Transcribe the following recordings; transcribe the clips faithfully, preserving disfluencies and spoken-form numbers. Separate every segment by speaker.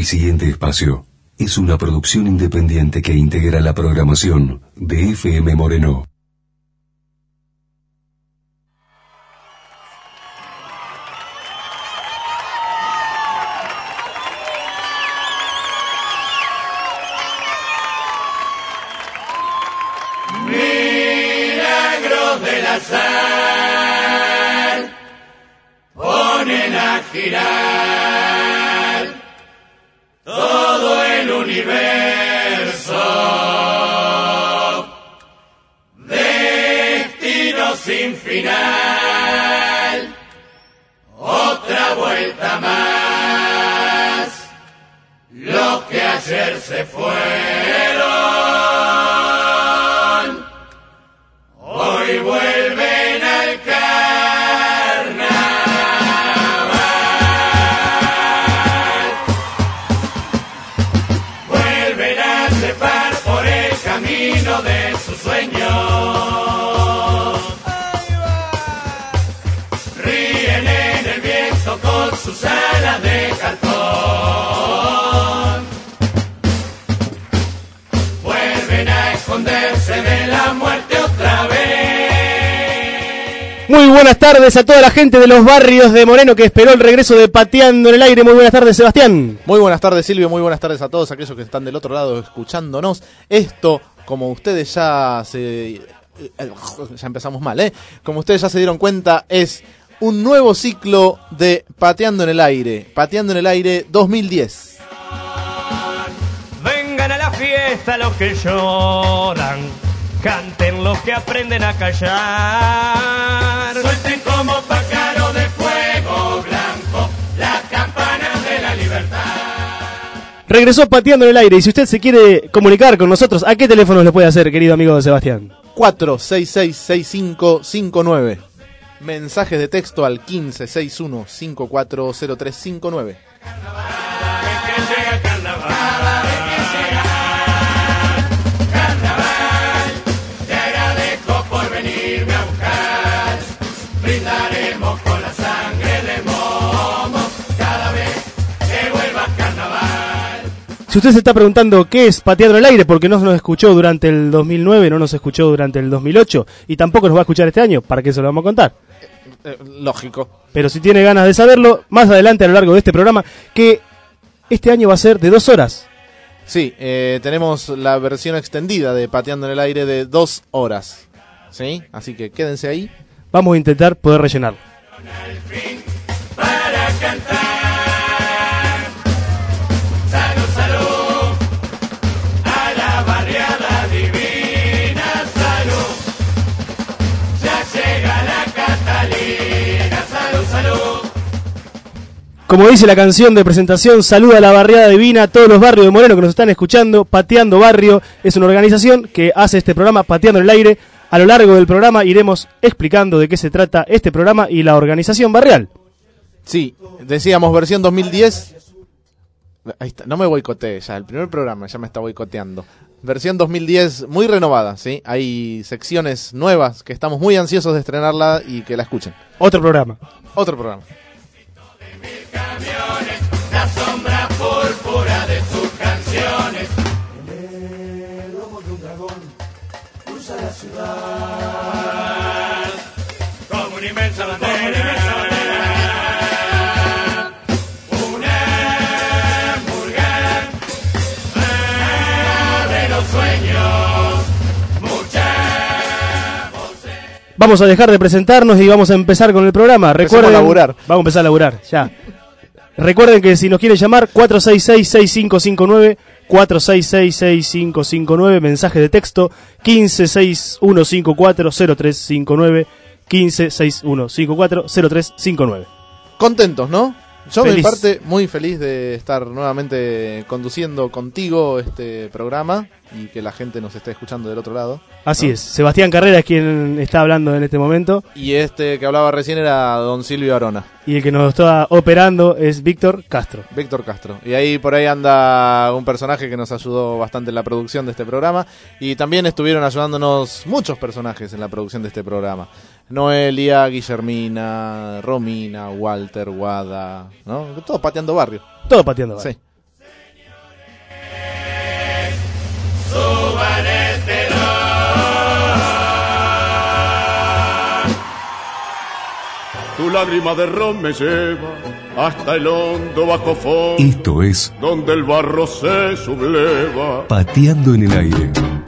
Speaker 1: El siguiente espacio es una producción independiente que integra la programación de F M Moreno.
Speaker 2: Milagros del azar ponen a girar todo el universo, destino sin final, otra vuelta más, los que ayer se fueron, hoy vuelven al carnaval. Vuelven a trepar por el camino de sus sueños. Ríen en el viento con sus alas de cartón. Vuelven a esconderse de la muerte otra vez.
Speaker 3: Muy buenas tardes a toda la gente de los barrios de Moreno que esperó el regreso de Pateando en el Aire. Muy buenas tardes, Sebastián.
Speaker 4: Muy buenas tardes, Silvio. Muy buenas tardes a todos aquellos que están del otro lado escuchándonos. Esto, como ustedes ya se... Ya empezamos mal, ¿eh? Como ustedes ya se dieron cuenta, es un nuevo ciclo de Pateando en el Aire. Pateando en el Aire dos mil diez.
Speaker 5: Vengan a la fiesta los que lloran, canten los que aprenden a callar.
Speaker 2: Suelten como pájaro de fuego blanco las campanas de la libertad.
Speaker 3: Regresó Pateando en el Aire y si usted se quiere comunicar con nosotros, ¿a qué teléfono le puede hacer, querido amigo de Sebastián?
Speaker 4: cuatro seis seis seis cinco cinco nueve. Mensajes de texto al quince sesenta y uno cincuenta y cuatro cero tres cincuenta y nueve.
Speaker 2: Brindaremos con la sangre de Momo cada vez que vuelva carnaval.
Speaker 3: Si usted se está preguntando qué es Pateando en el Aire, porque no nos escuchó durante el dos mil nueve, no nos escuchó durante el dos mil ocho y tampoco nos va a escuchar este año, ¿para qué se lo vamos a contar?
Speaker 4: Eh, lógico.
Speaker 3: Pero si tiene ganas de saberlo, más adelante a lo largo de este programa, que este año va a ser de dos horas.
Speaker 4: Sí, eh, tenemos la versión extendida de Pateando en el Aire de dos horas. ¿Sí? Así que quédense ahí.
Speaker 3: Vamos a intentar poder rellenarlo.
Speaker 2: Para cantar, salud, salud, a la barriada divina, salud, ya llega la Catalina, salud, salud.
Speaker 3: Como dice la canción de presentación, saluda a la barriada divina, a todos los barrios de Moreno que nos están escuchando. Pateando Barrio es una organización que hace este programa Pateando en el Aire. A lo largo del programa iremos explicando de qué se trata este programa y la organización barrial.
Speaker 4: Sí, decíamos versión dos mil diez. Ahí está, no me boicoteé ya, el primer programa ya me está boicoteando. Versión dos mil diez muy renovada, ¿sí? Hay secciones nuevas que estamos muy ansiosos de estrenarla y que la escuchen.
Speaker 3: Otro programa.
Speaker 4: Otro programa.
Speaker 2: Camiones, la sombra púrpura de sus canciones. En el lomo de un dragón cruza la ciudad como una inmensa bandera. Una murga abre los sueños. Muchas voces.
Speaker 3: Vamos a dejar de presentarnos y vamos a empezar con el programa. Recuerden,
Speaker 4: Empecemos a laburar.
Speaker 3: Vamos a empezar a laburar, ya. Recuerden que si nos quieren llamar, cuatro seis seis seis cinco cinco nueve, cuatro seis seis seis cinco cinco nueve, mensaje de texto, quince sesenta y uno cincuenta y cuatro cero tres cincuenta y nueve, quince sesenta y uno cincuenta y cuatro cero tres cincuenta y nueve.
Speaker 4: Contentos, ¿no? Yo, de mi
Speaker 3: Feliz.
Speaker 4: parte, muy feliz de estar nuevamente conduciendo contigo este programa y que la gente nos esté escuchando del otro lado.
Speaker 3: Así
Speaker 4: ¿no?
Speaker 3: es, Sebastián Carrera es quien está hablando en este momento
Speaker 4: Y este que hablaba recién era don Silvio Arona,
Speaker 3: y el que nos está operando es Víctor Castro.
Speaker 4: Víctor Castro. Y ahí por ahí anda un personaje que nos ayudó bastante en la producción de este programa. Y también estuvieron ayudándonos muchos personajes en la producción de este programa. Noelia, Guillermina, Romina, Walter, Guada, ¿no? Todo pateando barrio.
Speaker 3: Todo pateando. ¿Vale?
Speaker 4: Sí.
Speaker 6: tu lágrima de ron me lleva hasta el hondo bajo fondo.
Speaker 1: Esto es
Speaker 6: donde el barro se subleva.
Speaker 1: Pateando en el aire.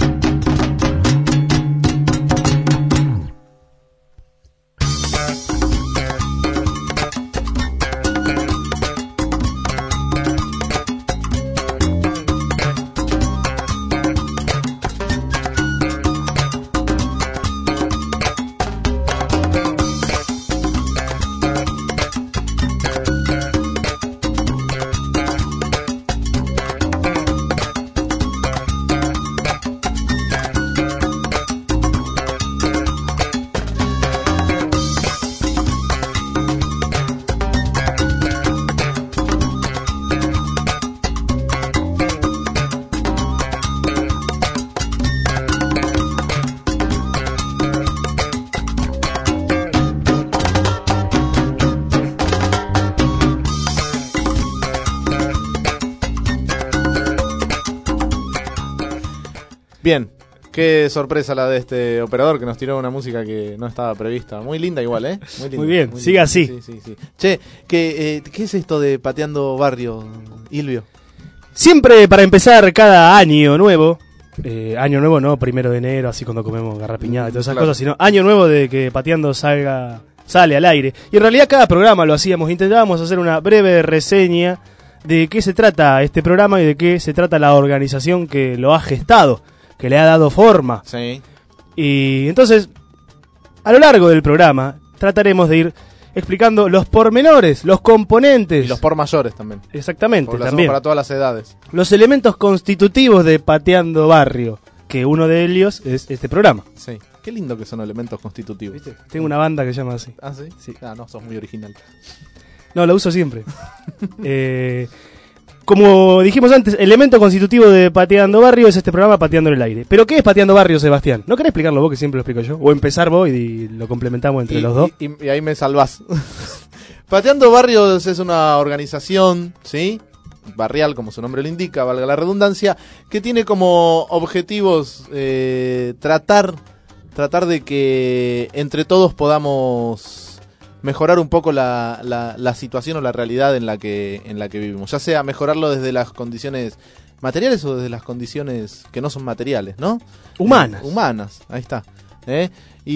Speaker 4: Bien, qué sorpresa la de este operador que nos tiró una música que no estaba prevista. Muy linda igual, ¿eh? Muy, linda,
Speaker 3: muy bien,
Speaker 4: muy
Speaker 3: siga
Speaker 4: linda.
Speaker 3: así.
Speaker 4: Sí, sí, sí. Che, ¿qué, eh, ¿qué es esto de Pateando Barrio, Ilvio?
Speaker 3: Siempre para empezar cada año nuevo, eh, año nuevo no, primero de enero, así cuando comemos garrapiñada y todas esas
Speaker 4: Claro.
Speaker 3: cosas, sino año nuevo de que Pateando salga, sale al aire. Y en realidad cada programa lo hacíamos, intentábamos hacer una breve reseña de qué se trata este programa y de qué se trata la organización que lo ha gestado, que le ha dado forma.
Speaker 4: Sí.
Speaker 3: Y entonces, a lo largo del programa, trataremos de ir explicando los pormenores, los componentes.
Speaker 4: Y los por mayores también.
Speaker 3: Exactamente,
Speaker 4: Porque lo hacemos
Speaker 3: también.
Speaker 4: para todas las edades.
Speaker 3: Los elementos constitutivos de Pateando Barrio, que uno de ellos es este programa.
Speaker 4: Sí. Qué lindo que son elementos constitutivos.
Speaker 3: ¿Viste? Tengo una banda que se llama así.
Speaker 4: ¿Ah, sí?
Speaker 3: Sí.
Speaker 4: Ah, no, sos muy original.
Speaker 3: No, lo uso siempre. eh, como dijimos antes, elemento constitutivo de Pateando Barrio es este programa Pateando en el Aire. ¿Pero qué es Pateando Barrio, Sebastián? ¿No querés explicarlo vos, que siempre lo explico yo? O empezar vos y lo complementamos entre
Speaker 4: y,
Speaker 3: los dos.
Speaker 4: Y, y- y ahí me salvás. Pateando Barrios es una organización, ¿sí? Barrial, como su nombre lo indica, valga la redundancia, que tiene como objetivos eh, tratar, tratar de que entre todos podamos mejorar un poco la, la, la situación o la realidad en la que en la que vivimos, ya sea mejorarlo desde las condiciones materiales o desde las condiciones que no son materiales, ¿no?
Speaker 3: Humanas.
Speaker 4: Eh, humanas, ahí está. ¿eh?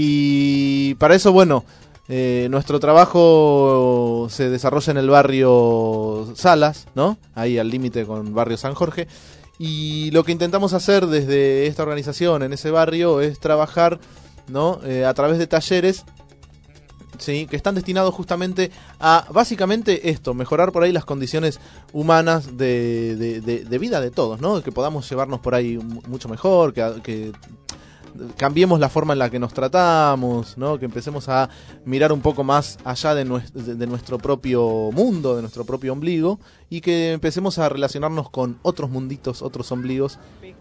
Speaker 4: Y para eso, bueno, eh, nuestro trabajo se desarrolla en el barrio Salas, ¿no? Ahí al límite con barrio San Jorge. Y lo que intentamos hacer desde esta organización en ese barrio es trabajar, ¿no? Eh, a través de talleres, ¿sí? Que están destinados justamente a, básicamente esto, mejorar por ahí las condiciones humanas de, de, de, de vida de todos, ¿no? Que podamos llevarnos por ahí mu- mucho mejor, que, que cambiemos la forma en la que nos tratamos, ¿no? Que empecemos a mirar un poco más allá de, nues- de, de nuestro propio mundo, de nuestro propio ombligo, y que empecemos a relacionarnos con otros munditos, otros ombligos,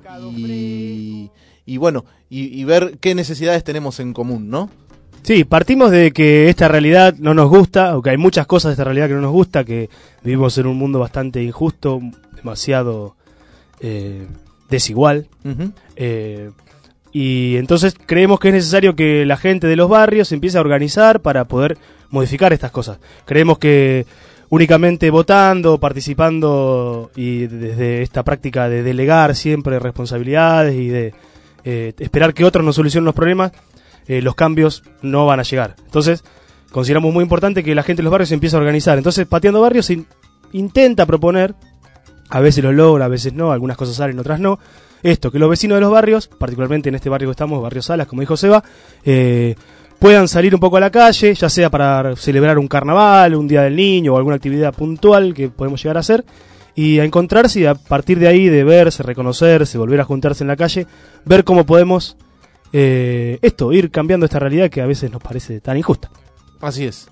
Speaker 4: y, y bueno, y, y ver qué necesidades tenemos en común, ¿no?
Speaker 3: Sí, partimos de que esta realidad no nos gusta, aunque hay muchas cosas de esta realidad que no nos gusta, que vivimos en un mundo bastante injusto, demasiado eh, desigual.
Speaker 4: Uh-huh.
Speaker 3: Eh, y entonces creemos que es necesario que la gente de los barrios se empiece a organizar para poder modificar estas cosas. Creemos que únicamente votando, participando y desde esta práctica de delegar siempre responsabilidades y de eh, esperar que otros nos solucionen los problemas, eh, los cambios no van a llegar. Entonces consideramos muy importante que la gente de los barrios se empiece a organizar. Entonces Pateando Barrios se in- intenta proponer, a veces lo logra, a veces no, algunas cosas salen, otras no, esto, que los vecinos de los barrios, particularmente en este barrio que estamos, Barrio Salas, como dijo Seba, eh, puedan salir un poco a la calle, ya sea para celebrar un carnaval, un día del niño o alguna actividad puntual que podemos llegar a hacer, y a encontrarse y a partir de ahí de verse, reconocerse, volver a juntarse en la calle, ver cómo podemos eh, esto, ir cambiando esta realidad que a veces nos parece tan injusta.
Speaker 4: Así es.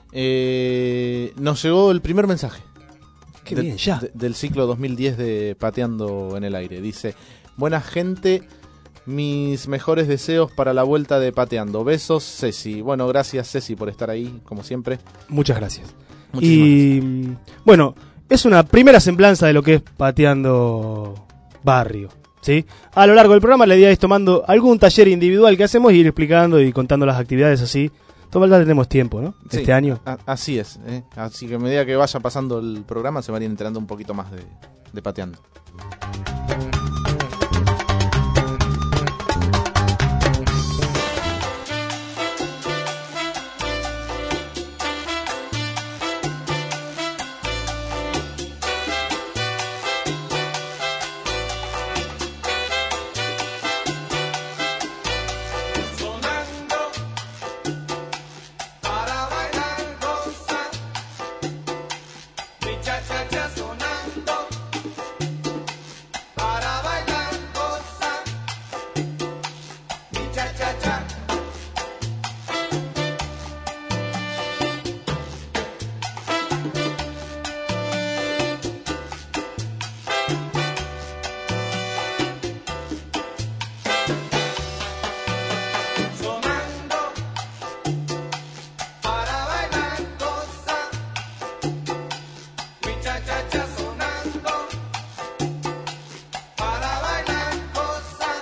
Speaker 4: Eh, nos llegó el primer mensaje.
Speaker 3: Qué
Speaker 4: de-
Speaker 3: bien, ya.
Speaker 4: de- del ciclo dos mil diez de Pateando en el Aire. Dice: buena gente, mis mejores deseos para la vuelta de Pateando. Besos, Ceci. Bueno, gracias Ceci por estar ahí, como siempre.
Speaker 3: Muchas gracias.
Speaker 4: Muchísimas
Speaker 3: Y mm, bueno, es una primera semblanza de lo que es Pateando Barrio, ¿sí? A lo largo del programa la idea es tomando algún taller individual que hacemos y ir explicando y contando las actividades así Todavía tenemos tiempo, ¿no?
Speaker 4: Sí,
Speaker 3: Este año.
Speaker 4: a- así es, ¿eh? Así que a medida que vaya pasando el programa se van a ir enterando un poquito más de, de Pateando.
Speaker 2: Para bailar goza, mi cha cha cha sonando. Para bailar goza, mi cha cha cha. Sonando. Para bailar goza, mi cha cha cha sonando. Para bailar goza,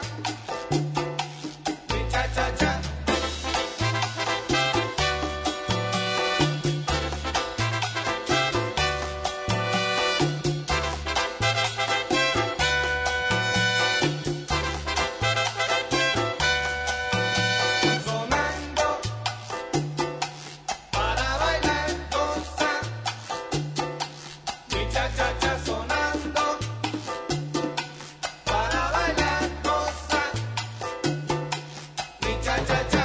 Speaker 2: mi cha cha cha. Sonando. Para bailar goza, mi cha cha cha sonando. Para bailar goza, mi cha cha cha.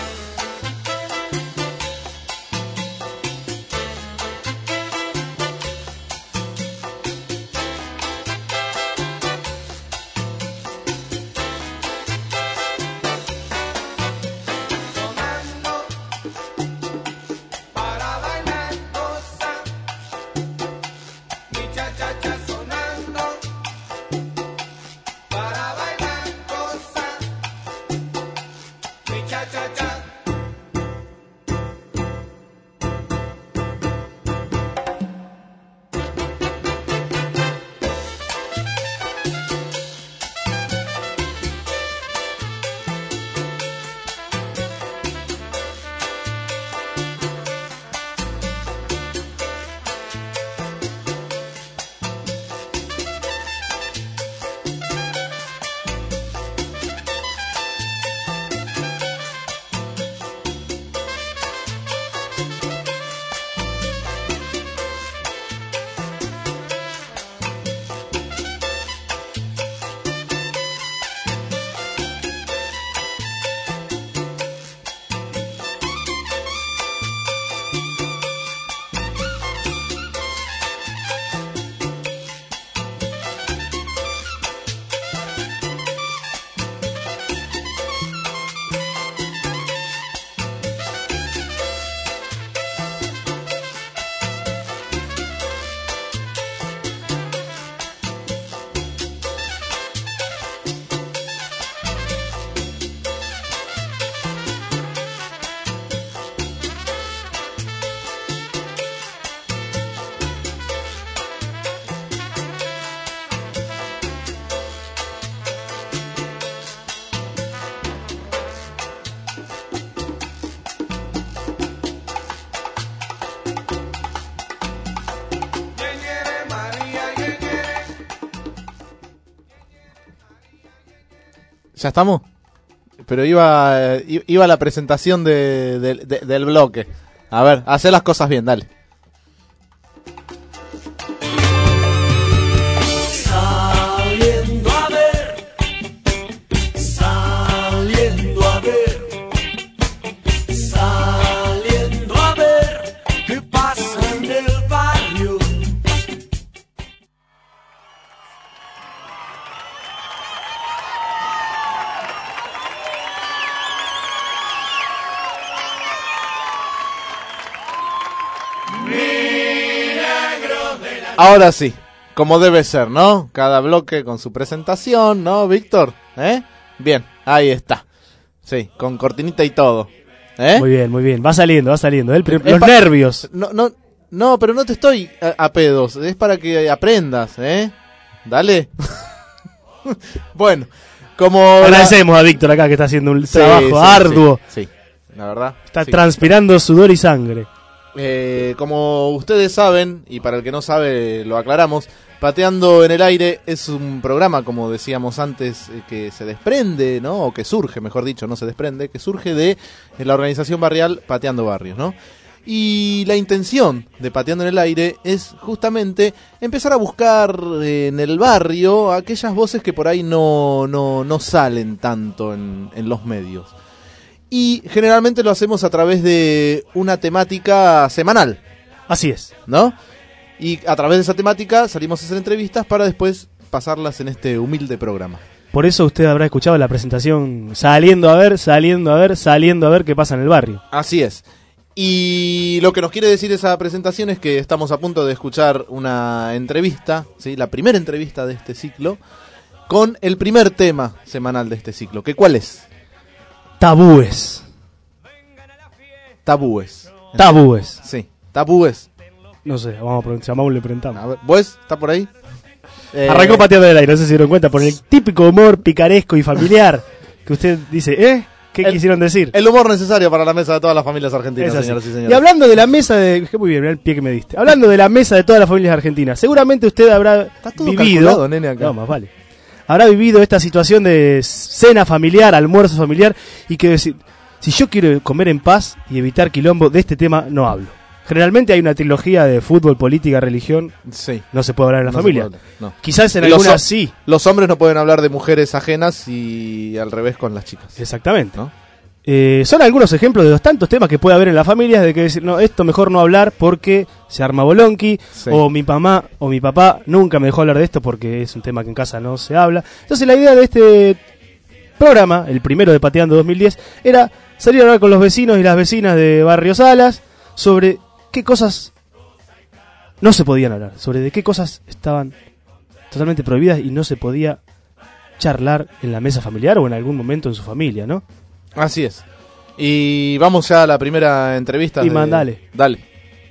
Speaker 2: Sonando. Para bailar goza, mi cha cha cha sonando. Para bailar goza, mi cha cha cha. Lleguere María, lleguere.
Speaker 4: ¿Ya estamos? Pero iba, eh, i- iba la presentación de, de- de- del bloque. A ver, hacer las cosas bien, dale.
Speaker 2: Saliendo a ver, saliendo a ver, saliendo a ver qué pasa en el barrio.
Speaker 4: Ahora sí, como debe ser, ¿no? Cada bloque con su presentación, ¿no, Víctor? ¿Eh? Bien, ahí está. Sí, con cortinita y todo. ¿Eh?
Speaker 3: Muy bien, muy bien. Va saliendo, va saliendo. El prim-
Speaker 4: Es
Speaker 3: los
Speaker 4: pa-
Speaker 3: nervios.
Speaker 4: No, no, no, pero no te estoy a, a pedos. Es para que aprendas, ¿eh? Dale. Bueno, como... la-
Speaker 3: Agradecemos a Víctor acá que está haciendo un
Speaker 4: Sí,
Speaker 3: trabajo
Speaker 4: sí,
Speaker 3: arduo.
Speaker 4: Sí, sí. la verdad.
Speaker 3: Está
Speaker 4: sí.
Speaker 3: transpirando sudor y sangre.
Speaker 4: Eh, como ustedes saben, y para el que no sabe lo aclaramos, Pateando en el Aire es un programa, como decíamos antes, eh, que se desprende, ¿no? O que surge, mejor dicho, no se desprende, que surge de eh, la organización barrial Pateando Barrios, ¿no? Y la intención de Pateando en el Aire es justamente empezar a buscar eh, en el barrio aquellas voces que por ahí no, no, no salen tanto en, en los medios. Y generalmente lo hacemos a través de una temática semanal,
Speaker 3: Así es.
Speaker 4: ¿no? Y a través de esa temática salimos a hacer entrevistas para después pasarlas en este humilde programa.
Speaker 3: Por eso usted habrá escuchado la presentación saliendo a ver, saliendo a ver, saliendo a ver qué pasa en el barrio.
Speaker 4: Así es. Y lo que nos quiere decir esa presentación es que estamos a punto de escuchar una entrevista, ¿sí? La primera entrevista de este ciclo, con el primer tema semanal de este ciclo. ¿Qué cuál es?
Speaker 3: Tabúes.
Speaker 4: Tabúes.
Speaker 3: Tabúes.
Speaker 4: Sí, tabúes.
Speaker 3: No sé, vamos a preguntar, llamamos y le
Speaker 4: A
Speaker 3: preguntamos.
Speaker 4: ver, ¿Bues? ¿Está por ahí? Eh,
Speaker 3: Arrancó Pateando en el Aire, no sé si se dieron cuenta, por el típico humor picaresco y familiar que usted dice, ¿eh? ¿Qué
Speaker 4: El-
Speaker 3: quisieron decir?
Speaker 4: El humor necesario para la mesa de todas las familias argentinas,
Speaker 3: Es así.
Speaker 4: señoras y señores.
Speaker 3: Y hablando de la mesa de... Qué muy bien, mirá el pie que me diste. Hablando de la mesa de todas las familias argentinas, seguramente usted habrá
Speaker 4: Está todo
Speaker 3: vivido...
Speaker 4: calculado, nene, acá.
Speaker 3: No, más vale. Habrá vivido esta situación de cena familiar, almuerzo familiar, y que decir, si yo quiero comer en paz y evitar quilombo, de este tema no hablo. Generalmente hay una trilogía de fútbol, política, religión,
Speaker 4: Sí.
Speaker 3: no se puede hablar en la
Speaker 4: No se
Speaker 3: familia.
Speaker 4: puede hablar, no.
Speaker 3: Quizás en
Speaker 4: Y los
Speaker 3: algunas
Speaker 4: ho-
Speaker 3: sí.
Speaker 4: Los hombres no pueden hablar de mujeres ajenas y al revés con las chicas.
Speaker 3: Exactamente.
Speaker 4: ¿No?
Speaker 3: Eh, son algunos ejemplos de los tantos temas que puede haber en las familias de que decir, no, esto mejor no hablar porque se arma bolonqui,
Speaker 4: Sí.
Speaker 3: o mi mamá o mi papá nunca me dejó hablar de esto porque es un tema que en casa no se habla. Entonces la idea de este programa, el primero de Pateando dos mil diez, era salir a hablar con los vecinos y las vecinas de Barrio Salas sobre qué cosas no se podían hablar, sobre de qué cosas estaban totalmente prohibidas y no se podía charlar en la mesa familiar o en algún momento en su familia, ¿no?
Speaker 4: Así es. Y vamos ya a la primera entrevista.
Speaker 3: Y
Speaker 4: de-
Speaker 3: mandale.
Speaker 4: Dale.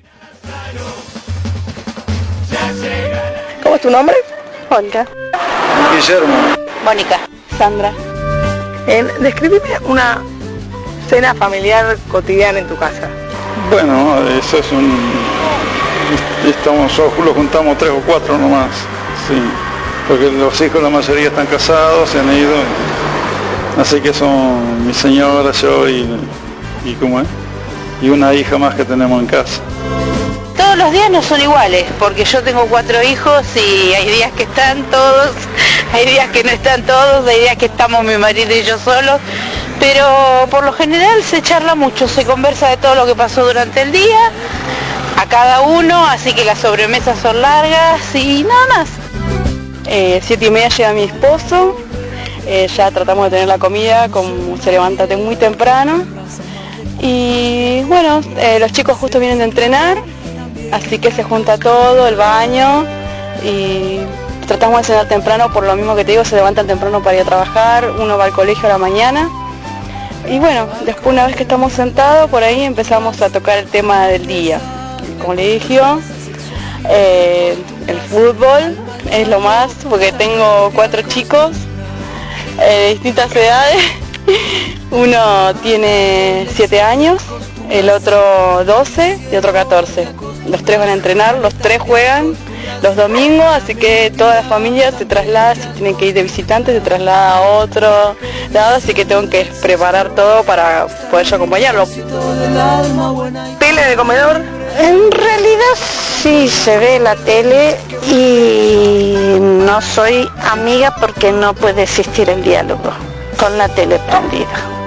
Speaker 7: ¿Cómo es tu nombre? Mónica.
Speaker 8: Guillermo.
Speaker 7: Mónica. Sandra. Eh, describime una cena familiar cotidiana en tu casa.
Speaker 8: Bueno, eso es un... Estamos, lo juntamos tres o cuatro nomás, sí. Porque los hijos, la mayoría están casados, se han ido. Así que son mi señora, yo y... y ¿cómo es? Y una hija más que tenemos en casa.
Speaker 9: Todos los días no son iguales, porque yo tengo cuatro hijos y hay días que están todos, hay días que no están todos, hay días que estamos mi marido y yo solos, pero por lo general se charla mucho, se conversa de todo lo que pasó durante el día, a cada uno, así que las sobremesas son largas y nada más.
Speaker 7: Eh, siete y media llega mi esposo, eh, ya tratamos de tener la comida, como se levanta de muy temprano. Y bueno, eh, los chicos justo vienen de entrenar, así que se junta todo, el baño, y tratamos de cenar temprano, por lo mismo que te digo, se levantan temprano para ir a trabajar, uno va al colegio a la mañana. Y bueno, después una vez que estamos sentados, por ahí empezamos a tocar el tema del día. Como le dije yo, eh, el fútbol es lo más, porque tengo cuatro chicos eh, de distintas edades. Uno tiene siete años, el otro doce y otro catorce. Los tres van a entrenar, los tres juegan los domingos, así que toda la familia se traslada, si tienen que ir de visitantes, se traslada a otro lado, así que tengo que preparar todo para poder yo acompañarlo. ¿Tele de comedor?
Speaker 9: En realidad sí se ve la tele y no soy amiga porque no puede existir el diálogo con la tele prendida.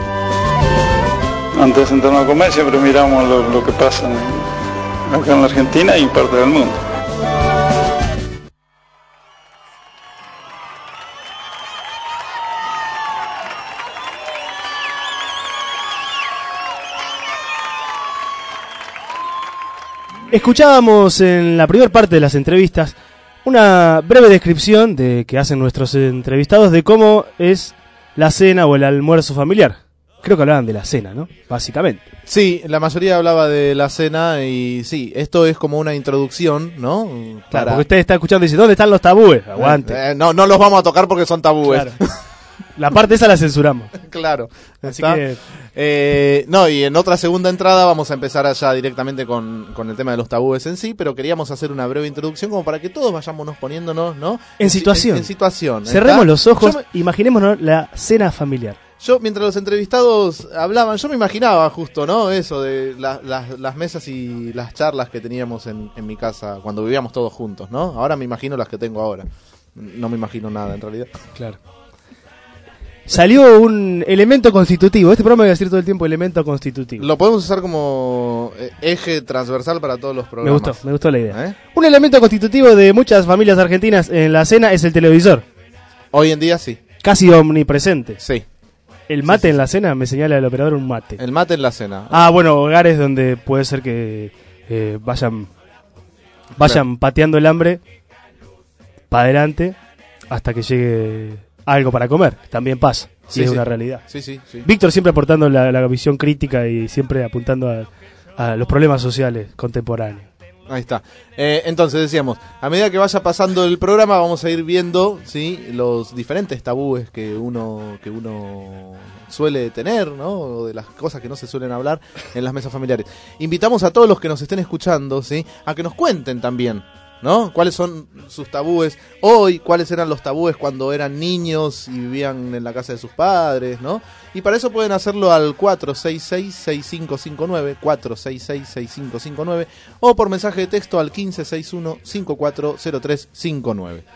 Speaker 8: Antes de sentarnos a comer siempre miramos lo, lo que pasa en, acá en la Argentina y parte del mundo.
Speaker 3: Escuchábamos en la primera parte de las entrevistas una breve descripción de que hacen nuestros entrevistados de cómo es la cena o el almuerzo familiar. Creo que hablaban de la cena, ¿no? Básicamente.
Speaker 4: Sí, la mayoría hablaba de la cena y sí, esto es como una introducción, ¿no?
Speaker 3: Claro, porque usted está escuchando y dice, ¿dónde están los tabúes? Aguante.
Speaker 4: Eh, eh, no, no los vamos a tocar porque son tabúes.
Speaker 3: Claro. La parte esa la censuramos.
Speaker 4: Claro.
Speaker 3: Así
Speaker 4: está.
Speaker 3: que...
Speaker 4: Eh, no, y en otra segunda entrada vamos a empezar allá directamente con, con el tema de los tabúes en sí, pero queríamos hacer una breve introducción como para que todos vayámonos poniéndonos, ¿no?
Speaker 3: En situación.
Speaker 4: En, en situación.
Speaker 3: Cerremos
Speaker 4: ¿está?
Speaker 3: los ojos,
Speaker 4: Yo me-
Speaker 3: imaginémonos la cena familiar.
Speaker 4: Yo, mientras los entrevistados hablaban, yo me imaginaba justo, ¿no? Eso de la- las- las mesas y las charlas que teníamos en, en mi casa cuando vivíamos todos juntos, ¿no? Ahora me imagino las que tengo ahora. No me imagino nada, en realidad.
Speaker 3: Claro. Salió un elemento constitutivo. Este programa va a decir todo el tiempo elemento constitutivo.
Speaker 4: Lo podemos usar como eh, eje transversal para todos los
Speaker 3: Me
Speaker 4: programas.
Speaker 3: gustó, me gustó la idea.
Speaker 4: ¿Eh?
Speaker 3: Un elemento constitutivo de muchas familias argentinas en la cena es el televisor.
Speaker 4: Hoy en día sí.
Speaker 3: Casi omnipresente.
Speaker 4: Sí.
Speaker 3: El mate en la cena, me señala el operador, un mate.
Speaker 4: El mate en la cena.
Speaker 3: Ah, bueno, hogares donde puede ser que eh, vayan vayan
Speaker 4: Claro.
Speaker 3: pateando el hambre para adelante hasta que llegue algo para comer. También pasa, y
Speaker 4: Sí,
Speaker 3: es
Speaker 4: sí.
Speaker 3: una realidad.
Speaker 4: Sí, sí, sí.
Speaker 3: Víctor siempre aportando la, la visión crítica y siempre apuntando a, a los problemas sociales contemporáneos.
Speaker 4: Ahí está. Eh, entonces decíamos, a medida que vaya pasando el programa vamos a ir viendo, ¿sí? Los diferentes tabúes que uno que uno suele tener, ¿no? O de las cosas que no se suelen hablar en las mesas familiares. Invitamos a todos los que nos estén escuchando, ¿sí? A que nos cuenten también, ¿no? ¿Cuáles son sus tabúes hoy? ¿Cuáles eran los tabúes cuando eran niños y vivían en la casa de sus padres, ¿no? Y para eso pueden hacerlo al cuatro seis seis, seis cinco cinco nueve, cuatro seis seis, seis cinco cinco nueve o por mensaje de texto al quince sesenta y uno, cincuenta y cuatro cero tres cincuenta y nueve.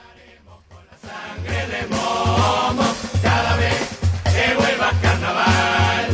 Speaker 2: Cada vez que vuelva carnaval.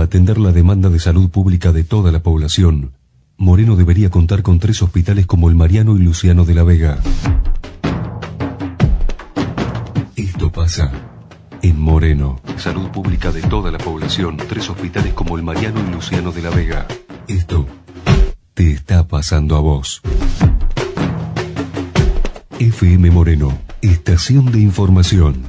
Speaker 1: atender la demanda de salud pública de toda la población, Moreno debería contar con tres hospitales como el Mariano y Luciano de la Vega. Esto pasa en Moreno. Salud pública de toda la población, tres hospitales como el Mariano y Luciano de la Vega. Esto te está pasando a vos. F M Moreno, estación de información.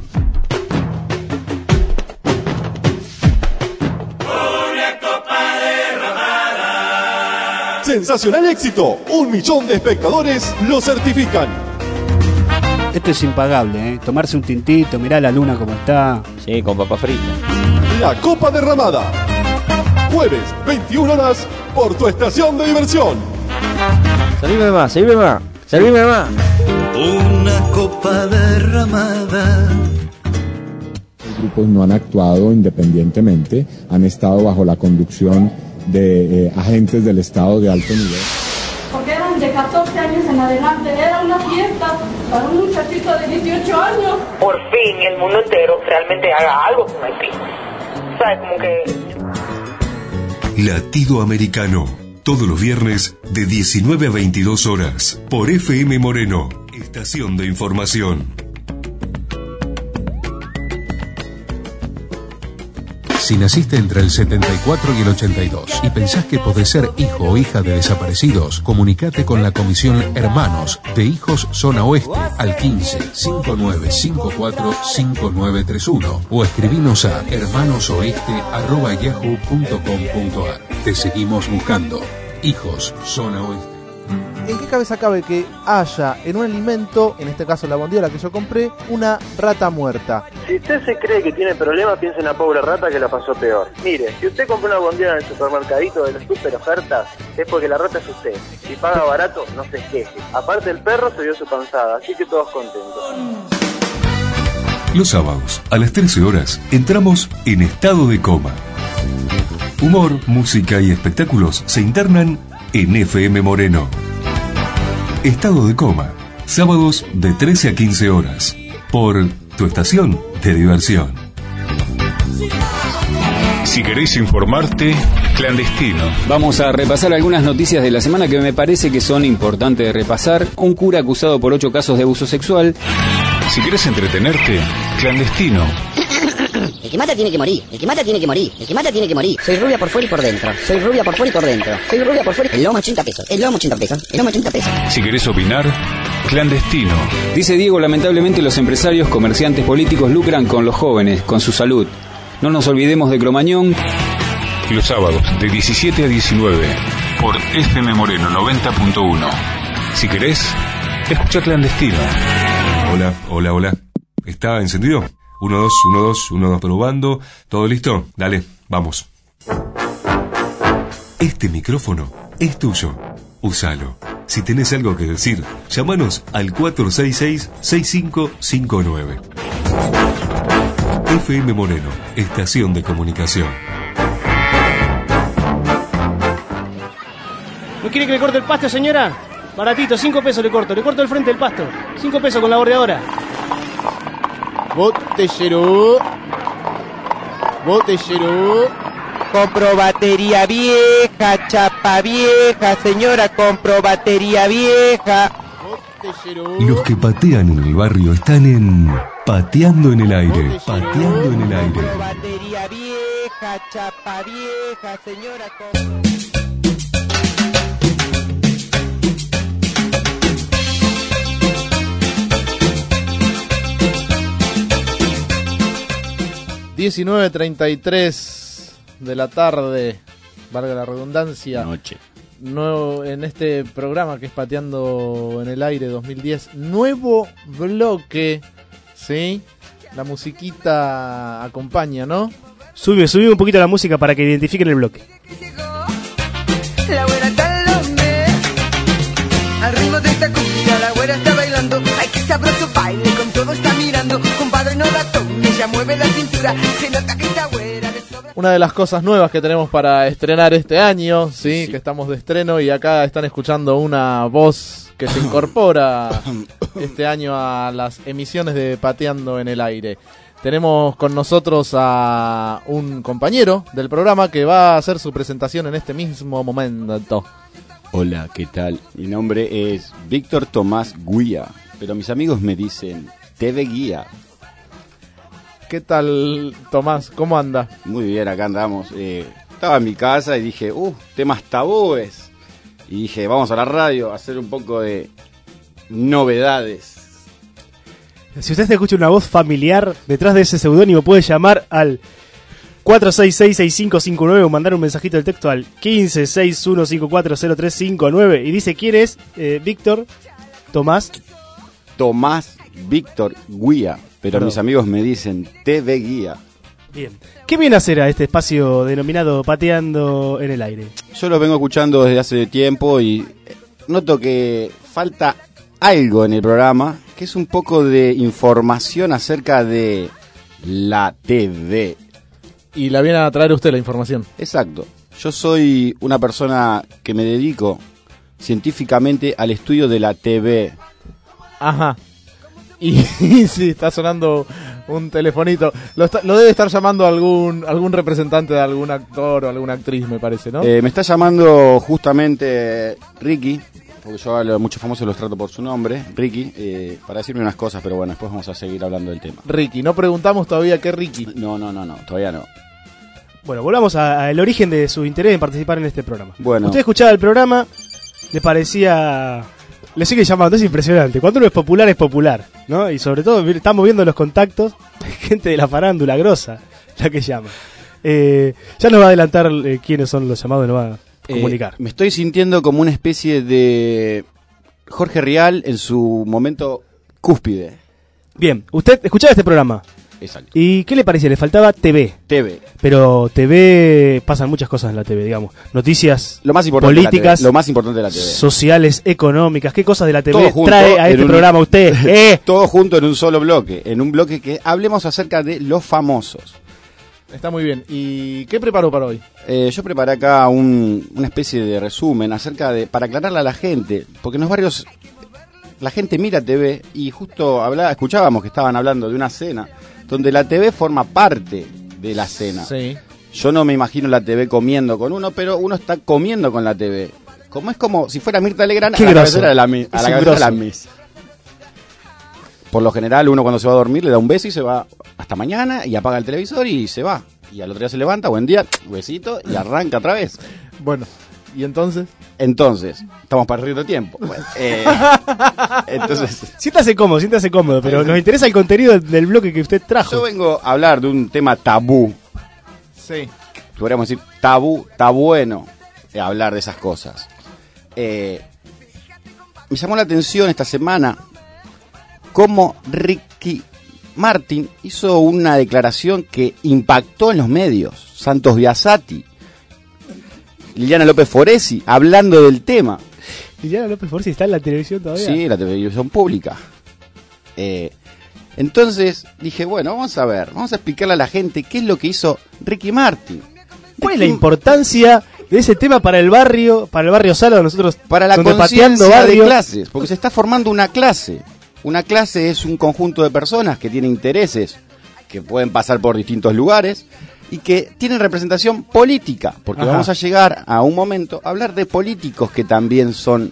Speaker 10: Sensacional éxito, un millón de espectadores lo certifican.
Speaker 11: Esto es impagable, ¿eh? Tomarse un tintito, mirar la luna como está.
Speaker 12: Sí, con papa frita.
Speaker 10: La Copa Derramada. Jueves, veintiuna horas, por tu estación de diversión.
Speaker 12: Servime más, servime más, servime más.
Speaker 13: Una copa derramada.
Speaker 14: Los grupos no han actuado independientemente, han estado bajo la conducción de eh, agentes del Estado de alto nivel.
Speaker 15: Porque eran de catorce años en adelante, era una fiesta para un muchachito de dieciocho años.
Speaker 16: Por fin el mundo entero realmente haga algo con Haití. ¿Sabes? Como que...
Speaker 1: Latido Americano, todos los viernes de diecinueve a veintidós horas, por F M Moreno, estación de información.
Speaker 17: Si naciste entre el setenta y cuatro y el ochenta y dos y pensás que podés ser hijo o hija de desaparecidos, comunicate con la Comisión Hermanos de Hijos Zona Oeste al quince, cincuenta y nueve cincuenta y cuatro, cincuenta y nueve treinta y uno o escribinos a hermanosoeste arroba yahoo punto com punto a r. Te seguimos buscando. Hijos Zona Oeste.
Speaker 4: ¿En qué cabeza cabe que haya en un alimento, en este caso la bondiola que yo compré, una rata muerta?
Speaker 18: Si usted se cree que tiene problemas, piense en la pobre rata que la pasó peor. Mire, si usted compró una bondiola en el supermercadito de las super ofertas, es porque la rata es usted. Si paga barato, no se queje. Aparte el perro se vio su panzada, así que todos contentos.
Speaker 1: Los sábados, a las trece horas, entramos en estado de coma. Humor, música y espectáculos se internan en F M Moreno. Estado de coma, sábados de trece a quince horas, por tu estación de diversión.
Speaker 19: Si queréis informarte, clandestino.
Speaker 20: Vamos a repasar algunas noticias de la semana que me parece que son importantes de repasar. Un cura acusado por ocho casos de abuso sexual.
Speaker 19: Si querés entretenerte, clandestino.
Speaker 21: El que mata tiene que morir, el que mata tiene que morir, el que mata tiene que morir. Soy rubia por fuera y por dentro, soy rubia por fuera y por dentro, soy rubia por fuera. El lomo ochenta pesos, el lomo ochenta pesos, el lomo ochenta pesos.
Speaker 19: Si querés opinar, clandestino.
Speaker 20: Dice Diego, lamentablemente los empresarios, comerciantes, políticos lucran con los jóvenes, con su salud. No nos olvidemos de Cromañón.
Speaker 19: Los sábados de diecisiete a diecinueve por F M Moreno noventa punto uno. Si querés, escucha clandestino.
Speaker 1: Hola, hola, hola. ¿Está encendido? uno, dos, uno, dos, uno, dos, probando. ¿Todo listo? Dale, vamos. Este micrófono es tuyo. Úsalo. Si tenés algo que decir, llámanos al cuatro seis seis, seis cinco cinco nueve. F M Moreno, estación de comunicación.
Speaker 3: ¿No quiere que le corte el pasto, señora? Baratito, cinco pesos le corto. Le corto el frente del pasto. Cinco pesos con la bordeadora.
Speaker 4: Botellero. Botellero.
Speaker 22: Compro batería vieja, chapa vieja, señora, compro batería vieja.
Speaker 4: Botellero.
Speaker 1: Los que patean en el barrio están en Pateando en el Aire. Pateando en el Aire.
Speaker 22: Compro batería vieja, chapa vieja, señora, compro...
Speaker 4: diecinueve treinta y tres de la tarde, valga la redundancia.
Speaker 12: Noche.
Speaker 4: Nuevo, en este programa que es Pateando en el Aire dos mil diez, nuevo bloque, ¿sí? La musiquita acompaña, ¿no?
Speaker 3: Sube, sube un poquito la música para que identifiquen el bloque.
Speaker 22: La güera está longe, al ritmo de esta cumbia, la güera está bailando. Ay, qué sabroso baile, con todo está mirando. Compadre, no la tome, ella mueve la cintura, se nota que está güera.
Speaker 4: Una de las cosas nuevas que tenemos para estrenar este año, ¿sí? Sí. Que estamos de estreno y acá están escuchando una voz que se incorpora este año a las emisiones de Pateando en el Aire. Tenemos con nosotros a un compañero del programa que va a hacer su presentación en este mismo momento.
Speaker 5: Hola, ¿qué tal? Mi nombre es Víctor Tomás Guía, pero mis amigos me dicen T V Guía.
Speaker 4: ¿Qué tal, Tomás? ¿Cómo anda?
Speaker 5: Muy bien, acá andamos. Eh, estaba en mi casa y dije, uh, temas tabúes. Y dije, vamos a la radio a hacer un poco de novedades.
Speaker 3: Si usted escucha una voz familiar detrás de ese seudónimo, puede llamar al cuatro seis seis, seis cinco cinco nueve o mandar un mensajito de texto al quince, sesenta y uno, cincuenta y cuatro, cero tres cincuenta y nueve y dice quién es eh, Víctor Tomás.
Speaker 5: Tomás Víctor Guía, pero
Speaker 3: Perdón.
Speaker 5: mis amigos me dicen T V Guía.
Speaker 3: Bien. ¿Qué viene a hacer a este espacio denominado Pateando en el Aire?
Speaker 5: Yo lo vengo escuchando desde hace tiempo y noto que falta algo en el programa, que es un poco de información acerca de la T V.
Speaker 4: Y la viene a traer usted la información.
Speaker 5: Exacto. Yo soy una persona que me dedico científicamente al estudio de la T V.
Speaker 4: Ajá. Y, y sí, está sonando un telefonito. Lo, está, lo debe estar llamando algún algún representante de algún actor o alguna actriz, me parece, ¿no?
Speaker 5: Eh, me está llamando justamente Ricky, porque yo a los muchos famosos los trato por su nombre, Ricky, eh, para decirme unas cosas, pero bueno, después vamos a seguir hablando del tema.
Speaker 4: Ricky, no preguntamos todavía qué Ricky.
Speaker 5: No, no, no, no, todavía no.
Speaker 3: Bueno, volvamos al origen de su interés en participar en este programa.
Speaker 5: Bueno.
Speaker 3: Usted escuchaba el programa, le parecía... Le sigue llamando, es impresionante. Cuando uno es popular, es popular, ¿no? Y sobre todo, estamos viendo los contactos de gente de la farándula grosa, la que llama. Eh, ya nos va a adelantar eh, quiénes son los llamados y nos va a comunicar.
Speaker 5: Eh, me estoy sintiendo como una especie de Jorge Rial en su momento cúspide.
Speaker 3: Bien, usted escuchaba este programa.
Speaker 5: Exacto.
Speaker 3: ¿Y qué le parecía? Le faltaba T V.
Speaker 5: T V.
Speaker 3: Pero T V, pasan muchas cosas en la T V, digamos. Noticias
Speaker 5: lo más importante
Speaker 3: políticas,
Speaker 5: de la T V, lo más importante de la T V.
Speaker 3: Sociales, económicas. ¿Qué cosas de la T V
Speaker 5: Todo
Speaker 3: trae
Speaker 5: junto
Speaker 3: a este
Speaker 5: en un-
Speaker 3: programa usted? ¿Eh?
Speaker 5: Todo junto en un solo bloque. En un bloque que hablemos acerca de los famosos.
Speaker 4: Está muy bien. ¿Y qué preparó para hoy?
Speaker 5: Eh, yo preparé acá un, una especie de resumen acerca de, para aclararle a la gente, porque en los barrios la gente mira T V y justo hablaba, escuchábamos que estaban hablando de una cena donde la T V forma parte de la cena.
Speaker 4: Sí.
Speaker 5: Yo no me imagino la T V comiendo con uno, pero uno está comiendo con la T V. Como es como si fuera Mirta Legrand
Speaker 3: Qué
Speaker 5: a la
Speaker 3: groso.
Speaker 5: cabecera de la, mi- a
Speaker 3: Es
Speaker 5: la
Speaker 3: un
Speaker 5: cabecera de la
Speaker 3: groso.
Speaker 5: mesa. Por lo general uno cuando se va a dormir le da un beso y se va hasta mañana y apaga el televisor y se va. Y al otro día se levanta, buen día, besito y arranca otra vez.
Speaker 4: Bueno, ¿y entonces?
Speaker 5: Entonces, estamos perdiendo tiempo. Bueno, eh, entonces,
Speaker 3: Siéntase cómodo, siéntase cómodo, pero nos interesa el contenido del- del bloque que usted trajo.
Speaker 5: yo vengo a hablar de un tema tabú.
Speaker 4: Sí.
Speaker 5: Podríamos decir tabú, está bueno eh, hablar de esas cosas. Eh, me llamó la atención esta semana cómo Ricky Martin hizo una declaración que impactó en los medios. Santos Biasati, Liliana López Foresi, hablando del tema.
Speaker 3: Liliana López Forsi está en la televisión todavía.
Speaker 5: Sí, la televisión pública. Eh, entonces dije, bueno, vamos a ver, vamos a explicarle a la gente qué es lo que hizo Ricky Martin.
Speaker 3: ¿Cuál es la importancia de ese tema para el barrio, para el barrio Sala, nosotros
Speaker 5: Para la
Speaker 3: donde
Speaker 5: conciencia
Speaker 3: Pateando
Speaker 5: de
Speaker 3: Barrio?
Speaker 5: clases, porque se está formando una clase. Una clase es un conjunto de personas que tienen intereses, que pueden pasar por distintos lugares y que tienen representación política, porque
Speaker 3: Ajá.
Speaker 5: vamos a llegar a un momento a hablar de políticos que también son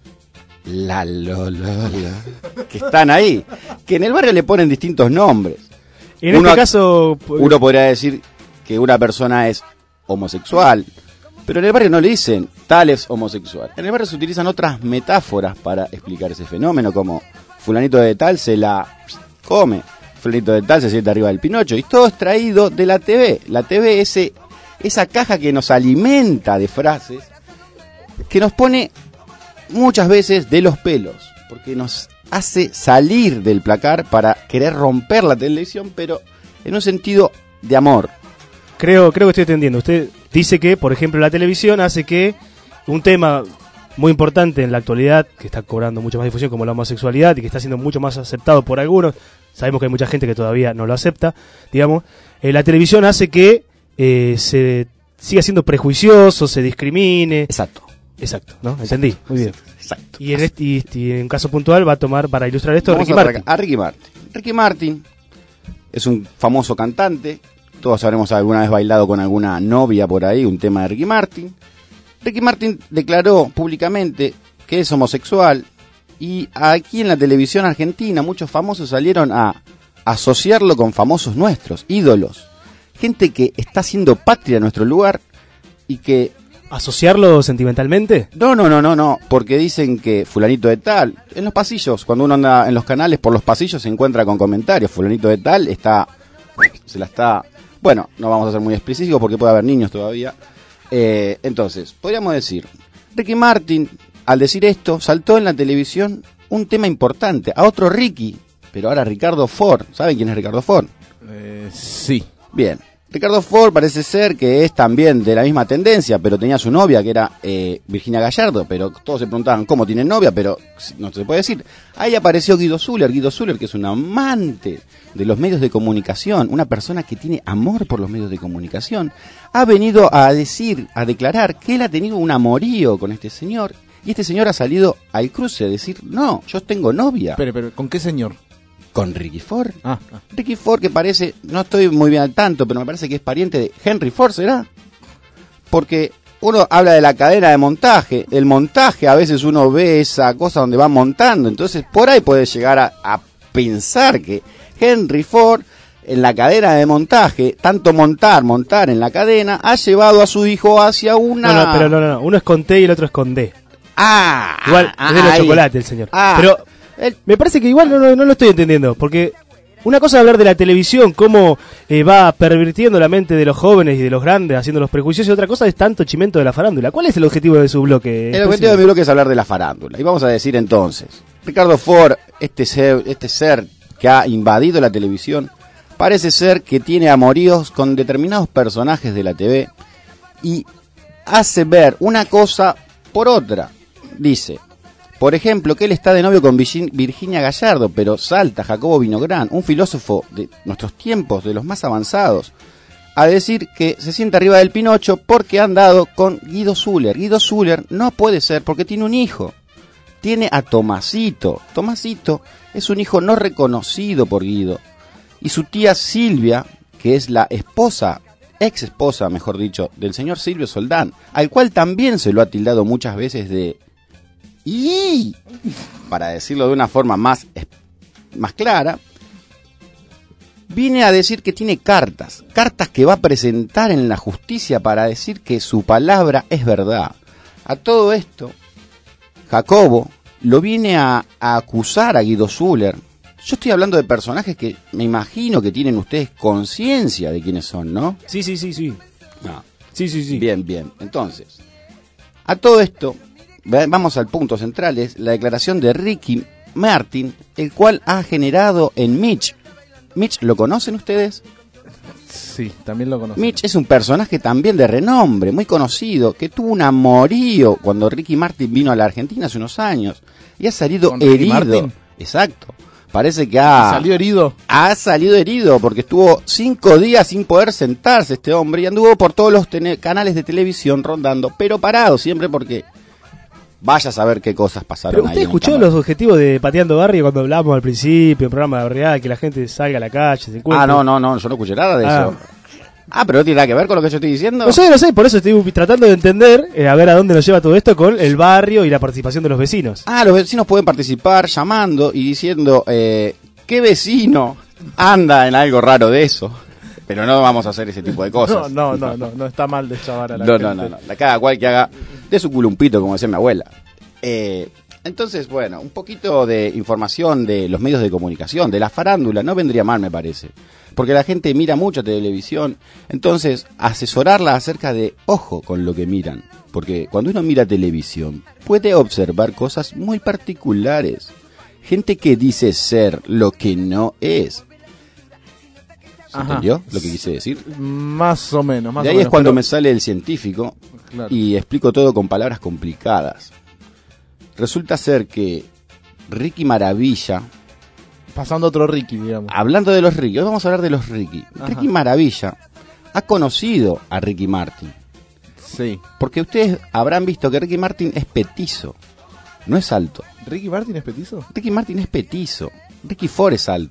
Speaker 5: la lo, lo, lo, que están ahí, que en el barrio le ponen distintos nombres.
Speaker 3: En
Speaker 5: Uno-
Speaker 3: este caso,
Speaker 5: Uno podría decir que una persona es homosexual, pero en el barrio no le dicen tal es homosexual. En el barrio se utilizan otras metáforas para explicar ese fenómeno, como fulanito de tal se la come, fulanito de tal se sienta arriba del pinocho, y todo es traído de la T V. La T V es ese, esa caja que nos alimenta de frases, que nos pone muchas veces de los pelos, porque nos hace salir del placar para querer romper la televisión, pero en un sentido de amor.
Speaker 3: creo, creo que estoy entendiendo. Usted dice que, por ejemplo, la televisión hace que un tema muy importante en la actualidad, que está cobrando mucha más difusión, como la homosexualidad, y que está siendo mucho más aceptado por algunos, sabemos que hay mucha gente que todavía no lo acepta, digamos, eh, la televisión hace que eh, se siga siendo prejuicioso, se discrimine.
Speaker 5: Exacto.
Speaker 3: Exacto, ¿no? Entendí, muy bien.
Speaker 5: Exacto.
Speaker 3: Y en, este, y, y en un caso puntual va a tomar, para ilustrar esto,
Speaker 5: Vamos
Speaker 3: Ricky
Speaker 5: a,
Speaker 3: Martin.
Speaker 5: a Ricky Martin. Ricky Martin es un famoso cantante. Todos habremos alguna vez bailado con alguna novia por ahí, un tema de Ricky Martin. Ricky Martin declaró públicamente que es homosexual y aquí en la televisión argentina muchos famosos salieron a asociarlo con famosos nuestros, ídolos. Gente que está haciendo patria en nuestro lugar y que...
Speaker 3: ¿Asociarlo sentimentalmente?
Speaker 5: No, no, no, no, no, porque dicen que fulanito de tal, en los pasillos, cuando uno anda en los canales por los pasillos se encuentra con comentarios, fulanito de tal está, se la está, bueno, no vamos a ser muy explícitos porque puede haber niños todavía, eh, entonces, podríamos decir, Ricky Martin, al decir esto, saltó en la televisión un tema importante, a otro Ricky, pero ahora Ricardo Ford, ¿saben quién es Ricardo Ford?
Speaker 4: Eh, sí.
Speaker 5: Bien. Ricardo Ford parece ser que es también de la misma tendencia, pero tenía su novia que era eh, Virginia Gallardo, pero todos se preguntaban cómo tiene novia, pero no se puede decir. Ahí apareció Guido Zuller, Guido Zuller que es un amante de los medios de comunicación, una persona que tiene amor por los medios de comunicación, ha venido a decir, a declarar que él ha tenido un amorío con este señor, y este señor ha salido al cruce a decir, no, yo tengo novia.
Speaker 4: Pero, pero, ¿con qué señor?
Speaker 5: Con Ricky Ford.
Speaker 4: Ah, ah.
Speaker 5: Ricky Ford que parece, no estoy muy bien al tanto, pero me parece que es pariente de Henry Ford, ¿será? Porque uno habla de la cadena de montaje, el montaje a veces uno ve esa cosa donde va montando, entonces por ahí puede llegar a, a pensar que Henry Ford en la cadena de montaje, tanto montar, montar en la cadena, ha llevado a su hijo hacia una...
Speaker 3: No, no, pero no, no, uno es con T y el otro es con D.
Speaker 5: Ah,
Speaker 3: igual
Speaker 5: ah,
Speaker 3: es de los
Speaker 5: ahí.
Speaker 3: chocolates el señor.
Speaker 5: Ah.
Speaker 3: Pero me parece que igual no, no, no lo estoy entendiendo, porque una cosa es hablar de la televisión, cómo eh, va pervirtiendo la mente de los jóvenes y de los grandes, haciendo los prejuicios, y otra cosa es tanto chimento de la farándula. ¿Cuál es el objetivo de su bloque?
Speaker 5: El objetivo de mi bloque es hablar de la farándula. Y vamos a decir entonces, Ricardo Ford, este ser, este ser que ha invadido la televisión, parece ser que tiene amoríos con determinados personajes de la T V y hace ver una cosa por otra. Dice... Por ejemplo, que él está de novio con Virginia Gallardo, pero salta Jacobo Vinográn, un filósofo de nuestros tiempos, de los más avanzados, a decir que se siente arriba del Pinocho porque ha andado con Guido Zuller. Guido Zuller no puede ser porque tiene un hijo. Tiene a Tomasito. Tomasito es un hijo no reconocido por Guido. Y su tía Silvia, que es la esposa, ex esposa, mejor dicho, del señor Silvio Soldán, al cual también se lo ha tildado muchas veces de... Y, para decirlo de una forma más, más clara, viene a decir que tiene cartas, cartas que va a presentar en la justicia para decir que su palabra es verdad. A todo esto, Jacobo lo viene a, a acusar a Guido Zuller. Yo estoy hablando de personajes que me imagino que tienen ustedes conciencia de quiénes son, ¿no?
Speaker 3: Sí, sí, sí, sí.
Speaker 5: No.
Speaker 3: Sí, sí, sí.
Speaker 5: Bien, bien. Entonces, a todo esto... Vamos al punto central, es la declaración de Ricky Martin, el cual ha generado en Mitch. ¿Mitch lo conocen ustedes?
Speaker 4: Sí, también lo conocen.
Speaker 5: Mitch es un personaje también de renombre, muy conocido, que tuvo un amorío cuando Ricky Martin vino a la Argentina hace unos años y ha salido
Speaker 4: ¿Con Ricky
Speaker 5: herido.
Speaker 4: Martin?
Speaker 5: Exacto. Parece que ha...
Speaker 4: ¿Salió herido?
Speaker 5: Ha salido herido porque estuvo cinco días sin poder sentarse este hombre y anduvo por todos los tene- canales de televisión rondando, pero parado siempre porque... Vaya a saber qué cosas pasaron.
Speaker 3: Pero usted
Speaker 5: ahí en
Speaker 3: escuchó
Speaker 5: el
Speaker 3: los objetivos de Pateando Barrio cuando hablábamos al principio, el programa de barriada, que la gente salga a la calle, se encuentre.
Speaker 5: Ah, no, no, no, yo no escuché nada de
Speaker 3: Ah.
Speaker 5: eso. Ah, pero no tiene nada que ver con lo que yo estoy diciendo.
Speaker 3: No sé, no sé, por eso estoy tratando de entender, eh, a ver a dónde nos lleva todo esto con el barrio y la participación de los vecinos.
Speaker 5: Ah, los vecinos pueden participar llamando y diciendo, eh, ¿qué vecino anda en algo raro de eso? Pero no vamos a hacer ese tipo de cosas.
Speaker 4: No, no, no, no, no está mal de chavar a la
Speaker 5: No,
Speaker 4: gente.
Speaker 5: no, no, no. Cada cual que haga de su culumpito, como decía mi abuela. Eh, entonces, bueno, un poquito de información de los medios de comunicación, de la farándula, no vendría mal, me parece. Porque la gente mira mucha televisión, entonces asesorarla acerca de, ojo con lo que miran. Porque cuando uno mira televisión, puede observar cosas muy particulares. Gente que dice ser lo que no es. ¿Se
Speaker 4: Ajá.
Speaker 5: entendió lo que quise decir?
Speaker 4: Más o menos, más
Speaker 5: De
Speaker 4: o
Speaker 5: ahí
Speaker 4: menos.
Speaker 5: es cuando
Speaker 4: pero-
Speaker 5: me sale el científico
Speaker 4: Claro.
Speaker 5: y explico todo con palabras complicadas. Resulta ser que Ricky Maravilla,
Speaker 4: Pasando otro Ricky, digamos.
Speaker 5: hablando de los Ricky, hoy vamos a hablar de los Ricky.
Speaker 4: Ajá.
Speaker 5: Ricky Maravilla ha conocido a Ricky Martin.
Speaker 4: Sí.
Speaker 5: Porque ustedes habrán visto que Ricky Martin es petizo, no es alto.
Speaker 4: ¿Ricky Martin es petizo?
Speaker 5: Ricky Martin es petizo. Ricky Ford es alto.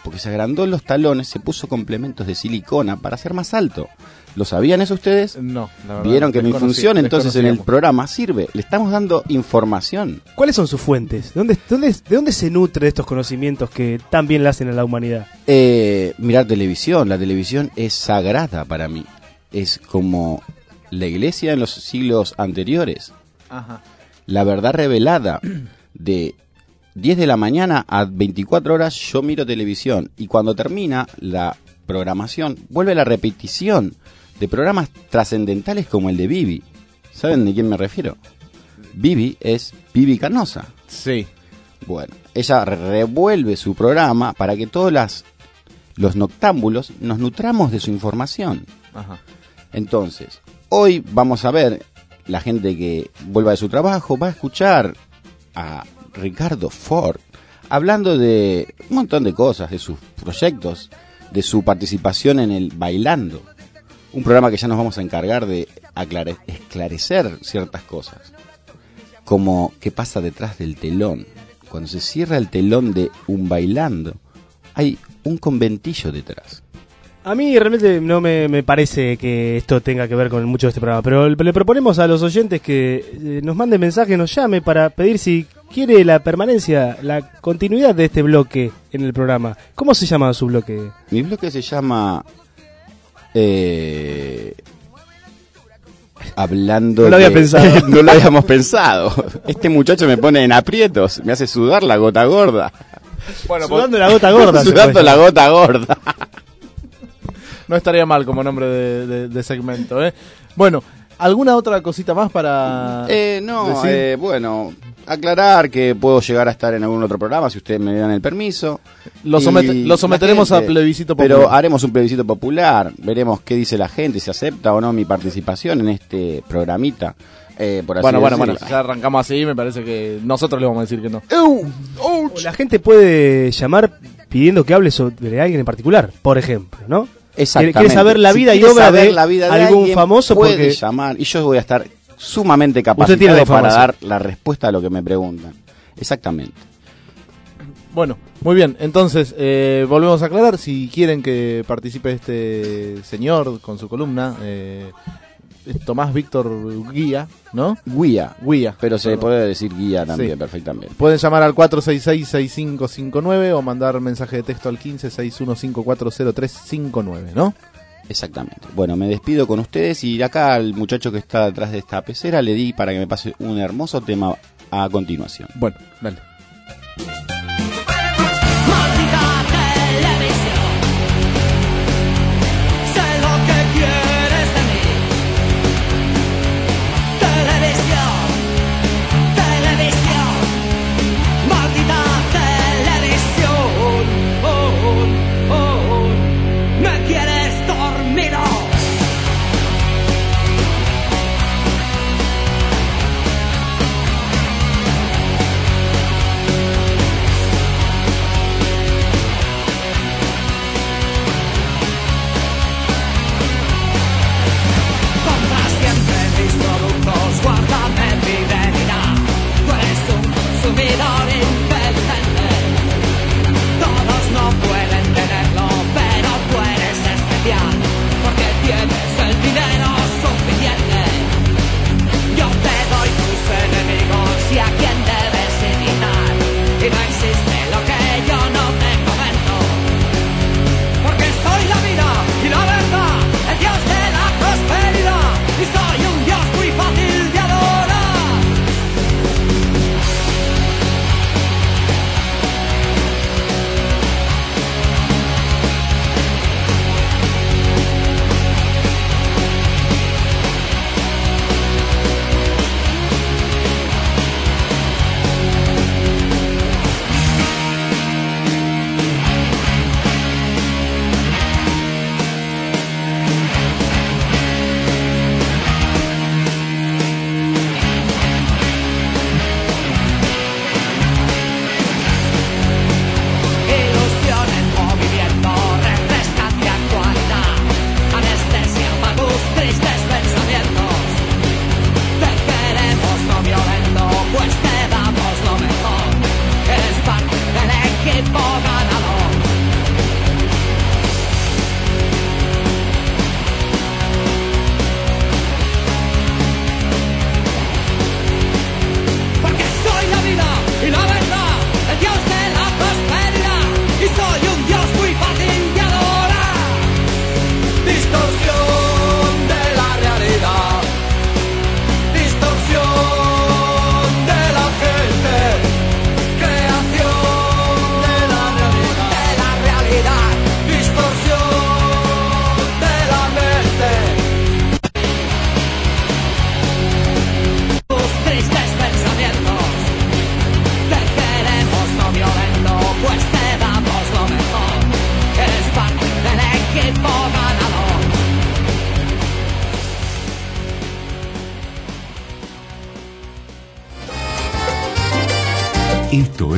Speaker 5: porque se agrandó los talones, se puso complementos de silicona para ser más alto. ¿Lo sabían eso ustedes?
Speaker 4: No, la verdad.
Speaker 5: Vieron que mi
Speaker 4: desconocí-
Speaker 5: función entonces en el
Speaker 4: desconocíamos.
Speaker 5: programa sirve. Le estamos dando información.
Speaker 3: ¿Cuáles son sus fuentes? ¿De dónde, dónde- ¿De dónde se nutre de estos conocimientos que tan bien le hacen a la humanidad?
Speaker 5: Eh, mirar televisión. La televisión es sagrada para mí. Es como la iglesia en los siglos anteriores.
Speaker 4: Ajá.
Speaker 5: La verdad revelada. De diez de la mañana a veinticuatro horas yo miro televisión. Y cuando termina la programación, vuelve la repetición de programas trascendentales como el de Vivi. ¿Saben de quién me refiero? Vivi es Vivi Canosa.
Speaker 4: Sí.
Speaker 5: Bueno, ella revuelve su programa para que todos las, los noctámbulos nos nutramos de su información.
Speaker 4: Ajá.
Speaker 5: Entonces, hoy vamos a ver, la gente que vuelva de su trabajo va a escuchar a Ricardo Ford hablando de un montón de cosas, de sus proyectos, de su participación en el Bailando. Un programa que ya nos vamos a encargar de aclare- esclarecer ciertas cosas. Como qué pasa detrás del telón. Cuando se cierra el telón de un Bailando, hay un conventillo detrás.
Speaker 3: A mí realmente no me, me parece que esto tenga que ver con mucho de este programa, pero le proponemos a los oyentes que eh, nos manden mensajes, nos llame para pedir si quiere la permanencia, la continuidad de este bloque en el programa. ¿Cómo se llama su bloque?
Speaker 5: Mi bloque se llama... Eh, hablando
Speaker 3: No lo había
Speaker 5: de-
Speaker 3: pensado.
Speaker 5: No lo habíamos pensado. Este muchacho me pone en aprietos, me hace sudar la gota gorda.
Speaker 4: Bueno,
Speaker 3: Sudando la gota gorda. se
Speaker 5: Sudando
Speaker 3: puede
Speaker 5: la
Speaker 3: llamar.
Speaker 5: gota gorda.
Speaker 4: No estaría mal como nombre de, de- de segmento, ¿eh? Bueno, ¿alguna otra cosita más para
Speaker 5: Eh, no,
Speaker 4: decir?
Speaker 5: eh, bueno, aclarar que puedo llegar a estar en algún otro programa si ustedes me dan el permiso.
Speaker 4: Lo
Speaker 5: Y
Speaker 4: somete- lo someteremos
Speaker 5: la
Speaker 4: a plebiscito popular.
Speaker 5: Pero haremos un plebiscito popular, veremos qué dice la gente, si acepta o no mi participación en este programita. Eh, por así
Speaker 4: Bueno, bueno,
Speaker 5: decirlo.
Speaker 4: bueno, si ya arrancamos así, me parece que nosotros le vamos a decir que no.
Speaker 3: O la gente puede llamar pidiendo que hable sobre alguien en particular, por ejemplo, ¿no?
Speaker 5: Exactamente.
Speaker 3: Quiere saber la
Speaker 5: Si
Speaker 3: vida y
Speaker 5: quiere
Speaker 3: obra
Speaker 5: saber
Speaker 3: de
Speaker 5: la vida de
Speaker 3: algún
Speaker 5: alguien,
Speaker 3: famoso
Speaker 5: puede
Speaker 3: porque
Speaker 5: llamar y yo voy a estar sumamente
Speaker 3: tiene la
Speaker 5: capacitado para
Speaker 3: información.
Speaker 5: dar la respuesta a lo que me preguntan. Exactamente.
Speaker 4: Bueno, muy bien, entonces eh, volvemos a aclarar, si quieren que participe este señor con su columna, eh, es Tomás Víctor Guía, ¿no?
Speaker 5: Guía.
Speaker 4: Guía.
Speaker 5: Pero se
Speaker 4: Perdón.
Speaker 5: puede decir guía también,
Speaker 4: Sí.
Speaker 5: perfectamente.
Speaker 4: Pueden llamar al cuatro seis seis, seis cinco cinco nueve o mandar mensaje de texto al quince, sesenta y uno cincuenta y cuatro cero tres cincuenta y nueve, ¿no?
Speaker 5: Exactamente. Bueno, me despido con ustedes y acá al muchacho que está detrás de esta pecera le di para que me pase un hermoso tema a continuación.
Speaker 4: Bueno, dale.
Speaker 2: Sé lo que quieres de mí. Televisión, televisión, maldita televisión. Oh, oh, me quieres dormido.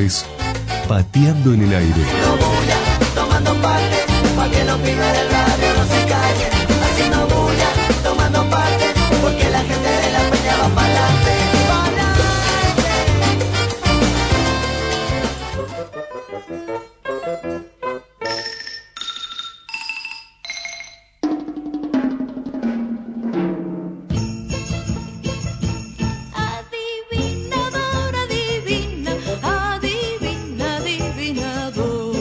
Speaker 1: es Pateando en el Aire.
Speaker 2: Tomando parte, pa' que los pibes del barrio no se callen. Haciendo bulla, tomando parte, porque la gente de la peña va pa'lante,
Speaker 6: Adivinador, adivina, adivina, adivinador.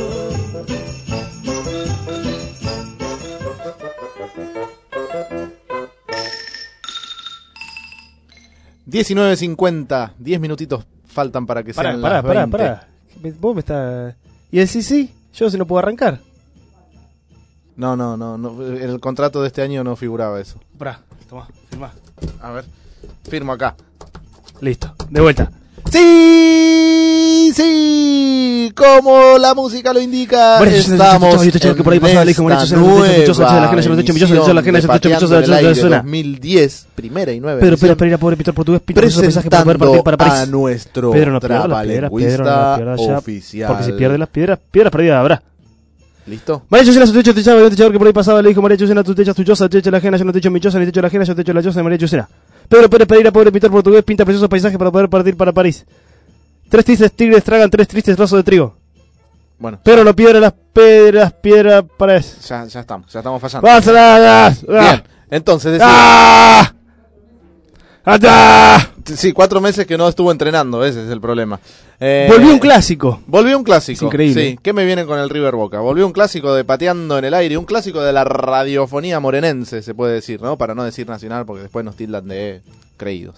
Speaker 4: diecinueve cincuenta, diez minutitos faltan para que
Speaker 3: Pará,
Speaker 4: sean
Speaker 3: pará,
Speaker 4: las
Speaker 3: pará,
Speaker 4: veinte.
Speaker 3: pará. Me- Vos me estás... Y el sí, sí, yo si no puedo arrancar.
Speaker 4: No, no, no, no, en el contrato de este año no figuraba eso.
Speaker 3: Pará, tomá, firmá.
Speaker 4: A ver, firmo acá.
Speaker 3: Listo, de vuelta.
Speaker 4: Sí, sí, como la música lo indica,
Speaker 3: Bueno, yo- yo- yo-
Speaker 4: estamos
Speaker 3: yo- yo- yo- que por ahí pasaba, le dijo,
Speaker 4: en
Speaker 3: Mauricio,
Speaker 4: esta
Speaker 3: yo- yo- yo- yo- yo- yo- yo- yo- yo- yo- yo-
Speaker 4: nueva
Speaker 3: yo- yo- yo- yo- yo- la ajena, yo- yo- yo- yo- yo-
Speaker 4: Pateando
Speaker 3: yo-
Speaker 4: en el
Speaker 3: yo-
Speaker 4: Aire
Speaker 3: suena.
Speaker 4: dos mil diez, primera y nueva
Speaker 3: Pedro,
Speaker 4: edición,
Speaker 3: Pedro Pereira, pobre Víctor Portugués, pinta esos mensajes para poder partir para
Speaker 4: presentando
Speaker 3: París.
Speaker 4: a nuestro
Speaker 3: Pedro, no pierdas las piedras, Pedro, no las pierdas ya,
Speaker 4: oficial.
Speaker 3: porque si pierde las piedras, piedras perdidas habrá.
Speaker 4: ¿Listo?
Speaker 3: María Chusena, su techo, te llama, el techador que por ahí pasaba, le dijo María Chusena, tu techo, tu choza, techo la ajena, yo no techo mi choza, ni techo la ajena, yo techo la choza de María Chusena. Pedro Pérez Pereira, pobre pintor portugués, pinta preciosos paisajes para poder partir para París. Tres tristes tigres tragan tres tristes trozos de trigo.
Speaker 4: Bueno.
Speaker 3: Pero no piedra las piedras, piedra para eso.
Speaker 4: Ya, ya estamos, ya estamos fallando.
Speaker 3: ¡Vas a la-
Speaker 4: Bien, entonces decía...
Speaker 3: ¡Ah! ¡Anda!
Speaker 4: Sí, cuatro meses que no estuvo entrenando, ese es el problema. Eh,
Speaker 3: Volvió un clásico.
Speaker 4: Volvió un clásico.
Speaker 3: Es increíble.
Speaker 4: Sí, ¿qué me vienen con el River Boca? Volvió un clásico de Pateando en el Aire, un clásico de la radiofonía morenense, se puede decir, ¿no? Para no decir nacional, porque después nos tildan de creídos.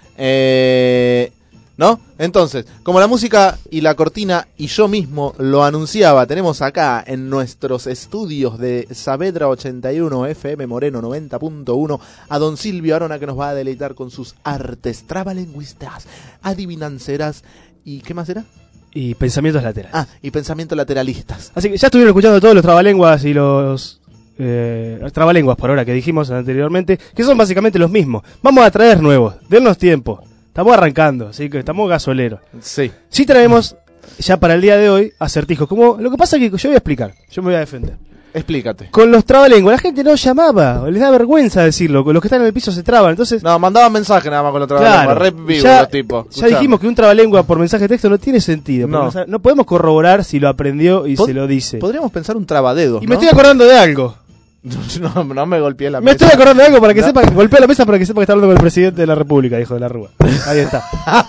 Speaker 4: Eh... ¿No? Entonces, como la música y la cortina y yo mismo lo anunciaba, tenemos acá en nuestros estudios de Saavedra ochenta y uno, F M Moreno noventa punto uno, a don Silvio Arona, que nos va a deleitar con sus artes trabalingüistas, adivinanceras y ¿qué más era?
Speaker 3: Y pensamientos laterales.
Speaker 4: Ah, y pensamientos lateralistas.
Speaker 3: Así que ya estuvieron escuchando todos los trabalenguas y los eh, trabalenguas por ahora que dijimos anteriormente, que son básicamente los mismos. Vamos a traer nuevos, dennos tiempo. Estamos arrancando, así que estamos gasoleros.
Speaker 4: Sí.
Speaker 3: Sí traemos ya para el día de hoy acertijos. Como lo que pasa es que yo voy a explicar, yo me voy a defender.
Speaker 4: Explícate.
Speaker 3: Con los trabalenguas, la gente no llamaba, les da vergüenza decirlo, con los que están en el piso se traban, entonces...
Speaker 4: No, mandaban mensaje nada más con los trabalenguas, re vivo
Speaker 3: ya,
Speaker 4: los tipos.
Speaker 3: ya
Speaker 4: Escuchame.
Speaker 3: dijimos que un trabalengua por mensaje de texto no tiene sentido.
Speaker 4: No.
Speaker 3: No. no podemos corroborar si lo aprendió y
Speaker 4: Pod-
Speaker 3: se lo dice.
Speaker 4: Podríamos pensar un trabadedos,
Speaker 3: Y
Speaker 4: ¿no?
Speaker 3: me estoy acordando de algo.
Speaker 4: No, no me golpeé la
Speaker 3: Me
Speaker 4: mesa.
Speaker 3: estoy acordando de algo para que
Speaker 4: No.
Speaker 3: sepa, golpea la mesa para que sepa que está hablando con el presidente de la República, hijo de la Rúa. Ahí está.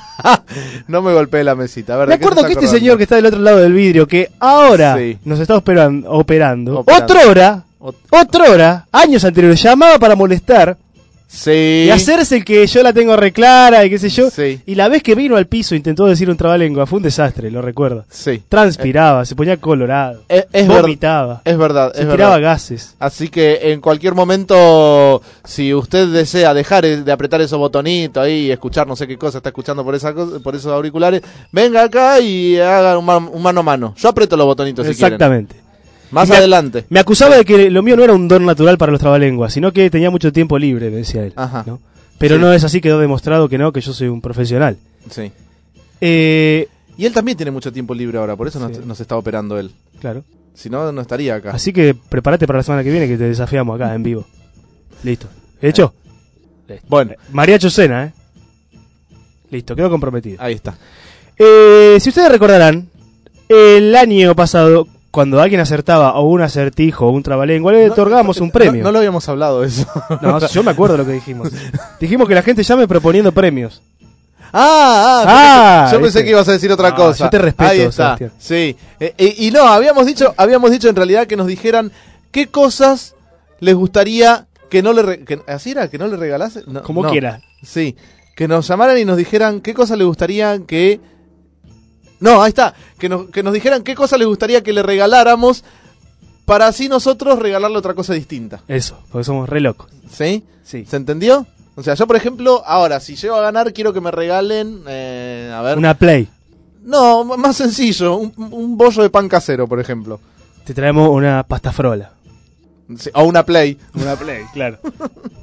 Speaker 4: No me golpeé la mesita. A ver,
Speaker 3: Me
Speaker 4: ¿de qué te
Speaker 3: acuerdo que
Speaker 4: estás
Speaker 3: este
Speaker 4: acordando?
Speaker 3: señor que está del otro lado del vidrio, que ahora
Speaker 4: Sí.
Speaker 3: nos está operan- operando,
Speaker 4: Operando.
Speaker 3: otra hora,
Speaker 4: Ot-
Speaker 3: otra hora, años anteriores, llamaba para molestar
Speaker 4: Sí.
Speaker 3: y hacerse el que yo la tengo reclara y qué sé yo.
Speaker 4: Sí.
Speaker 3: Y la vez que vino al piso intentó decir un trabalengua, fue un desastre, lo recuerdo.
Speaker 4: Sí.
Speaker 3: Transpiraba, se ponía colorado,
Speaker 4: Es, es ver-
Speaker 3: vomitaba,
Speaker 4: es verdad,
Speaker 3: se
Speaker 4: es
Speaker 3: tiraba
Speaker 4: verdad.
Speaker 3: gases.
Speaker 4: Así que en cualquier momento, si usted desea dejar de apretar esos botonitos ahí y escuchar no sé qué cosa está escuchando por esa cosa, por esos auriculares, venga acá y haga un, man- un mano a mano. Yo aprieto los botonitos si quieren.
Speaker 3: Exactamente.
Speaker 4: Más
Speaker 3: Y me-
Speaker 4: adelante.
Speaker 3: Me acusaba de que lo mío no era un don natural para los trabalenguas, sino que tenía mucho tiempo libre, me decía él.
Speaker 4: Ajá.
Speaker 3: ¿no? Pero
Speaker 4: Sí.
Speaker 3: no es así, quedó demostrado que no, que yo soy un profesional.
Speaker 4: Sí.
Speaker 3: Eh,
Speaker 4: Y él también tiene mucho tiempo libre ahora, por eso nos,
Speaker 3: Sí.
Speaker 4: nos está operando él.
Speaker 3: claro.
Speaker 4: Si no, no estaría acá.
Speaker 3: Así que prepárate para la semana que viene que te desafiamos acá en vivo. Listo. ¿Hecho?
Speaker 4: Bueno,
Speaker 3: María Chusena, ¿eh? Listo, quedó comprometido.
Speaker 4: ahí está.
Speaker 3: Eh, si ustedes recordarán, el año pasado, cuando alguien acertaba o un acertijo o un trabalengua, le otorgamos un premio.
Speaker 4: No, no lo habíamos hablado eso.
Speaker 3: No, yo me acuerdo lo que dijimos. Dijimos que la gente llame proponiendo premios.
Speaker 4: Ah, ah,
Speaker 3: Ah,
Speaker 4: yo pensé, yo pensé
Speaker 3: ¿viste?
Speaker 4: que ibas a decir otra
Speaker 3: Ah,
Speaker 4: cosa.
Speaker 3: yo te respeto,
Speaker 4: Ahí está.
Speaker 3: Sebastián.
Speaker 4: Sí. Eh, eh, y no, habíamos dicho, habíamos dicho en realidad que nos dijeran qué cosas les gustaría que no le re- que, así era, que no le regalase, no,
Speaker 3: Como
Speaker 4: no.
Speaker 3: quiera.
Speaker 4: Sí, que nos llamaran y nos dijeran qué cosas les gustaría que No, ahí está, que nos que nos dijeran qué cosas les gustaría que le regaláramos para así nosotros regalarle otra cosa distinta.
Speaker 3: Eso, porque somos re locos.
Speaker 4: ¿Sí?
Speaker 3: Sí.
Speaker 4: ¿Se entendió? O sea, yo por ejemplo, ahora, si llego a ganar, quiero que me regalen, eh, a ver...
Speaker 3: Una Play.
Speaker 4: No, m- más sencillo, un, un bollo de pan casero, por ejemplo.
Speaker 3: Te traemos una pasta frola.
Speaker 4: Sí, o una Play.
Speaker 3: Una Play, claro.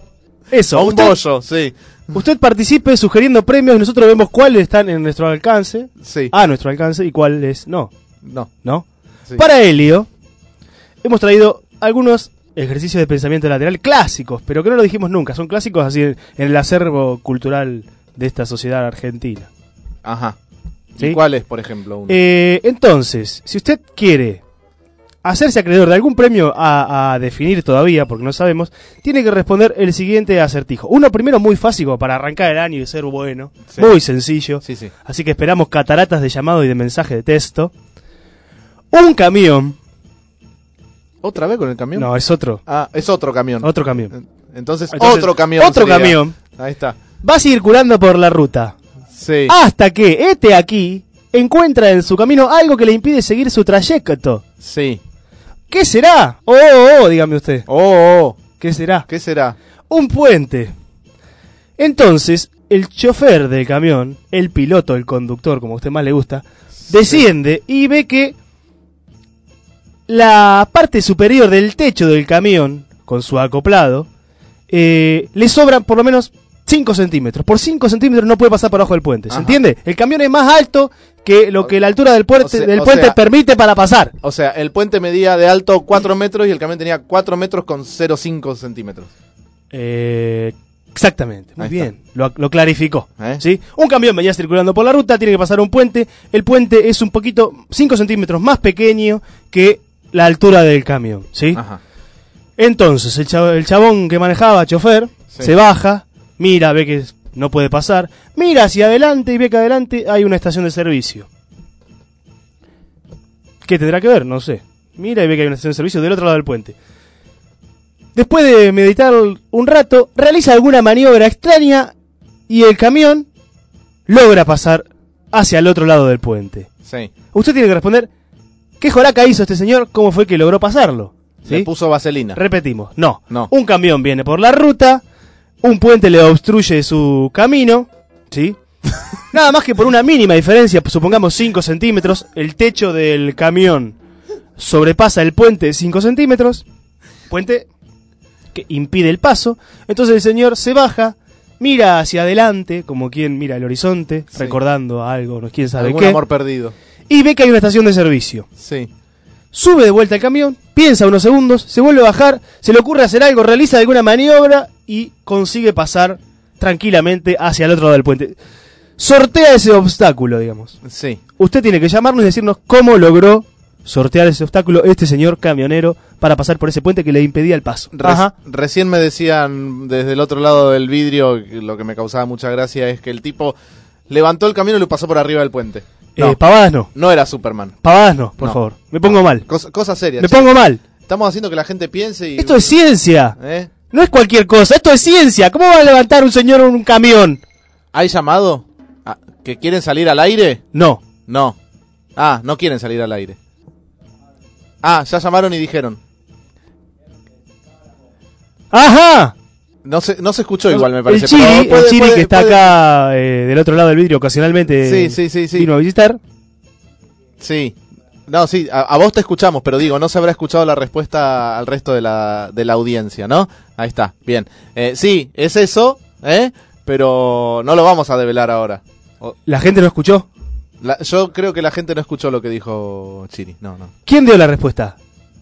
Speaker 3: Eso,
Speaker 4: A un
Speaker 3: usted-
Speaker 4: bollo, sí.
Speaker 3: Usted participe sugiriendo premios y nosotros vemos cuáles están en nuestro alcance,
Speaker 4: Sí.
Speaker 3: a nuestro alcance, y cuáles no.
Speaker 4: No.
Speaker 3: ¿No?
Speaker 4: Sí.
Speaker 3: Para Helio, hemos traído algunos ejercicios de pensamiento lateral clásicos, pero que no lo dijimos nunca. Son clásicos así en, en el acervo cultural de esta sociedad argentina.
Speaker 4: Ajá.
Speaker 3: ¿Sí?
Speaker 4: ¿Y cuál es, por ejemplo, uno?
Speaker 3: Eh, entonces, si usted quiere hacerse acreedor de algún premio a, a definir todavía, porque no sabemos, tiene que responder el siguiente acertijo. Uno primero muy fácil como para arrancar el año y ser bueno,
Speaker 4: Sí.
Speaker 3: muy sencillo.
Speaker 4: Sí, sí.
Speaker 3: Así que esperamos cataratas de llamado y de mensaje de texto. Un camión.
Speaker 4: ¿Otra vez con el camión?
Speaker 3: No, es otro.
Speaker 4: Ah, es otro camión.
Speaker 3: Otro camión.
Speaker 4: Entonces,
Speaker 3: Entonces,
Speaker 4: otro camión.
Speaker 3: otro
Speaker 4: sería.
Speaker 3: camión.
Speaker 4: Ahí está.
Speaker 3: Va circulando por la ruta.
Speaker 4: Sí.
Speaker 3: Hasta que este aquí encuentra en su camino algo que le impide seguir su trayecto.
Speaker 4: Sí.
Speaker 3: ¿Qué será? Oh, oh, oh, dígame usted.
Speaker 4: Oh, oh.
Speaker 3: ¿Qué será?
Speaker 4: ¿Qué será?
Speaker 3: Un puente. Entonces, el chofer del camión, el piloto, el conductor, como a usted más le gusta, desciende y ve que la parte superior del techo del camión, con su acoplado, eh, le sobran por lo menos cinco centímetros. Por cinco centímetros no puede pasar por abajo del puente. ¿Se
Speaker 4: Ajá.
Speaker 3: entiende? El camión es más alto que lo que la altura del, puente,
Speaker 4: o sea-
Speaker 3: del
Speaker 4: o
Speaker 3: puente
Speaker 4: sea-
Speaker 3: permite para pasar.
Speaker 4: O sea, el puente medía de alto cuatro metros y el camión tenía cuatro metros con cero coma cinco centímetros.
Speaker 3: Eh, exactamente, muy
Speaker 4: Ahí
Speaker 3: bien, lo, lo clarificó.
Speaker 4: ¿Eh?
Speaker 3: ¿Sí? Un camión venía circulando por la ruta, tiene que pasar un puente. El puente es un poquito, cinco centímetros más pequeño que la altura del camión. ¿Sí?
Speaker 4: Ajá.
Speaker 3: Entonces, el, chab- el chabón que manejaba, chofer,
Speaker 4: Sí.
Speaker 3: se baja, mira, ve que no puede pasar, mira hacia adelante y ve que adelante hay una estación de servicio. ¿Qué tendrá que ver? No sé. Mira y ve que hay una estación de servicio del otro lado del puente. Después de meditar un rato, realiza alguna maniobra extraña y el camión logra pasar hacia el otro lado del puente.
Speaker 4: Sí.
Speaker 3: Usted tiene que responder, ¿qué joraca hizo este señor? ¿Cómo fue que logró pasarlo?
Speaker 4: Le
Speaker 3: ¿Sí?
Speaker 4: puso vaselina.
Speaker 3: Repetimos, no.
Speaker 4: No.
Speaker 3: Un camión viene por la ruta, un puente le obstruye su camino, ¿sí? Nada más que por una mínima diferencia, supongamos cinco centímetros, el techo del camión sobrepasa el puente cinco centímetros, puente que impide el paso, entonces el señor se baja, mira hacia adelante, como quien mira el horizonte,
Speaker 4: Sí.
Speaker 3: recordando algo, no quién sabe
Speaker 4: Algún
Speaker 3: qué,
Speaker 4: amor perdido.
Speaker 3: y ve que hay una estación de servicio.
Speaker 4: Sí.
Speaker 3: Sube de vuelta al camión, piensa unos segundos, se vuelve a bajar, se le ocurre hacer algo, realiza alguna maniobra y consigue pasar tranquilamente hacia el otro lado del puente. Sortea ese obstáculo, digamos.
Speaker 4: Sí.
Speaker 3: Usted tiene que llamarnos y decirnos cómo logró sortear ese obstáculo este señor camionero para pasar por ese puente que le impedía el paso.
Speaker 4: Re-
Speaker 3: Ajá.
Speaker 4: Recién me decían desde el otro lado del vidrio, que lo que me causaba mucha gracia es que el tipo levantó el camión y lo pasó por arriba del puente. No,
Speaker 3: Eh, pavadas no.
Speaker 4: no era Superman.
Speaker 3: Pavadas no, por
Speaker 4: No.
Speaker 3: favor. Me pongo mal.
Speaker 4: Cosa, cosa seria.
Speaker 3: Me
Speaker 4: che.
Speaker 3: pongo mal.
Speaker 4: Estamos haciendo que la gente piense y...
Speaker 3: Esto es ciencia.
Speaker 4: ¿Eh?
Speaker 3: No es cualquier cosa. Esto es ciencia. ¿Cómo va a levantar un señor un camión?
Speaker 4: ¿Hay llamado? Ah, ¿Que quieren salir al aire?
Speaker 3: No.
Speaker 4: No. Ah, no quieren salir al aire. Ah, ya llamaron y dijeron.
Speaker 3: ¡Ajá!
Speaker 4: No se, no se escuchó igual, me parece.
Speaker 3: El Chiri,
Speaker 4: pero puede-
Speaker 3: el Chiri
Speaker 4: puede-
Speaker 3: que está
Speaker 4: puede-
Speaker 3: acá eh, del otro lado del vidrio ocasionalmente
Speaker 4: Sí, sí, sí, sí.
Speaker 3: vino a visitar.
Speaker 4: Sí. No, sí, a, a vos te escuchamos, pero digo, no se habrá escuchado la respuesta al resto de la, de la audiencia, ¿no? Ahí está, bien. Eh, sí, es eso, ¿eh? Pero no lo vamos a develar ahora. O-
Speaker 3: ¿La gente no escuchó?
Speaker 4: la- yo creo que la gente no escuchó lo que dijo Chiri, no, no.
Speaker 3: ¿Quién dio la respuesta?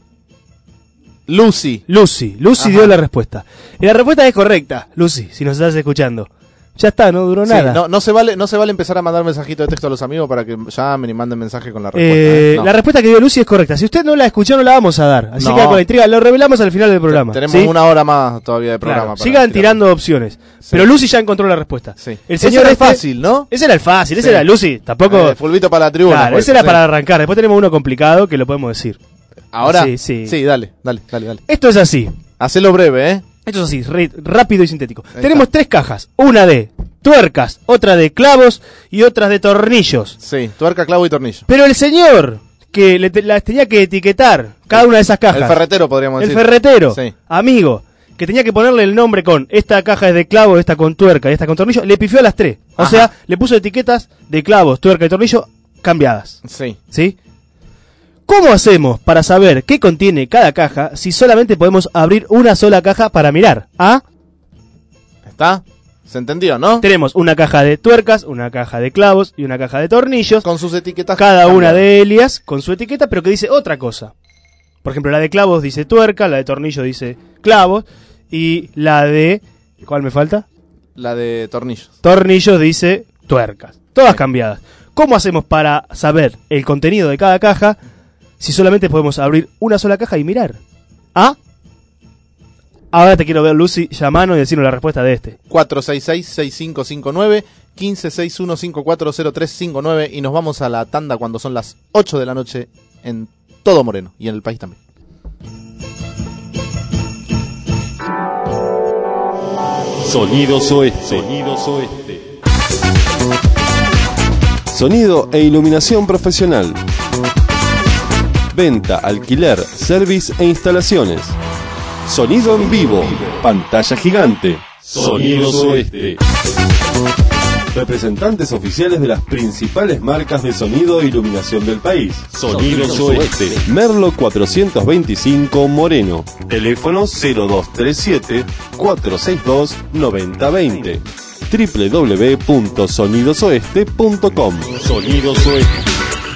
Speaker 4: Lucy.
Speaker 3: Lucy. Lucy
Speaker 4: Ajá.
Speaker 3: dio la respuesta. Y la respuesta es correcta, Lucy, si nos estás escuchando. Ya está, no duró
Speaker 4: Sí,
Speaker 3: nada.
Speaker 4: no, no se vale, no se vale empezar a mandar mensajito de texto a los amigos para que llamen y manden mensaje con la respuesta.
Speaker 3: Eh,
Speaker 4: ¿eh? No.
Speaker 3: La respuesta que dio Lucy es correcta. Si usted no la escuchó, no la vamos a dar. Así
Speaker 4: No.
Speaker 3: que con la intriga lo revelamos al final del programa.
Speaker 4: Tenemos
Speaker 3: ¿sí?
Speaker 4: una hora más todavía de programa.
Speaker 3: Claro,
Speaker 4: para
Speaker 3: sigan
Speaker 4: tirar.
Speaker 3: tirando opciones. Pero Lucy ya encontró la respuesta.
Speaker 4: Sí.
Speaker 3: El
Speaker 4: Ese
Speaker 3: señor
Speaker 4: era
Speaker 3: este-
Speaker 4: fácil, ¿no?
Speaker 3: Ese era el fácil, ese
Speaker 4: Sí.
Speaker 3: era Lucy. Tampoco.
Speaker 4: Eh, fulbito para la tribuna.
Speaker 3: Claro,
Speaker 4: pues,
Speaker 3: ese era
Speaker 4: sí.
Speaker 3: para arrancar. Después tenemos uno complicado que lo podemos decir.
Speaker 4: Ahora.
Speaker 3: Sí, sí.
Speaker 4: Sí, dale, dale, dale, dale.
Speaker 3: Esto es así.
Speaker 4: Hacelo breve, ¿eh?
Speaker 3: Esto es así, re- rápido y sintético.
Speaker 4: Ahí
Speaker 3: Tenemos
Speaker 4: está.
Speaker 3: tres cajas. Una de tuercas, otra de clavos y otras de tornillos.
Speaker 4: Sí, tuerca, clavo y tornillo.
Speaker 3: Pero el señor que le te- las tenía que etiquetar cada una de esas cajas.
Speaker 4: El ferretero, podríamos
Speaker 3: El
Speaker 4: decir.
Speaker 3: ferretero,
Speaker 4: Sí.
Speaker 3: amigo, que tenía que ponerle el nombre con esta caja es de clavo, esta con tuerca y esta con tornillo, le pifió a las tres. O
Speaker 4: Ajá.
Speaker 3: sea, le puso etiquetas de clavos, tuerca y tornillo cambiadas.
Speaker 4: Sí.
Speaker 3: ¿Sí? ¿Cómo hacemos para saber qué contiene cada caja si solamente podemos abrir una sola caja para mirar? ¿Ah?
Speaker 4: ¿Está? ¿Se entendió, no?
Speaker 3: Tenemos una caja de tuercas, una caja de clavos y una caja de tornillos.
Speaker 4: Con sus etiquetas.
Speaker 3: Cada
Speaker 4: cambiadas.
Speaker 3: una de ellas con su etiqueta, pero que dice otra cosa. Por ejemplo, la de clavos dice tuerca, la de tornillo dice clavos y la de... ¿Cuál me falta?
Speaker 4: La de tornillos.
Speaker 3: Tornillos dice tuercas. Todas cambiadas. ¿Cómo hacemos para saber el contenido de cada caja si solamente podemos abrir una sola caja y mirar? ¿Ah? Ahora te quiero ver, Lucy, llamanos y decirnos la respuesta de este.
Speaker 4: cuatro seis seis, seis cinco cinco nueve, uno cinco seis uno cinco cuatro cero tres cinco nueve y nos vamos a la tanda cuando son las ocho de la noche en todo Moreno y en el país también.
Speaker 10: Sonidos Oeste. Sonidos Oeste. Sonido e iluminación profesional. Venta, alquiler, service e instalaciones. Sonido en vivo. Pantalla gigante. Sonidos Oeste. Representantes oficiales de las principales marcas de sonido e iluminación del país. Sonidos Oeste. Merlo cuatrocientos veinticinco Moreno. Teléfono cero dos tres siete, cuatro seis dos, nueve cero dos cero. doble u doble u doble u punto sonidos oeste punto com. Sonidos Oeste.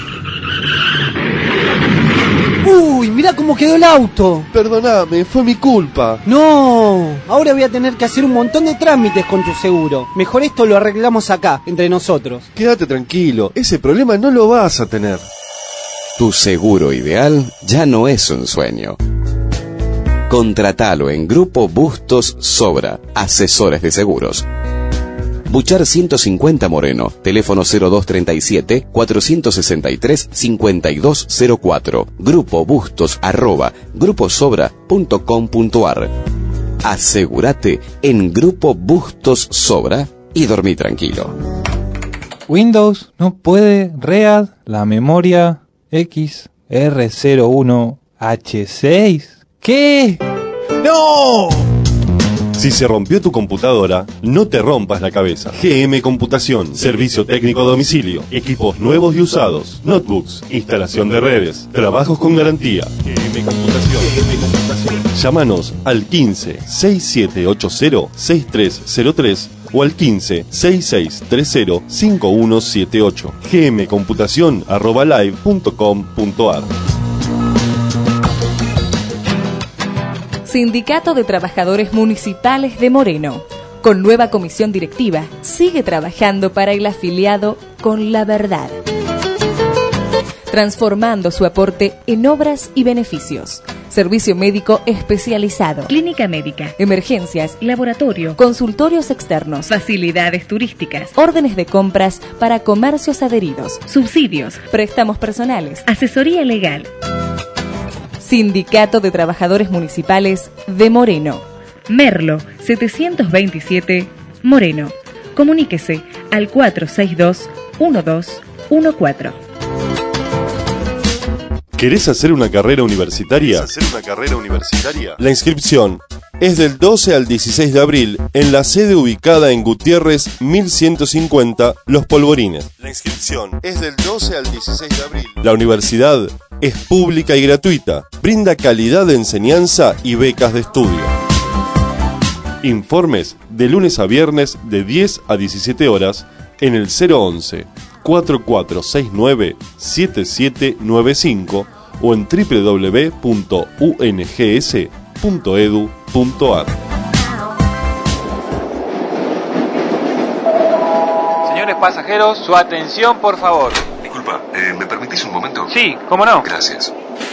Speaker 7: Uy, mirá cómo quedó el auto.
Speaker 10: Perdóname, fue mi culpa.
Speaker 7: No, ahora voy a tener que hacer un montón de trámites con tu seguro. Mejor esto lo arreglamos acá, entre nosotros.
Speaker 10: Quédate tranquilo, ese problema no lo vas a tener.
Speaker 9: Tu seguro ideal ya no es un sueño. Contratalo en Grupo Bustos Sobra, asesores de seguros. Buchar ciento cincuenta Moreno, teléfono cero dos treinta y siete, cuatrocientos sesenta y tres, cincuenta y dos cero cuatro, grupo bustos arroba gruposobra punto com punto ar. Asegúrate en Grupo Bustos Sobra y dormí tranquilo.
Speaker 23: Windows no puede read la memoria X R cero uno H seis. ¿Qué? ¡No!
Speaker 10: Si se rompió tu computadora, no te rompas la cabeza. G M Computación, servicio técnico a domicilio, equipos nuevos y usados, notebooks, instalación de redes, trabajos con garantía. G M Computación. G M Computación. Llámanos al quince, sesenta y siete ochenta, sesenta y tres cero tres o al quince, sesenta y seis treinta, cincuenta y uno setenta y ocho. gmcomputación arroba live punto com punto ar.
Speaker 24: Sindicato de Trabajadores Municipales de Moreno. Con nueva comisión directiva, sigue trabajando para el afiliado con la verdad, transformando su aporte en obras y beneficios. Servicio médico especializado, clínica médica, emergencias, laboratorio, consultorios externos, facilidades turísticas, órdenes de compras para comercios adheridos, subsidios, préstamos personales, asesoría legal. Sindicato de Trabajadores Municipales de Moreno. Merlo, setecientos veintisiete, Moreno. Comuníquese al cuatro seis dos, uno dos uno cuatro.
Speaker 10: ¿Querés hacer una carrera universitaria? ¿Hacer una carrera universitaria? La inscripción es del doce al dieciséis de abril en la sede ubicada en Gutiérrez mil ciento cincuenta, Los Polvorines. La inscripción es del doce al dieciséis de abril. La universidad es pública y gratuita. Brinda calidad de enseñanza y becas de estudio. Informes de lunes a viernes de diez a diecisiete horas en el cero once, cuatro cuatro seis nueve, siete siete nueve cinco o en doble u doble u doble u punto u n g s punto e d u punto a r.
Speaker 25: Señores pasajeros, su atención, por favor.
Speaker 1: Disculpa, eh, ¿me permitís un momento?
Speaker 25: Sí, ¿cómo no?
Speaker 1: Gracias.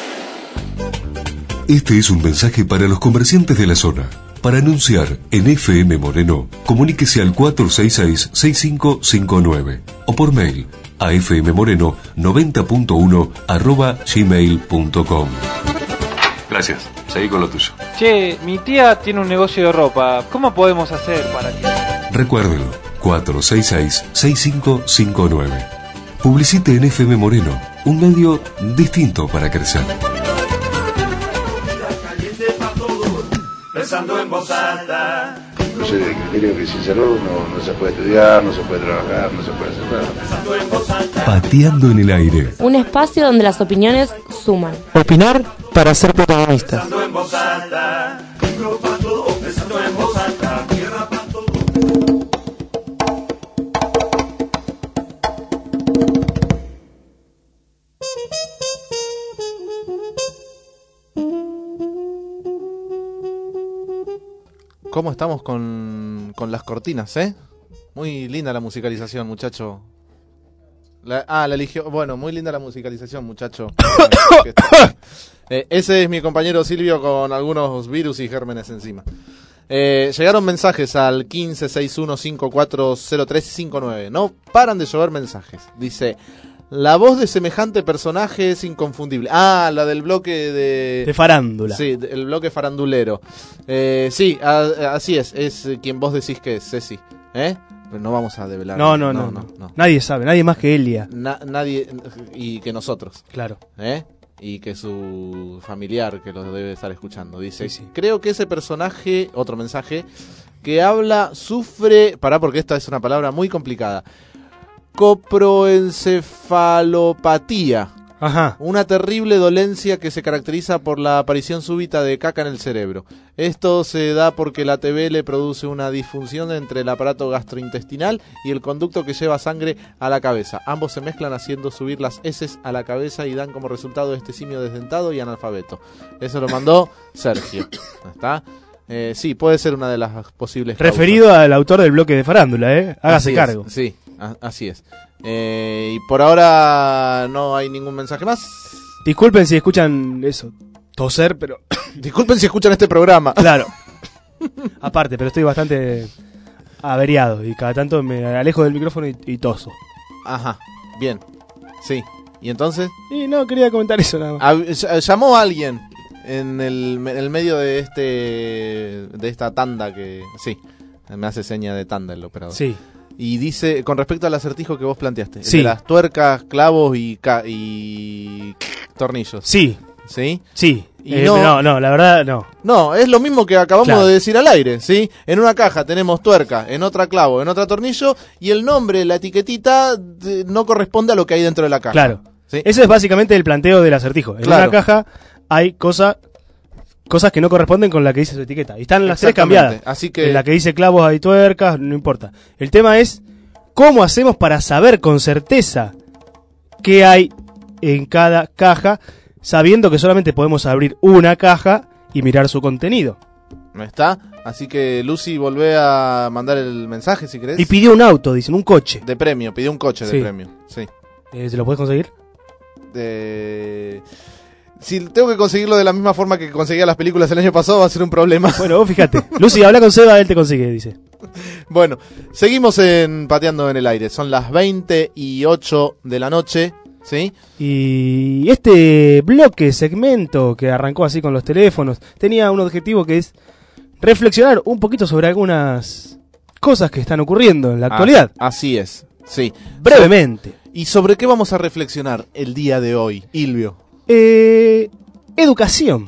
Speaker 1: Este es un mensaje para los comerciantes de la zona. Para anunciar en F M Moreno, comuníquese al cuatro seis seis, seis cinco cinco nueve o por mail a fmmoreno noventa punto uno arroba gmail punto com. Gracias, seguí con lo tuyo.
Speaker 25: Che, mi tía tiene un negocio de ropa. ¿Cómo podemos hacer para que...?
Speaker 1: Recuérdelo, cuatro seis seis, seis cinco cinco nueve. Publicite en F M Moreno, un medio distinto para crecer.
Speaker 2: Pensando en voz alta. Yo soy del criterio que sin salud no, no se puede estudiar, no se puede trabajar, no se puede hacer nada.
Speaker 1: Pateando en el aire.
Speaker 26: Un espacio donde las opiniones suman.
Speaker 3: Opinar para ser protagonistas.
Speaker 2: Pensando en voz alta, pensando en voz alta, tierra para todos.
Speaker 4: ¿Cómo estamos con, con las cortinas, eh? Muy linda la musicalización, muchacho. La, ah, la eligió. Bueno, muy linda la musicalización, muchacho. eh, ese es mi compañero Silvio con algunos virus y gérmenes encima. Eh, llegaron mensajes al quince sesenta y uno cincuenta y cuatro cero tres cincuenta y nueve. No paran de llover mensajes. Dice: la voz de semejante personaje es inconfundible. Ah, la del bloque de...
Speaker 3: De farándula.
Speaker 4: Sí, el bloque farandulero. Eh, sí, a, así es. Es quien vos decís que es, Ceci. ¿Eh? Pero no vamos a develar.
Speaker 3: No, no, no, no, no, no. Nadie sabe, nadie más que Elia.
Speaker 4: Na, nadie, y que nosotros.
Speaker 3: Claro.
Speaker 4: ¿Eh? Y que su familiar, que lo debe estar escuchando, dice: sí, sí. Creo que ese personaje, otro mensaje, que habla, sufre... Pará, porque esta es una palabra muy complicada. Coproencefalopatía.
Speaker 3: Ajá.
Speaker 4: Una terrible dolencia que se caracteriza por la aparición súbita de caca en el cerebro. Esto se da porque la T B le produce una disfunción entre el aparato gastrointestinal y el conducto que lleva sangre a la cabeza. Ambos se mezclan haciendo subir las heces a la cabeza y dan como resultado este simio desdentado y analfabeto. Eso lo mandó Sergio. ¿Está? Eh, sí, puede ser una de las posibles causas.
Speaker 3: Referido al autor del bloque de farándula, ¿eh? Hágase
Speaker 4: así
Speaker 3: cargo.
Speaker 4: Es, sí, a- así es. Eh, y por ahora no hay ningún mensaje más.
Speaker 3: Disculpen si escuchan eso, toser, pero...
Speaker 4: Disculpen si escuchan este programa.
Speaker 3: Claro. Aparte, pero estoy bastante averiado y cada tanto me alejo del micrófono y, y toso.
Speaker 4: Ajá, bien. Sí. ¿Y entonces?
Speaker 3: Y no, quería comentar eso nada más.
Speaker 4: A- ll- llamó a alguien en el, en el medio de este de esta tanda que... Sí, me hace seña de tanda el operador.
Speaker 3: Sí.
Speaker 4: Y dice, con respecto al acertijo que vos planteaste, el
Speaker 3: Sí.
Speaker 4: de las tuercas, clavos y, ca- y tornillos.
Speaker 3: Sí.
Speaker 4: ¿Sí?
Speaker 3: Sí.
Speaker 4: Y
Speaker 3: Eh,
Speaker 4: no,
Speaker 3: no, no, la verdad no.
Speaker 4: No, es lo mismo que acabamos
Speaker 3: Claro.
Speaker 4: de decir al aire, ¿sí? En una caja tenemos tuerca, en otra clavo, en otra tornillo, y el nombre, la etiquetita, de- no corresponde a lo que hay dentro de la caja.
Speaker 3: Claro.
Speaker 4: ¿Sí?
Speaker 3: Ese es básicamente el planteo del acertijo. En
Speaker 4: Claro.
Speaker 3: una caja hay cosa, cosas que no corresponden con la que dice su etiqueta. Y están las tres
Speaker 4: Exactamente.
Speaker 3: cambiadas.
Speaker 4: Así que-
Speaker 3: En la que dice clavos hay tuercas, no importa. El tema es cómo hacemos para saber con certeza qué hay en cada caja, sabiendo que solamente podemos abrir una caja y mirar su contenido.
Speaker 4: ¿No está? Así que, Lucy, volvé a mandar el mensaje, si querés.
Speaker 3: Y pidió un auto, dicen, un coche.
Speaker 4: De premio, pidió un coche
Speaker 3: Sí.
Speaker 4: de premio. Sí.
Speaker 3: Eh, ¿Se lo puedes conseguir?
Speaker 4: De... Si tengo que conseguirlo de la misma forma que conseguía las películas el año pasado, va a ser un problema.
Speaker 3: Bueno, vos fíjate. Lucy, habla con Seba, él te consigue, dice.
Speaker 4: Bueno, seguimos en Pateando en el Aire. Son las veinte y ocho de la noche, ¿sí?
Speaker 3: Y este bloque, segmento que arrancó así con los teléfonos, tenía un objetivo que es reflexionar un poquito sobre algunas cosas que están ocurriendo en la actualidad.
Speaker 4: Así es, sí.
Speaker 3: Brevemente.
Speaker 4: ¿Y sobre qué vamos a reflexionar el día de hoy, Ilvio?
Speaker 3: Eh, educación.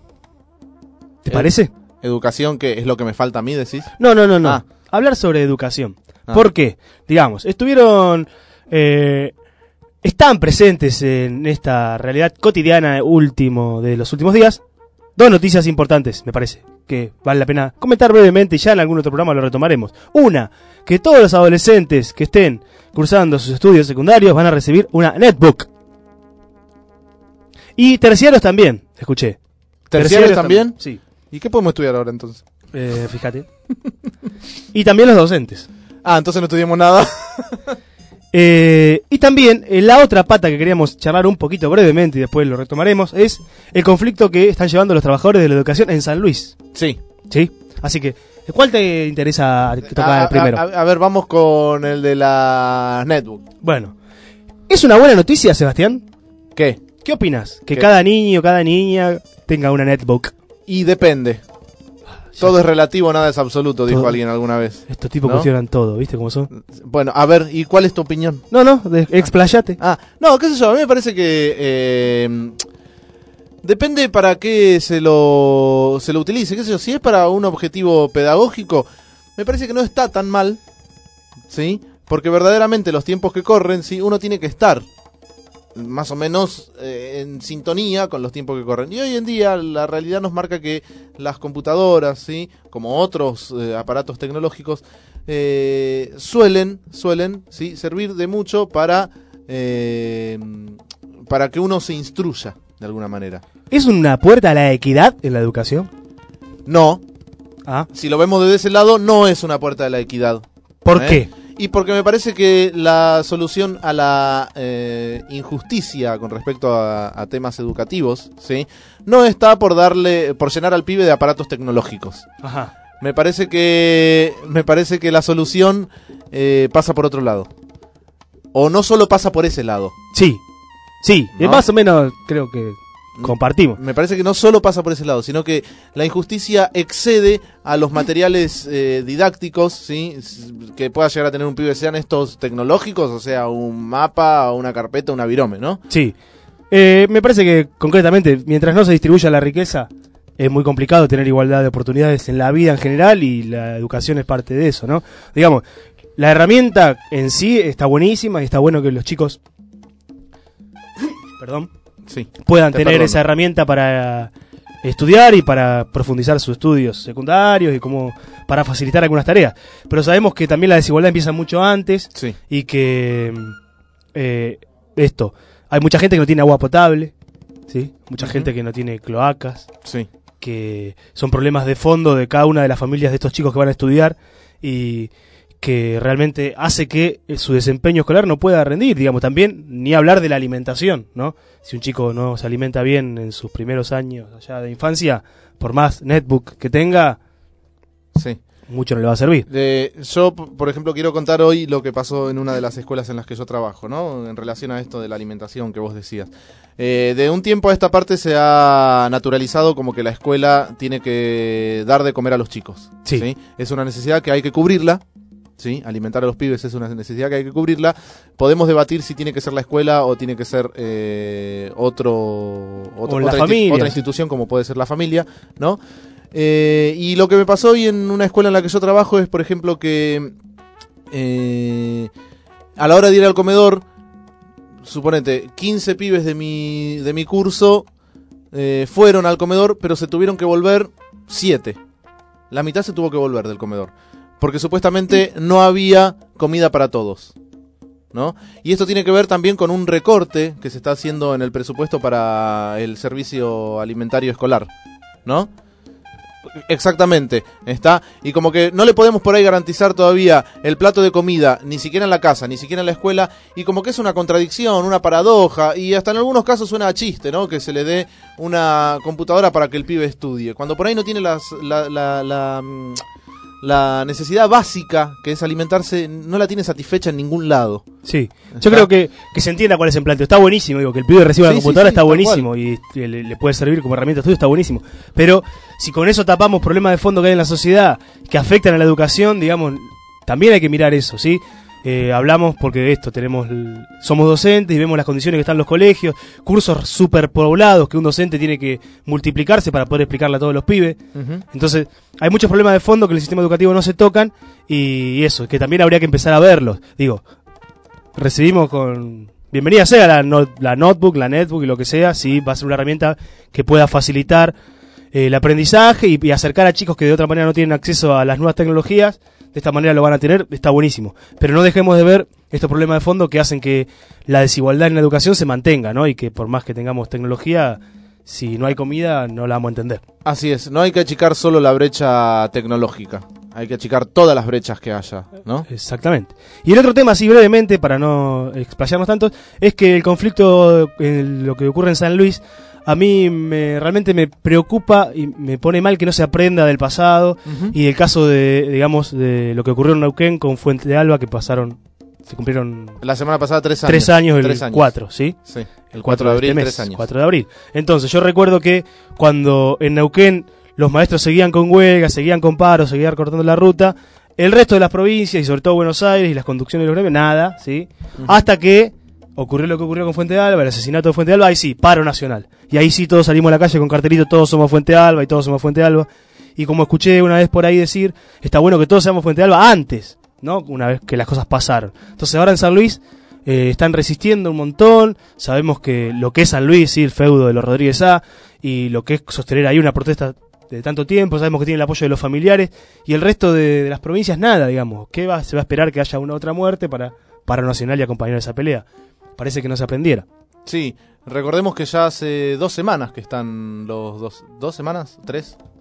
Speaker 3: ¿Te
Speaker 4: Eh,
Speaker 3: parece?
Speaker 4: ¿Educación que es lo que me falta a mí, decís?
Speaker 3: No, no, no, no.
Speaker 4: Ah.
Speaker 3: Hablar sobre educación.
Speaker 4: Ah.
Speaker 3: ¿Por qué? Digamos, estuvieron... Eh, están presentes en esta realidad cotidiana último de los últimos días dos noticias importantes, me parece, que vale la pena comentar brevemente y ya en algún otro programa lo retomaremos. Una, que todos los adolescentes que estén cursando sus estudios secundarios van a recibir una netbook. Y terciarios también, escuché.
Speaker 4: ¿Terciarios también?
Speaker 3: Sí.
Speaker 4: ¿Y qué podemos estudiar ahora entonces?
Speaker 3: Eh, fíjate. Y también los docentes.
Speaker 4: Ah, entonces no estudiamos nada.
Speaker 3: Eh, y también eh, la otra pata que queríamos charlar un poquito brevemente y después lo retomaremos es el conflicto que están llevando los trabajadores de la educación en San Luis.
Speaker 4: Sí.
Speaker 3: ¿Sí? Así que, ¿cuál te interesa tocar
Speaker 4: A,
Speaker 3: primero?
Speaker 4: a- a ver, vamos con el de la netbook.
Speaker 3: Bueno, ¿es una buena noticia, Sebastián?
Speaker 4: ¿Qué?
Speaker 3: ¿Qué opinas? Que
Speaker 4: ¿Qué?
Speaker 3: cada niño, cada niña tenga una netbook.
Speaker 4: Y depende. Todo es relativo, nada es absoluto, dijo
Speaker 3: Todo.
Speaker 4: alguien alguna vez.
Speaker 3: Estos tipos
Speaker 4: ¿No?
Speaker 3: cuestionan todo, ¿viste cómo son?
Speaker 4: Bueno, a ver, ¿y cuál es tu opinión?
Speaker 3: No, no, de- explayate.
Speaker 4: Ah, no, qué sé yo, a mí me parece que eh, depende para qué se lo, se lo utilice, qué sé yo, si es para un objetivo pedagógico, me parece que no está tan mal, ¿sí? Porque verdaderamente los tiempos que corren, sí, uno tiene que estar más o menos eh, en sintonía con los tiempos que corren. Y hoy en día la realidad nos marca que las computadoras, ¿sí? Como otros eh, aparatos tecnológicos, eh, suelen, suelen ¿sí? servir de mucho para, eh, para que uno se instruya de alguna manera.
Speaker 3: ¿Es una puerta a la equidad en la educación?
Speaker 4: No.
Speaker 3: Ah.
Speaker 4: Si lo vemos desde ese lado, no es una puerta de la equidad.
Speaker 3: ¿Por
Speaker 4: ¿Eh?
Speaker 3: qué?
Speaker 4: Y porque me parece que la solución a la eh, injusticia con respecto a, a temas educativos, ¿sí? No está por darle, por llenar al pibe de aparatos tecnológicos.
Speaker 3: Ajá.
Speaker 4: Me parece que, me parece que la solución eh, pasa por otro lado. O no solo pasa por ese lado.
Speaker 3: Sí, sí,
Speaker 4: ¿No?
Speaker 3: más o menos creo que compartimos.
Speaker 4: Me parece que no solo pasa por ese lado, sino que la injusticia excede a los materiales eh, didácticos, ¿sí? Que pueda llegar a tener un pibe, sean estos tecnológicos, o sea, un mapa, una carpeta, una virome, ¿no?
Speaker 3: Sí. Eh, me parece que concretamente, mientras no se distribuya la riqueza, es muy complicado tener igualdad de oportunidades en la vida en general, y la educación es parte de eso, ¿no? Digamos, la herramienta en sí está buenísima y está bueno que los chicos perdón,
Speaker 4: sí,
Speaker 3: puedan
Speaker 4: te
Speaker 3: tener
Speaker 4: perdono.
Speaker 3: esa herramienta para estudiar y para profundizar sus estudios secundarios y como para facilitar algunas tareas. Pero sabemos que también la desigualdad empieza mucho antes,
Speaker 4: sí.
Speaker 3: y que eh, esto, hay mucha gente que no tiene agua potable, ¿sí? Mucha
Speaker 4: Ujú.
Speaker 3: gente que no tiene cloacas,
Speaker 4: sí.
Speaker 3: que son problemas de fondo de cada una de las familias de estos chicos que van a estudiar, y que realmente hace que su desempeño escolar no pueda rendir, digamos. También ni hablar de la alimentación, ¿no? Si un chico no se alimenta bien en sus primeros años allá de infancia, por más netbook que tenga,
Speaker 4: sí,
Speaker 3: mucho no le va a servir.
Speaker 4: De, yo, p- por ejemplo, quiero contar hoy lo que pasó en una de las escuelas en las que yo trabajo, ¿no? En relación a esto de la alimentación que vos decías. Eh, de un tiempo a esta parte se ha naturalizado como que la escuela tiene que dar de comer a los chicos.
Speaker 3: Sí.
Speaker 4: Es una necesidad que hay que cubrirla. ¿Sí? Alimentar a los pibes es una necesidad que hay que cubrirla. Podemos debatir si tiene que ser la escuela o tiene que ser eh, otro, otro
Speaker 3: O la
Speaker 4: otra,
Speaker 3: familia.
Speaker 4: otra institución, como puede ser la familia, ¿no? Eh, y lo que me pasó hoy en una escuela en la que yo trabajo es, por ejemplo, que eh, a la hora de ir al comedor, suponete, quince pibes de mi, de mi curso eh, fueron al comedor, pero se tuvieron que volver siete. La mitad se tuvo que volver del comedor, porque supuestamente no había comida para todos, ¿no? Y esto tiene que ver también con un recorte que se está haciendo en el presupuesto para el servicio alimentario escolar, ¿no? Exactamente, está. Y como que no le podemos por ahí garantizar todavía el plato de comida, ni siquiera en la casa, ni siquiera en la escuela, y como que es una contradicción, una paradoja, y hasta en algunos casos suena a chiste, ¿no? Que se le dé una computadora para que el pibe estudie, cuando por ahí no tiene las, la, la, la, mm, la necesidad básica, que es alimentarse, no la tiene satisfecha en ningún lado.
Speaker 3: Sí, yo creo que, que se entienda cuál es el planteo. Está buenísimo, digo, que el pibe reciba
Speaker 4: Sí,
Speaker 3: la
Speaker 4: sí,
Speaker 3: computadora
Speaker 4: sí,
Speaker 3: está
Speaker 4: tal
Speaker 3: buenísimo y le, le puede servir como herramienta de estudio, está buenísimo. Pero si con eso tapamos problemas de fondo que hay en la sociedad que afectan a la educación, digamos, también hay que mirar eso, ¿sí? Eh, hablamos porque de esto tenemos, el- somos docentes y vemos las condiciones que están los colegios, cursos superpoblados que un docente tiene que multiplicarse para poder explicarle a todos los pibes.
Speaker 4: Ujú.
Speaker 3: Entonces, hay muchos problemas de fondo que en el sistema educativo no se tocan, y eso, que también habría que empezar a verlos. Digo, recibimos con bienvenida sea la, no- la notebook, la netbook y lo que sea, sí, va a ser una herramienta que pueda facilitar eh, el aprendizaje y, y acercar a chicos que de otra manera no tienen acceso a las nuevas tecnologías. De esta manera lo van a tener, está buenísimo. Pero no dejemos de ver estos problemas de fondo que hacen que la desigualdad en la educación se mantenga, ¿no? Y que por más que tengamos tecnología, si no hay comida, no la vamos a entender.
Speaker 4: Así es, no hay que achicar solo la brecha tecnológica, hay que achicar todas las brechas que haya, ¿no?
Speaker 3: Exactamente. Y el otro tema, así brevemente, para no explayarnos tanto, es que el conflicto, en lo que ocurre en San Luis, a mí me, realmente me preocupa y me pone mal que no se aprenda del pasado.
Speaker 4: Ujú.
Speaker 3: Y del caso de, digamos, de lo que ocurrió en Neuquén con Fuente de Alba, que pasaron, se cumplieron
Speaker 4: La semana pasada tres años.
Speaker 3: tres años, el
Speaker 4: Tres años.
Speaker 3: cuatro, ¿sí?
Speaker 4: Sí, el cuatro de abril,
Speaker 3: este mes,
Speaker 4: tres años.
Speaker 3: cuatro de abril. Entonces, yo recuerdo que cuando en Neuquén los maestros seguían con huelga, seguían con paro, seguían cortando la ruta, el resto de las provincias, y sobre todo Buenos Aires y las conducciones de los gremios, nada, ¿sí?
Speaker 4: Ujú.
Speaker 3: Hasta que ocurrió lo que ocurrió con Fuente de Alba, el asesinato de Fuente de Alba, ahí sí, paro nacional. Y ahí sí todos salimos a la calle con cartelito, todos somos Fuente de Alba y todos somos Fuente de Alba. Y como escuché una vez por ahí decir, está bueno que todos seamos Fuente de Alba antes, ¿no? Una vez que las cosas pasaron. Entonces ahora en San Luis eh, están resistiendo un montón, sabemos que lo que es San Luis, sí, el feudo de los Rodríguez A, y lo que es sostener ahí una protesta de tanto tiempo, sabemos que tiene el apoyo de los familiares, y el resto de, de las provincias nada, digamos. ¿Qué va, se va a esperar que haya una otra muerte para paro nacional y acompañar esa pelea? Parece que no se aprendiera.
Speaker 4: Sí, recordemos que ya hace dos semanas que están los dos, dos semanas, tres,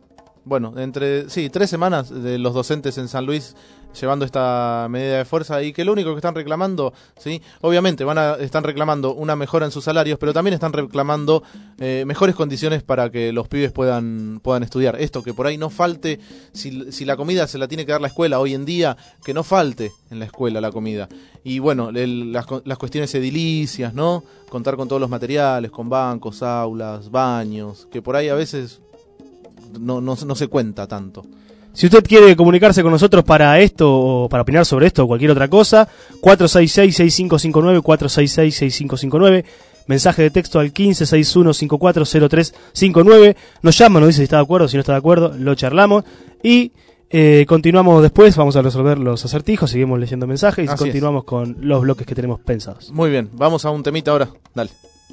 Speaker 4: bueno, entre, sí, tres semanas de los docentes en San Luis llevando esta medida de fuerza y que lo único que están reclamando, sí, obviamente van a, están reclamando una mejora en sus salarios, pero también están reclamando eh, mejores condiciones para que los pibes puedan, puedan estudiar. Esto, que por ahí no falte, si, si la comida se la tiene que dar la escuela hoy en día, que no falte en la escuela la comida. Y bueno, el, las, las cuestiones edilicias, ¿no? Contar con todos los materiales, con bancos, aulas, baños, que por ahí a veces no, no, no se cuenta tanto.
Speaker 3: Si usted quiere comunicarse con nosotros para esto, o para opinar sobre esto o cualquier otra cosa, cuatro seis seis, seis cinco cinco nueve, cuatro seis seis, seis cinco cinco nueve, mensaje de texto al quince sesenta y uno cincuenta y cuatro cero tres cincuenta y nueve, nos llama, nos dice si está de acuerdo, si no está de acuerdo, lo charlamos y eh, continuamos después, vamos a resolver los acertijos, seguimos leyendo mensajes y
Speaker 4: Así
Speaker 3: continuamos es. con los bloques que tenemos pensados.
Speaker 4: Muy bien, vamos a un temita ahora, dale.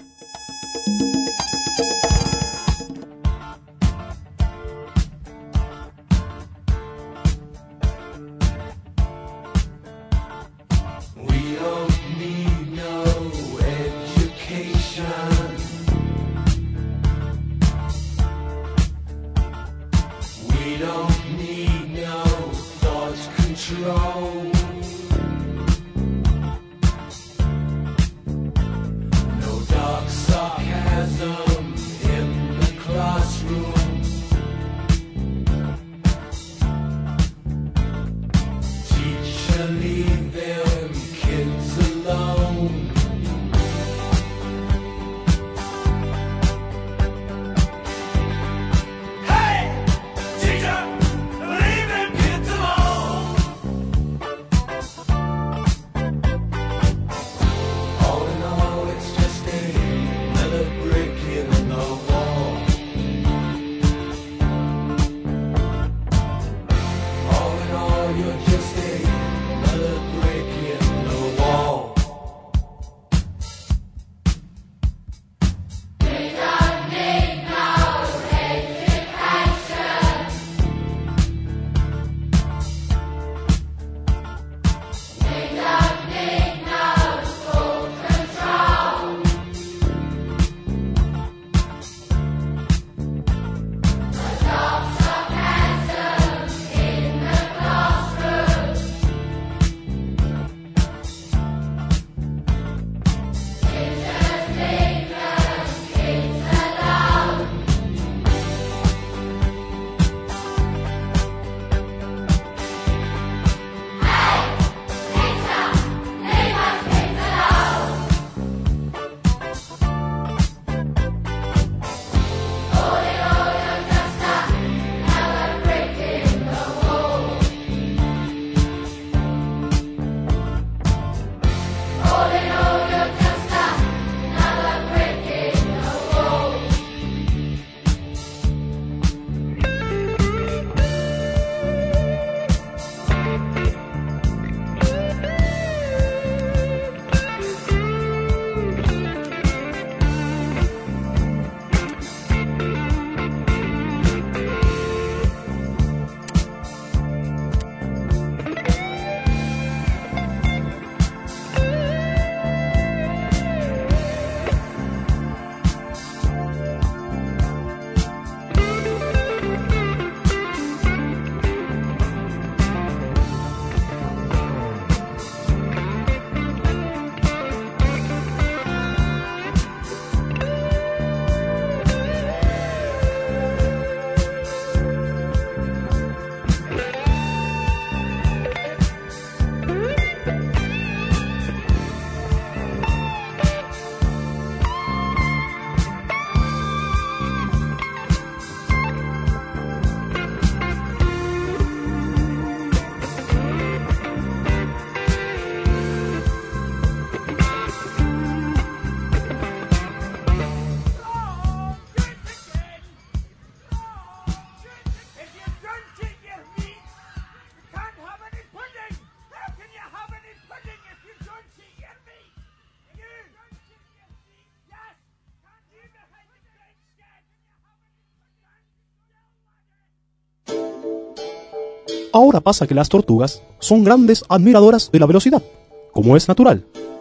Speaker 8: Ahora pasa que las tortugas son grandes admiradoras de la velocidad, como es natural.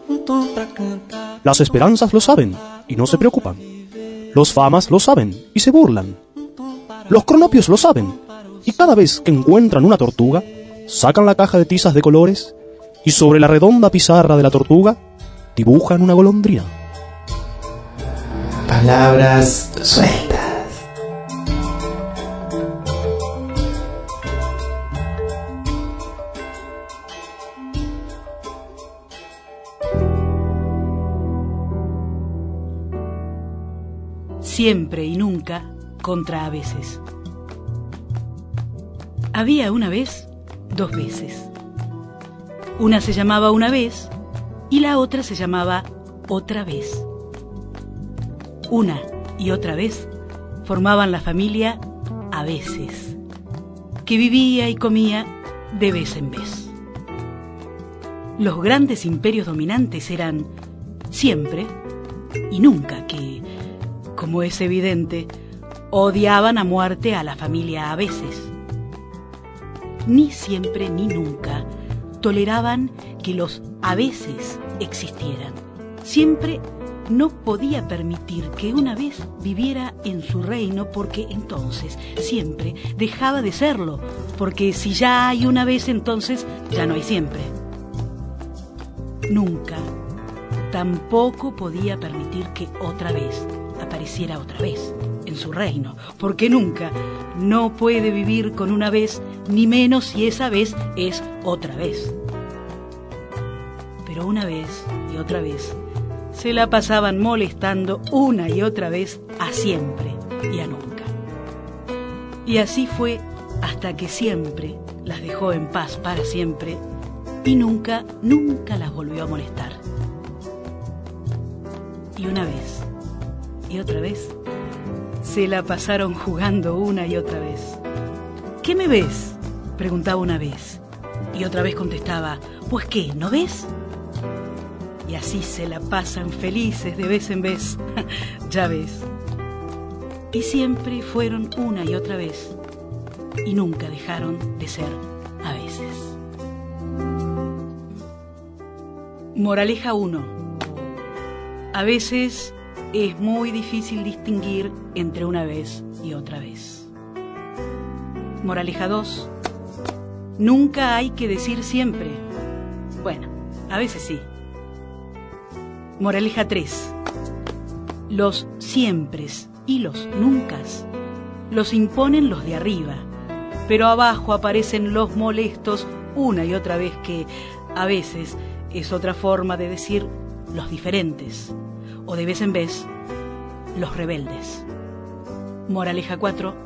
Speaker 8: Las esperanzas lo saben y no se preocupan. Los famas lo saben y se burlan. Los cronopios lo saben Y cada vez que encuentran una tortuga, sacan la caja de tizas de colores y sobre la redonda pizarra de la tortuga dibujan una golondrina.
Speaker 11: Palabras sueltas.
Speaker 13: Siempre y nunca contra a veces. Había una vez dos veces. Una se llamaba una vez y la otra se llamaba otra vez. Una y otra vez formaban la familia a veces, que vivía y comía de vez en vez. Los grandes imperios dominantes eran siempre y nunca, que, como es evidente, odiaban a muerte a la familia a veces. Ni siempre ni nunca toleraban que los a veces existieran. Siempre no podía permitir que una vez viviera en su reino, porque entonces siempre dejaba de serlo, porque si ya hay una vez, entonces ya no hay siempre. Nunca, tampoco podía permitir que otra vez apareciera otra vez en su reino, porque nunca no puede vivir con una vez, ni menos si esa vez es otra vez. Pero una vez y otra vez se la pasaban molestando una y otra vez a siempre y a nunca. Y así fue hasta que siempre las dejó en paz para siempre y nunca, nunca las volvió a molestar. Y una vez y otra vez se la pasaron jugando una y otra vez. ¿Qué me ves?, preguntaba una vez. Y otra vez contestaba, ¿pues qué, no ves? Y así se la pasan felices de vez en vez, ya ves. Y siempre fueron una y otra vez, y nunca dejaron de ser a veces. Moraleja uno. A veces es muy difícil distinguir entre una vez y otra vez. Moraleja dos. Nunca hay que decir siempre. Bueno, a veces sí. Moraleja tres. Los siempres y los nuncas los imponen los de arriba, pero abajo aparecen los molestos una y otra vez, que a veces es otra forma de decir los diferentes, o de vez en vez los rebeldes. Moraleja cuatro.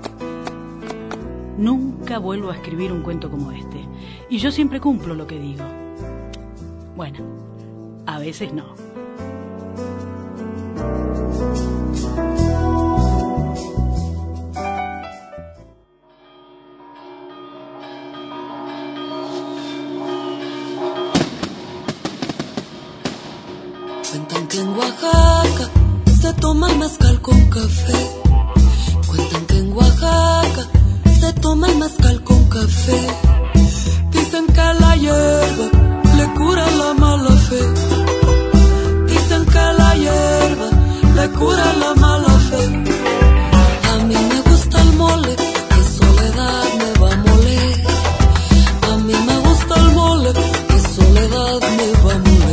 Speaker 13: Nunca vuelvo a escribir un cuento como este, y yo siempre cumplo lo que digo. Bueno, a veces no.
Speaker 6: Cuentan que en Oaxaca se toma el mezcal con café. Cuentan que en Oaxaca se toma el mezcal con café. Dicen que la hierba le cura la mala fe. Dicen que la hierba le cura la mala fe. A mí me gusta el mole, que soledad me va a moler. A mí me gusta el mole, que soledad me va a moler.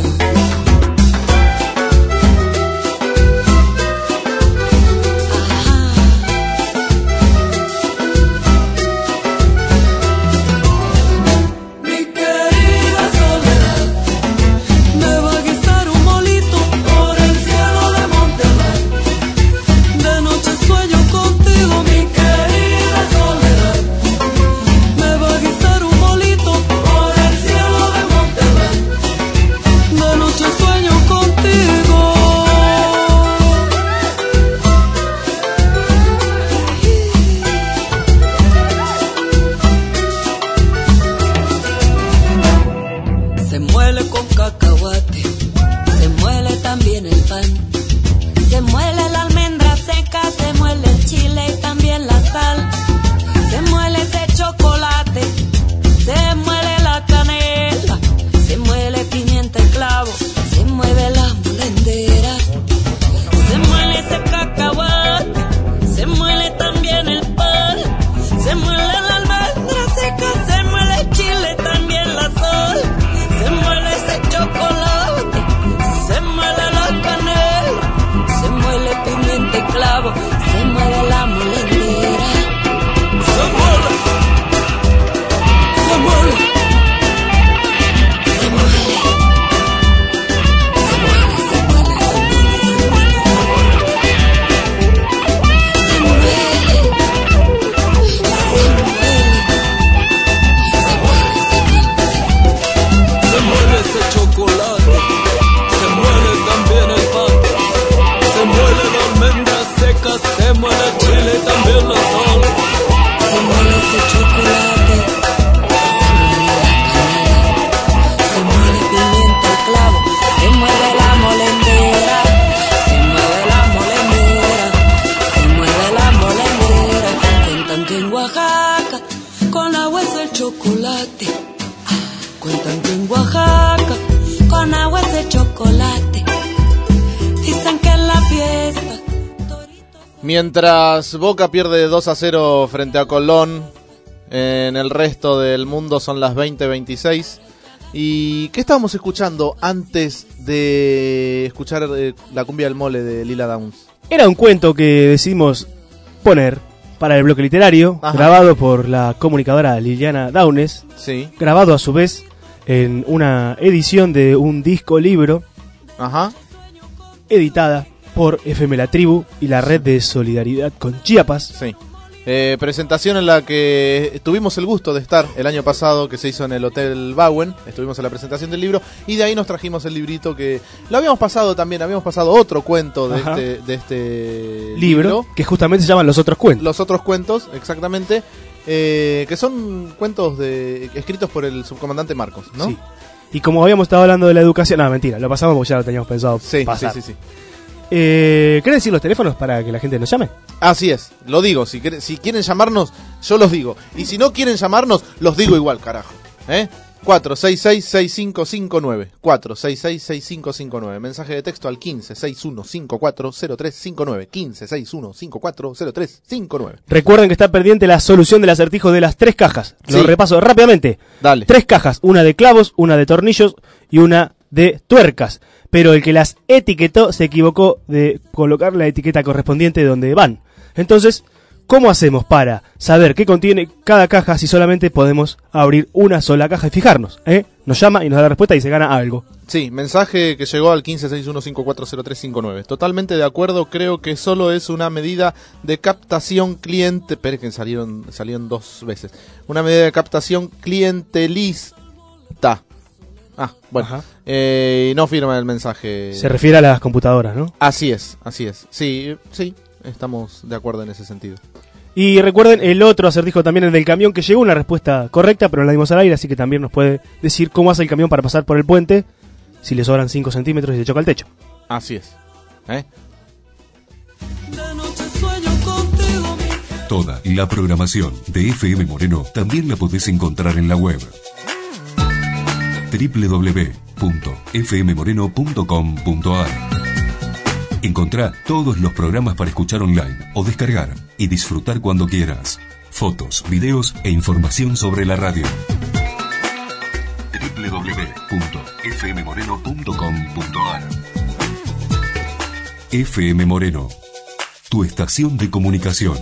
Speaker 6: De noche sueño contigo, mi querida que en Oaxaca con agua es el chocolate. Cuentan que en Oaxaca con agua es el chocolate. Dicen que en la fiesta.
Speaker 4: Mientras Boca pierde dos a cero frente a Colón, en el resto del mundo son las veinte veintiséis. ¿Y qué estábamos escuchando antes de escuchar eh, la cumbia del mole de Lila Downs?
Speaker 3: Era un cuento que decidimos poner para el bloque literario,
Speaker 4: Ajá.
Speaker 3: grabado por la comunicadora Liliana Downes,
Speaker 4: sí.
Speaker 3: grabado a su vez en una edición de un disco libro,
Speaker 4: Ajá.
Speaker 3: editada por F M La Tribu y la Red de Solidaridad con Chiapas.
Speaker 4: Sí. Eh, presentación en la que tuvimos el gusto de estar el año pasado, que se hizo en el Hotel Bowen. Estuvimos en la presentación del libro y de ahí nos trajimos el librito que lo habíamos pasado también, habíamos pasado otro cuento de
Speaker 3: Ajá.
Speaker 4: este, de este
Speaker 3: libro,
Speaker 4: libro,
Speaker 3: que justamente se llaman Los Otros Cuentos.
Speaker 4: Los Otros Cuentos, exactamente, eh, que son cuentos de escritos por el subcomandante Marcos, ¿no?
Speaker 3: Sí. Y como habíamos estado hablando de la educación, no, mentira, lo pasamos porque ya lo teníamos pensado
Speaker 4: Sí,
Speaker 3: pasar.
Speaker 4: sí, sí, sí.
Speaker 3: Eh, ¿Querés decir los teléfonos para que la gente nos llame?
Speaker 4: Así es, lo digo, si, quiere- si quieren llamarnos, yo los digo. Y si no quieren llamarnos, los digo igual, carajo. ¿Eh? cuatro seis seis, seis cinco cinco nueve. cuatro seis seis, seis cinco cinco nueve. Mensaje de texto al quince sesenta y uno cincuenta y cuatro cero tres cincuenta y nueve. quince sesenta y uno cincuenta y cuatro cero tres cincuenta y nueve.
Speaker 3: Recuerden que está pendiente la solución del acertijo de las tres cajas. Lo
Speaker 4: Sí.
Speaker 3: repaso rápidamente.
Speaker 4: Dale.
Speaker 3: Tres cajas, una de clavos, una de tornillos y una de tuercas. Pero el que las etiquetó se equivocó de colocar la etiqueta correspondiente donde van. Entonces, ¿cómo hacemos para saber qué contiene cada caja si solamente podemos abrir una sola caja y fijarnos? ¿eh? Nos llama y nos da la respuesta y se gana algo.
Speaker 4: Sí, mensaje que llegó al quince sesenta y uno cincuenta y cuatro cero tres cincuenta y nueve. Totalmente de acuerdo, creo que solo es una medida de captación cliente... Esperen que salieron, salieron dos veces. Una medida de captación clientelista. Ah, bueno. Eh, y no firma el mensaje.
Speaker 3: Se refiere a las computadoras, ¿no?
Speaker 4: Así es, así es. Sí, sí, estamos de acuerdo en ese sentido.
Speaker 3: Y recuerden el otro acertijo también, el del camión, que llegó una respuesta correcta, pero no la dimos al aire, así que también nos puede decir cómo hace el camión para pasar por el puente, si le sobran cinco centímetros y se choca el techo.
Speaker 4: Así es. ¿Eh?
Speaker 1: Toda la programación de F M Moreno también la podés encontrar en la web doble u doble u doble u punto f m moreno punto com punto a r. Encontrá todos los programas para escuchar online o descargar y disfrutar cuando quieras. Fotos, videos e información sobre la radio. doble u doble u doble u punto f m moreno punto com punto a r. F M Moreno, tu estación de comunicación.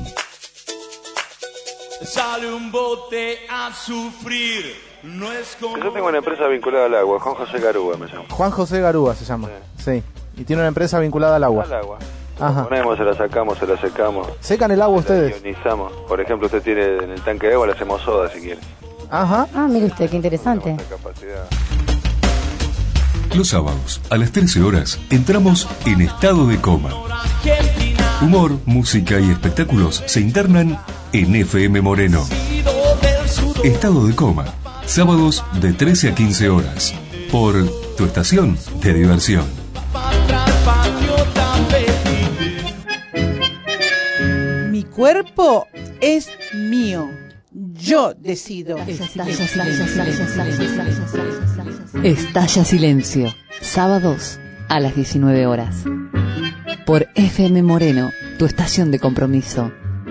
Speaker 2: Sale un bote a sufrir, no es como...
Speaker 14: Yo tengo una empresa vinculada al agua, Juan José Garúa me llamo.
Speaker 4: Juan José Garúa se llama. Sí. Y tiene una empresa vinculada al agua.
Speaker 14: Al agua.
Speaker 4: Ajá.
Speaker 14: La ponemos, se la sacamos, se la secamos.
Speaker 4: ¿Secan el agua ustedes?
Speaker 14: Ionizamos. Por ejemplo, usted tiene en el tanque de agua, le hacemos soda si quiere.
Speaker 4: Ajá.
Speaker 15: Ah, mire usted, qué interesante.
Speaker 14: Capacidad.
Speaker 1: Los sábados, a las trece horas, entramos en estado de coma. Humor, música y espectáculos se internan en F M Moreno. Estado de coma, sábados de trece a quince horas, por tu estación de diversión.
Speaker 16: Mi cuerpo es mío. Yo decido.
Speaker 24: Estalla Silencio, sábados a las diecinueve horas. Por F M Moreno, tu estación de compromiso.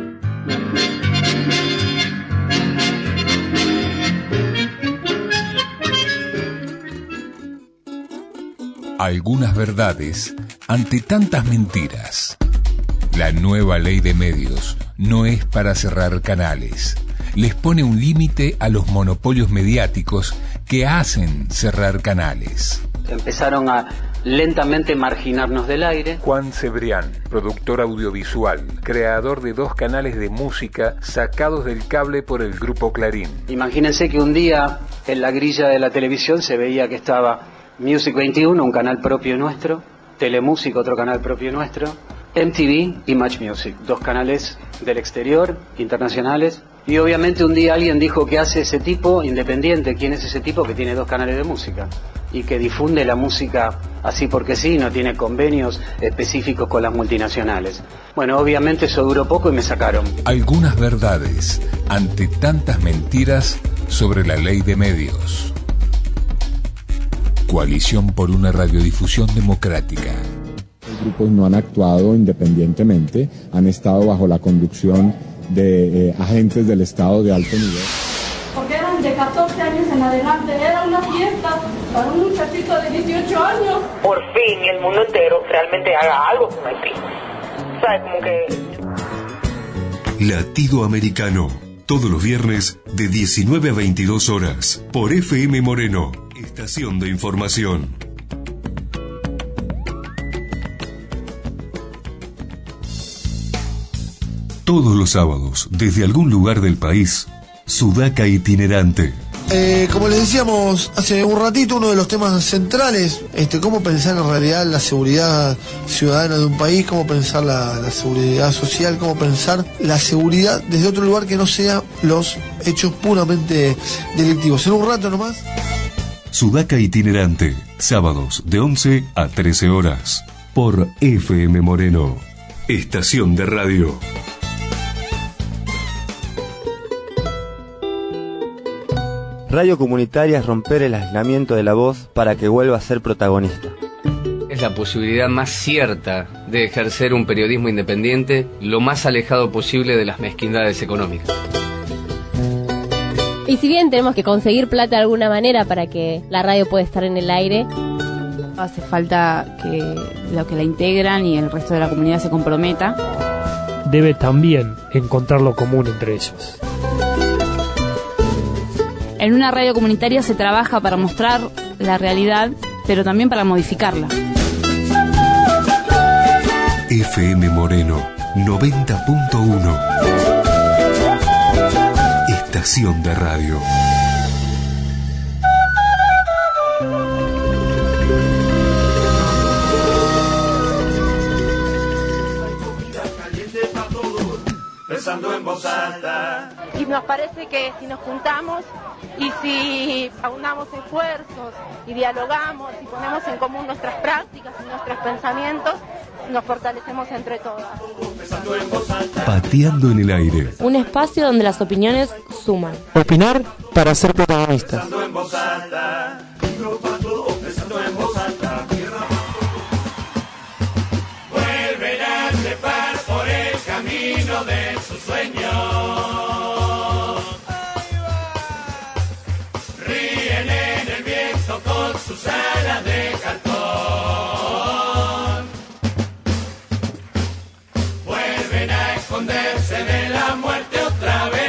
Speaker 19: Algunas verdades ante tantas mentiras. La nueva ley de medios no es para cerrar canales. Les pone un límite a los monopolios mediáticos que hacen cerrar canales.
Speaker 17: Empezaron a lentamente marginarnos del aire.
Speaker 19: Juan Cebrián, productor audiovisual, creador de dos canales de música sacados del cable por el grupo Clarín.
Speaker 17: Imagínense que un día en la grilla de la televisión se veía que estaba Music veintiuno, un canal propio nuestro, Telemusic, otro canal propio nuestro, M T V y Match Music, dos canales del exterior, internacionales, Y obviamente un día alguien dijo: ¿qué hace ese tipo independiente? ¿Quién es ese tipo que tiene dos canales de música? Y que difunde la música así porque sí, no tiene convenios específicos con las multinacionales. Bueno, obviamente eso duró poco y me sacaron.
Speaker 19: Algunas verdades ante tantas mentiras sobre la ley de medios. Coalición por una radiodifusión democrática.
Speaker 12: Los grupos no han actuado independientemente, han estado bajo la conducción de eh, agentes del Estado de alto nivel.
Speaker 15: Porque eran de catorce años en adelante, era una fiesta para un muchachito de dieciocho años.
Speaker 18: Por fin el mundo entero realmente haga algo con Haití. ¿Sabes? Como que...
Speaker 1: Latido Americano, todos los viernes de diecinueve a veintidós horas, por F M Moreno, estación de información. Todos los sábados, desde algún lugar del país, Sudaca Itinerante.
Speaker 20: Eh, como les decíamos hace un ratito, uno de los temas centrales, este, cómo pensar en realidad la seguridad ciudadana de un país, cómo pensar la, la seguridad social, cómo pensar la seguridad desde otro lugar que no sea los hechos puramente delictivos. En un rato nomás.
Speaker 1: Sudaca Itinerante, sábados de once a trece horas, por F M Moreno, estación de radio.
Speaker 21: Radio comunitaria es romper el aislamiento de la voz para que vuelva a ser protagonista.
Speaker 22: Es la posibilidad más cierta de ejercer un periodismo independiente lo más alejado posible de las mezquindades económicas.
Speaker 27: Y si bien tenemos que conseguir plata de alguna manera para que la radio pueda estar en el aire,
Speaker 28: hace falta que los que la integran y el resto de la comunidad se comprometa.
Speaker 29: Debe también encontrar lo común entre ellos.
Speaker 28: En una radio comunitaria se trabaja para mostrar la realidad, pero también para modificarla.
Speaker 1: F M Moreno noventa punto uno, estación de radio.
Speaker 2: Pensando en voz alta.
Speaker 15: Y nos parece que si nos juntamos y si aunamos esfuerzos y dialogamos y ponemos en común nuestras prácticas y nuestros pensamientos, nos fortalecemos entre todas.
Speaker 1: Pateando en el aire.
Speaker 26: Un espacio donde las opiniones suman.
Speaker 29: Opinar para ser protagonistas.
Speaker 2: Vuelven a trepar por el camino de sus sueños. Ríen en el viento con sus alas de cartón. Vuelven a esconderse de la muerte otra vez.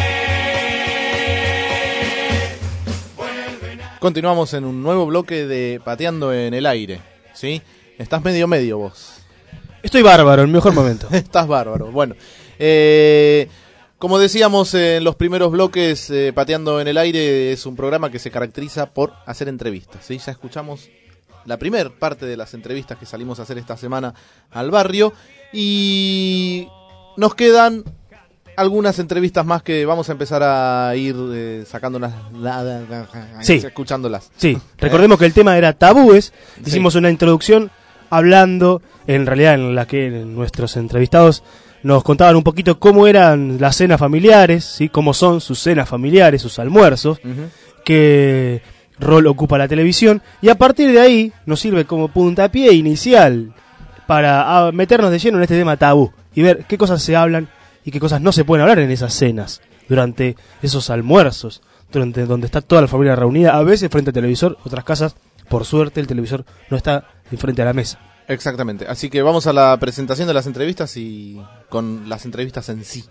Speaker 4: Continuamos en un nuevo bloque de Pateando en el Aire, ¿sí? Estás medio medio vos.
Speaker 3: Estoy bárbaro, en mi mejor momento.
Speaker 4: Estás bárbaro. Bueno, eh, como decíamos en los primeros bloques, eh, Pateando en el Aire es un programa que se caracteriza por hacer entrevistas, ¿sí? Ya escuchamos la primer parte de las entrevistas que salimos a hacer esta semana al barrio y nos quedan algunas entrevistas más que vamos a empezar a ir eh, sacándolas,
Speaker 3: sí.
Speaker 4: escuchándolas.
Speaker 3: Sí, recordemos que el tema era tabúes, hicimos
Speaker 4: sí.
Speaker 3: una introducción hablando, en realidad en la que nuestros entrevistados nos contaban un poquito cómo eran las cenas familiares, ¿sí? Cómo son sus cenas familiares, sus almuerzos, uh-huh. qué rol ocupa la televisión, y a partir de ahí nos sirve como puntapié inicial para meternos de lleno en este tema tabú y ver qué cosas se hablan y qué cosas no se pueden hablar en esas cenas, durante esos almuerzos, durante donde está toda la familia reunida, a veces frente al televisor, otras casas, por suerte, el televisor no está frente a la mesa.
Speaker 4: Exactamente, así que vamos a la presentación de las entrevistas y con las entrevistas en sí.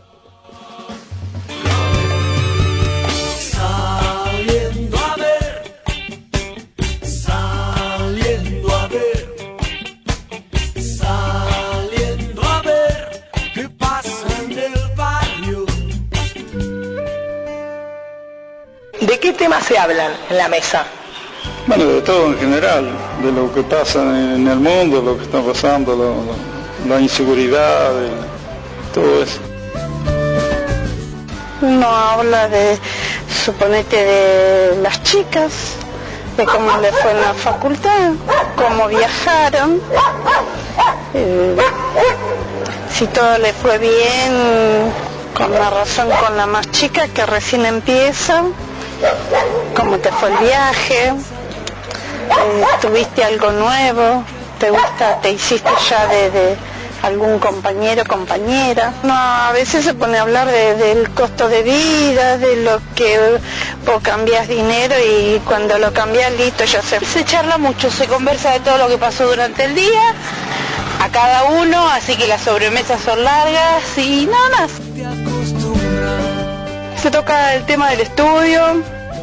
Speaker 2: Saliendo a ver, saliendo a ver, saliendo a ver qué pasa en el barrio.
Speaker 18: ¿De qué temas se hablan en la mesa?
Speaker 30: Bueno, de todo en general, de lo que pasa en el mundo, lo que está pasando, lo, lo, la inseguridad, de todo eso.
Speaker 5: uno habla de, suponete, de las chicas, de cómo les fue en la facultad, cómo viajaron, eh, si todo le fue bien, con la razón con la más chica que recién empieza, cómo te fue el viaje, eh, tuviste algo nuevo, te gusta, te hiciste ya de, de algún compañero, compañera. No, a veces se pone a hablar de, del costo de vida, de lo que vos cambiás dinero y cuando lo cambiás, listo, ya se...
Speaker 6: Se charla mucho, se conversa de todo lo que pasó durante el día, a cada uno, así que las sobremesas son largas y nada más.
Speaker 5: Se toca el tema del estudio.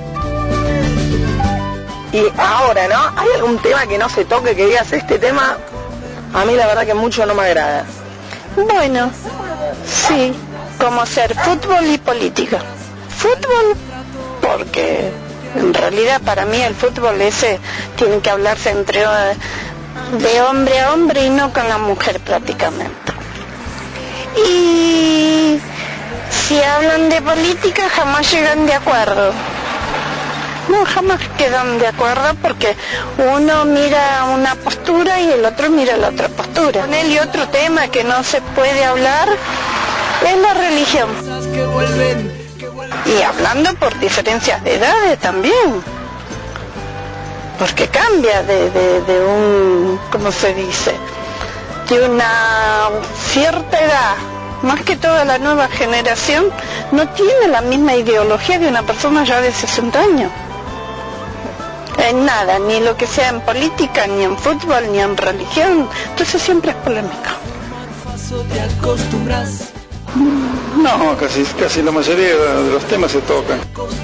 Speaker 18: Y ahora, ¿no? ¿Hay algún tema que no se toque, que digas, este tema, a mí la verdad que mucho no me agrada?
Speaker 5: Bueno, sí, como ser fútbol y política. Fútbol, porque en realidad para mí el fútbol ese tiene que hablarse entre de hombre a hombre y no con la mujer prácticamente. Y si hablan de política jamás llegan de acuerdo. No, jamás quedan de acuerdo porque uno mira una postura y el otro mira la otra postura. Con él y otro tema que no se puede hablar es la religión. Y hablando por diferencias de edades también. Porque cambia de, de, de un, ¿cómo se dice? De una cierta edad. Más que toda la nueva generación no tiene la misma ideología de una persona ya de sesenta años. En nada, ni lo que sea en política, ni en fútbol, ni en religión. Entonces siempre es polémica.
Speaker 30: No, casi, casi la mayoría de los temas se tocan.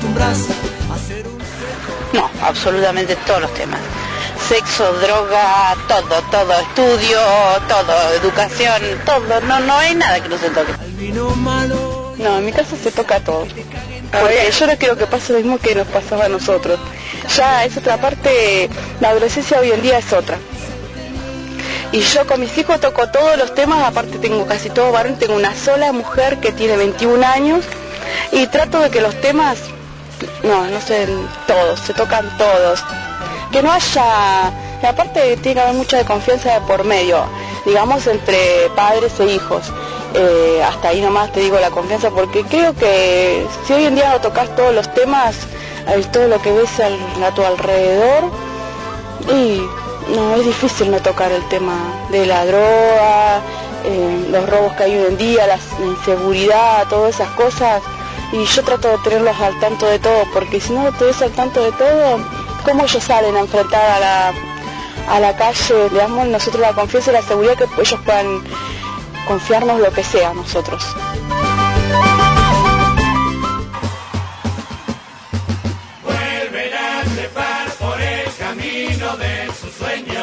Speaker 6: No, absolutamente todos los temas. Sexo, droga, todo, todo, estudio, todo, educación, todo. No, no hay nada que no se toque.
Speaker 5: No, en mi casa se toca todo. Porque yo no creo que pase lo mismo que nos pasaba a nosotros. Ya es otra parte, la adolescencia hoy en día es otra. Y yo con mis hijos toco todos los temas, aparte tengo casi todo varón, tengo una sola mujer que tiene veintiún años y trato de que los temas, no, no sé, todos, se tocan todos. Que no haya, y aparte tiene que haber mucha de confianza de por medio, digamos entre padres e hijos. Eh, hasta ahí nomás te digo la confianza, porque creo que si hoy en día no tocas todos los temas, eh, todo lo que ves al, a tu alrededor, y no, es difícil no tocar el tema de la droga, eh, los robos que hay hoy en día, la inseguridad, todas esas cosas, y yo trato de tenerlos al tanto de todo, porque si no te ves al tanto de todo, ¿cómo ellos salen a enfrentar a la, a la calle? Le damos nosotros la confianza y la seguridad que ellos puedan confiarnos lo que sea a nosotros.
Speaker 2: Vuelven a trepar por el camino de sus sueños.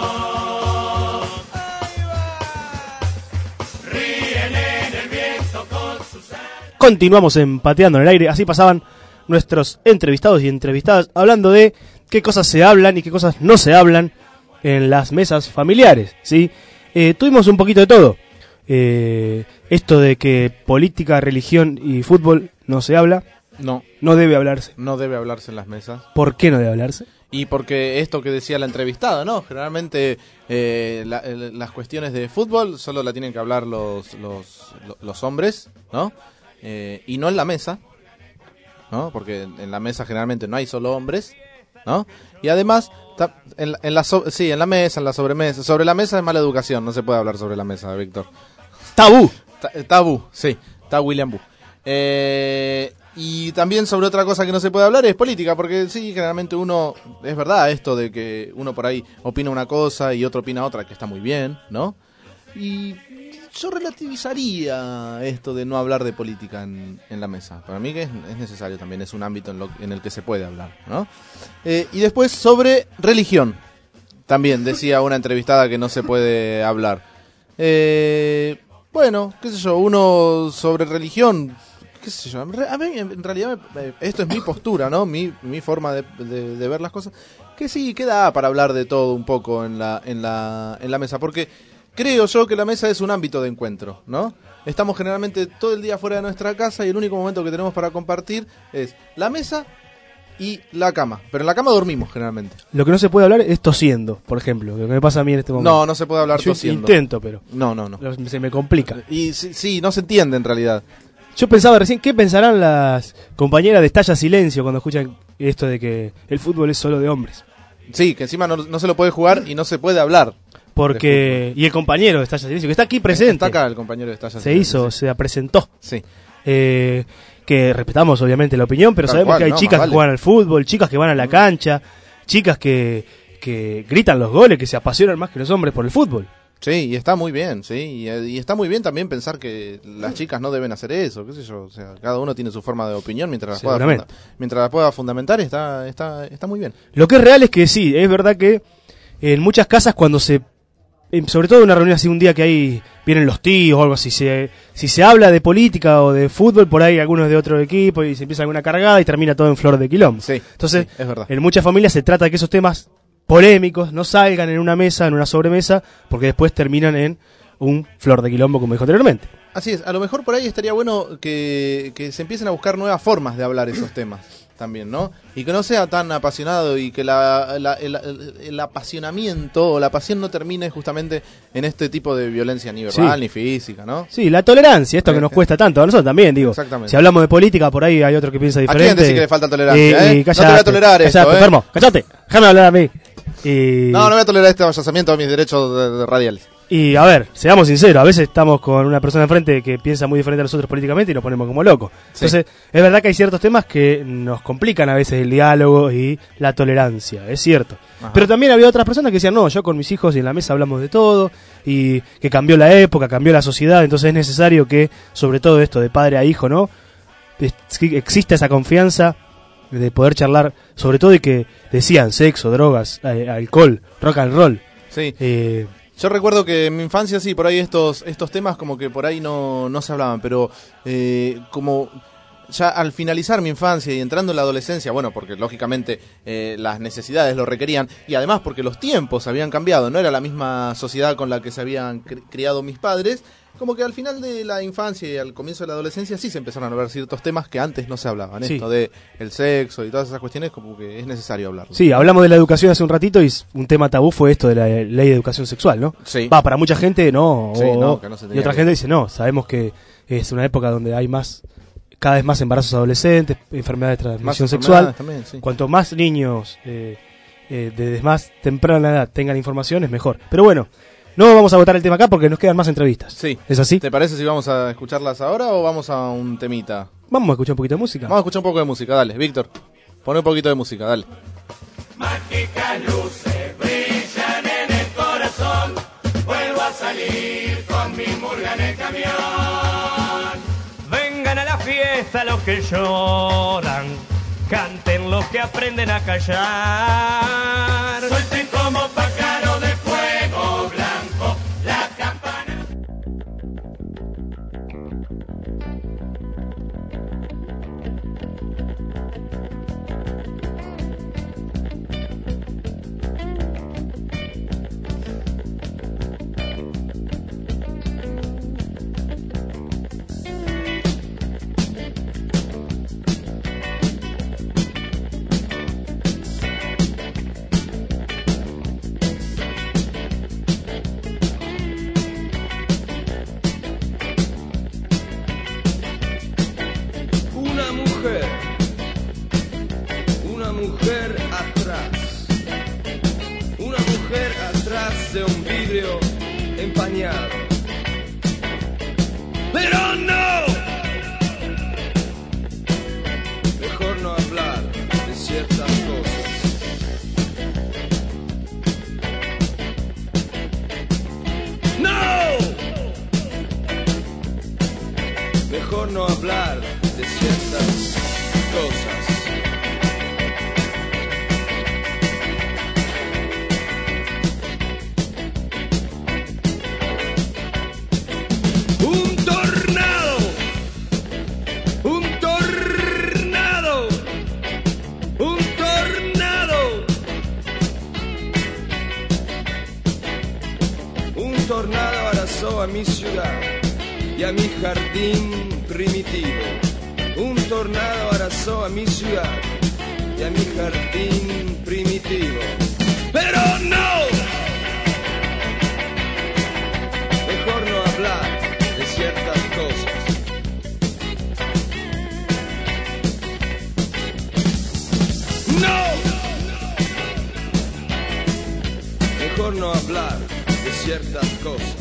Speaker 2: Ríen en el viento con sus...
Speaker 3: Continuamos en Pateando en el Aire. Así pasaban nuestros entrevistados y entrevistadas hablando de qué cosas se hablan y qué cosas no se hablan en las mesas familiares, ¿sí? Eh, tuvimos un poquito de todo. Eh, esto de que política, religión y fútbol no se habla.
Speaker 4: No.
Speaker 3: No debe hablarse.
Speaker 4: No debe hablarse en las mesas.
Speaker 3: ¿Por qué no debe hablarse?
Speaker 4: Y porque esto que decía la entrevistada, ¿no? Generalmente eh, la, el, las cuestiones de fútbol solo la tienen que hablar los, los, los hombres, ¿no? Eh, y no en la mesa, ¿no? Porque en la mesa generalmente no hay solo hombres, ¿no? Y además, en, en la so, sí, en la mesa, en la sobremesa. Sobre la mesa es mala educación, no se puede hablar sobre la mesa, Víctor.
Speaker 3: Tabú.
Speaker 4: Ta, tabú, sí, está William Boo. Eh, y también sobre otra cosa que no se puede hablar es política, porque sí, generalmente uno, es verdad esto de que uno por ahí opina una cosa y otro opina otra, que está muy bien, ¿no? Y yo relativizaría esto de no hablar de política en, en la mesa. Para mí que es, es necesario también, es un ámbito en, lo, en el que se puede hablar, ¿no? Eh, y después sobre religión. También decía una entrevistada que no se puede hablar. Eh, bueno, qué sé yo, uno sobre religión, qué sé yo. A mí en realidad esto es mi postura, ¿no? Mi, mi forma de, de, de ver las cosas. Que sí, queda para hablar de todo un poco en la, en la, en la mesa, porque creo yo que la mesa es un ámbito de encuentro, ¿no? estamos generalmente todo el día fuera de nuestra casa y el único momento que tenemos para compartir es la mesa y la cama. Pero en la cama dormimos generalmente.
Speaker 3: Lo que no se puede hablar es tosiendo, por ejemplo, lo que me pasa a mí en este momento.
Speaker 4: No, no se puede hablar
Speaker 3: Yo
Speaker 4: tosiendo.
Speaker 3: Intento, pero
Speaker 4: no, no, no.
Speaker 3: Se me complica.
Speaker 4: Y sí, sí, no se entiende en realidad.
Speaker 3: Yo pensaba recién, ¿qué pensarán las compañeras de Estalla Silencio cuando escuchan esto de que el fútbol es solo de hombres?
Speaker 4: Sí, que encima no, no se lo puede jugar y no se puede hablar.
Speaker 3: Porque y el compañero de Estalla Silencio, que está aquí presente.
Speaker 4: Está acá el compañero de Estalla
Speaker 3: Se
Speaker 4: Silencio.
Speaker 3: hizo, sí. se presentó.
Speaker 4: Sí.
Speaker 3: Eh, que respetamos obviamente la opinión, pero
Speaker 4: Tal
Speaker 3: sabemos
Speaker 4: cual,
Speaker 3: que hay
Speaker 4: no,
Speaker 3: chicas
Speaker 4: vale.
Speaker 3: que juegan al fútbol, chicas que van a la cancha, chicas que, que gritan los goles, que se apasionan más que los hombres por el fútbol.
Speaker 4: Sí, y está muy bien, sí, y, y está muy bien también pensar que las chicas no deben hacer eso, qué sé yo, o sea, cada uno tiene su forma de opinión mientras la pueda, funda- mientras la pueda fundamentar, está, está, está muy bien.
Speaker 3: Lo que es real es que sí, es verdad que en muchas casas cuando se, sobre todo en una reunión así un día que hay, vienen los tíos o algo así, se, si se habla de política o de fútbol, por ahí algunos de otro equipo y se empieza alguna cargada y termina todo en flor de quilombo.
Speaker 4: Sí,
Speaker 3: Entonces,
Speaker 4: sí, es verdad.
Speaker 3: en muchas familias se trata de que esos temas polémicos no salgan en una mesa, en una sobremesa, porque después terminan en un flor de quilombo, como dijo anteriormente.
Speaker 4: Así es, a lo mejor por ahí estaría bueno que, que se empiecen a buscar nuevas formas de hablar esos temas también, ¿no? Y que no sea tan apasionado y que la, la- el, el- el apasionamiento o la pasión no termine justamente en este tipo de violencia ni verbal
Speaker 3: Sí.
Speaker 4: ni física, ¿no?
Speaker 3: Sí, la tolerancia, esto que nos cuesta tanto, a nosotros también, digo.
Speaker 4: Exactamente.
Speaker 3: Si hablamos de política, por ahí hay otro que piensa
Speaker 4: ¿A
Speaker 3: diferente.
Speaker 4: quién decís que le falta tolerancia,
Speaker 3: Y-
Speaker 4: eh?
Speaker 3: y
Speaker 4: No te voy a
Speaker 3: callate,
Speaker 4: tolerar
Speaker 3: callate,
Speaker 4: esto, eh.
Speaker 3: enfermo, callate, déjame hablar a mí. Y...
Speaker 4: No, no voy a tolerar este avasallamiento a mis derechos de- de radiales.
Speaker 3: Y a ver, seamos sinceros, a veces estamos con una persona enfrente que piensa muy diferente a nosotros políticamente y nos ponemos como locos.
Speaker 4: Sí.
Speaker 3: Entonces, es verdad que hay ciertos temas que nos complican a veces el diálogo y la tolerancia, es cierto.
Speaker 4: Ajá.
Speaker 3: Pero también había otras personas que decían, no, yo con mis hijos y en la mesa hablamos de todo, y que cambió la época, cambió la sociedad, entonces es necesario que, sobre todo esto de padre a hijo, ¿no? Es- que exista esa confianza de poder charlar, sobre todo y que decían sexo, drogas, eh, alcohol, rock and roll.
Speaker 4: Sí.
Speaker 3: Eh,
Speaker 4: Yo recuerdo que en mi infancia sí, por ahí estos estos temas como que por ahí no, no se hablaban, pero eh, como ya al finalizar mi infancia y entrando en la adolescencia, bueno, porque lógicamente eh, las necesidades lo requerían y además porque los tiempos habían cambiado, no era la misma sociedad con la que se habían cri- criado mis padres, como que al final de la infancia y al comienzo de la adolescencia sí se empezaron a hablar ciertos temas que antes no se hablaban,
Speaker 3: Sí.
Speaker 4: esto de el sexo y todas esas cuestiones como que es necesario hablarlo.
Speaker 3: Sí, hablamos de la educación hace un ratito y s- un tema tabú fue esto de la ley de educación sexual, ¿no?
Speaker 4: Sí.
Speaker 3: Va, para mucha gente no.
Speaker 4: Sí,
Speaker 3: o-
Speaker 4: no, que no se tenía
Speaker 3: y otra
Speaker 4: que-
Speaker 3: gente dice, no, sabemos que es una época donde hay más, cada vez más embarazos adolescentes, enfermedades de transmisión
Speaker 4: Más
Speaker 3: sexual.
Speaker 4: enfermedades también, sí.
Speaker 3: Cuanto más niños eh, eh, desde más temprana edad tengan información, es mejor. Pero bueno, no vamos a agotar el tema acá porque nos quedan más entrevistas.
Speaker 4: Sí.
Speaker 3: ¿Es así?
Speaker 4: ¿Te parece si vamos a escucharlas ahora o vamos a un temita?
Speaker 3: Vamos a escuchar un poquito de música.
Speaker 4: Vamos a escuchar un poco de música, dale, Víctor. Pon un poquito de música, dale.
Speaker 2: Mágicas luces brillan en el corazón. Vuelvo a salir con mi murga en el camión.
Speaker 7: Vengan a la fiesta los que lloran, canten los que aprenden a callar.
Speaker 2: Suelten como pájaro de fuego blanco la campana.
Speaker 8: Una mujer, una mujer atrás, una mujer atrás de un vidrio empañado. Pero no, mejor no hablar de ciertas cosas. No, mejor no hablar de ciertas cosas. a mi jardín primitivo. Un tornado arrasó a mi ciudad y a mi jardín primitivo. Pero no, mejor no hablar de ciertas cosas. No, mejor no hablar de ciertas cosas.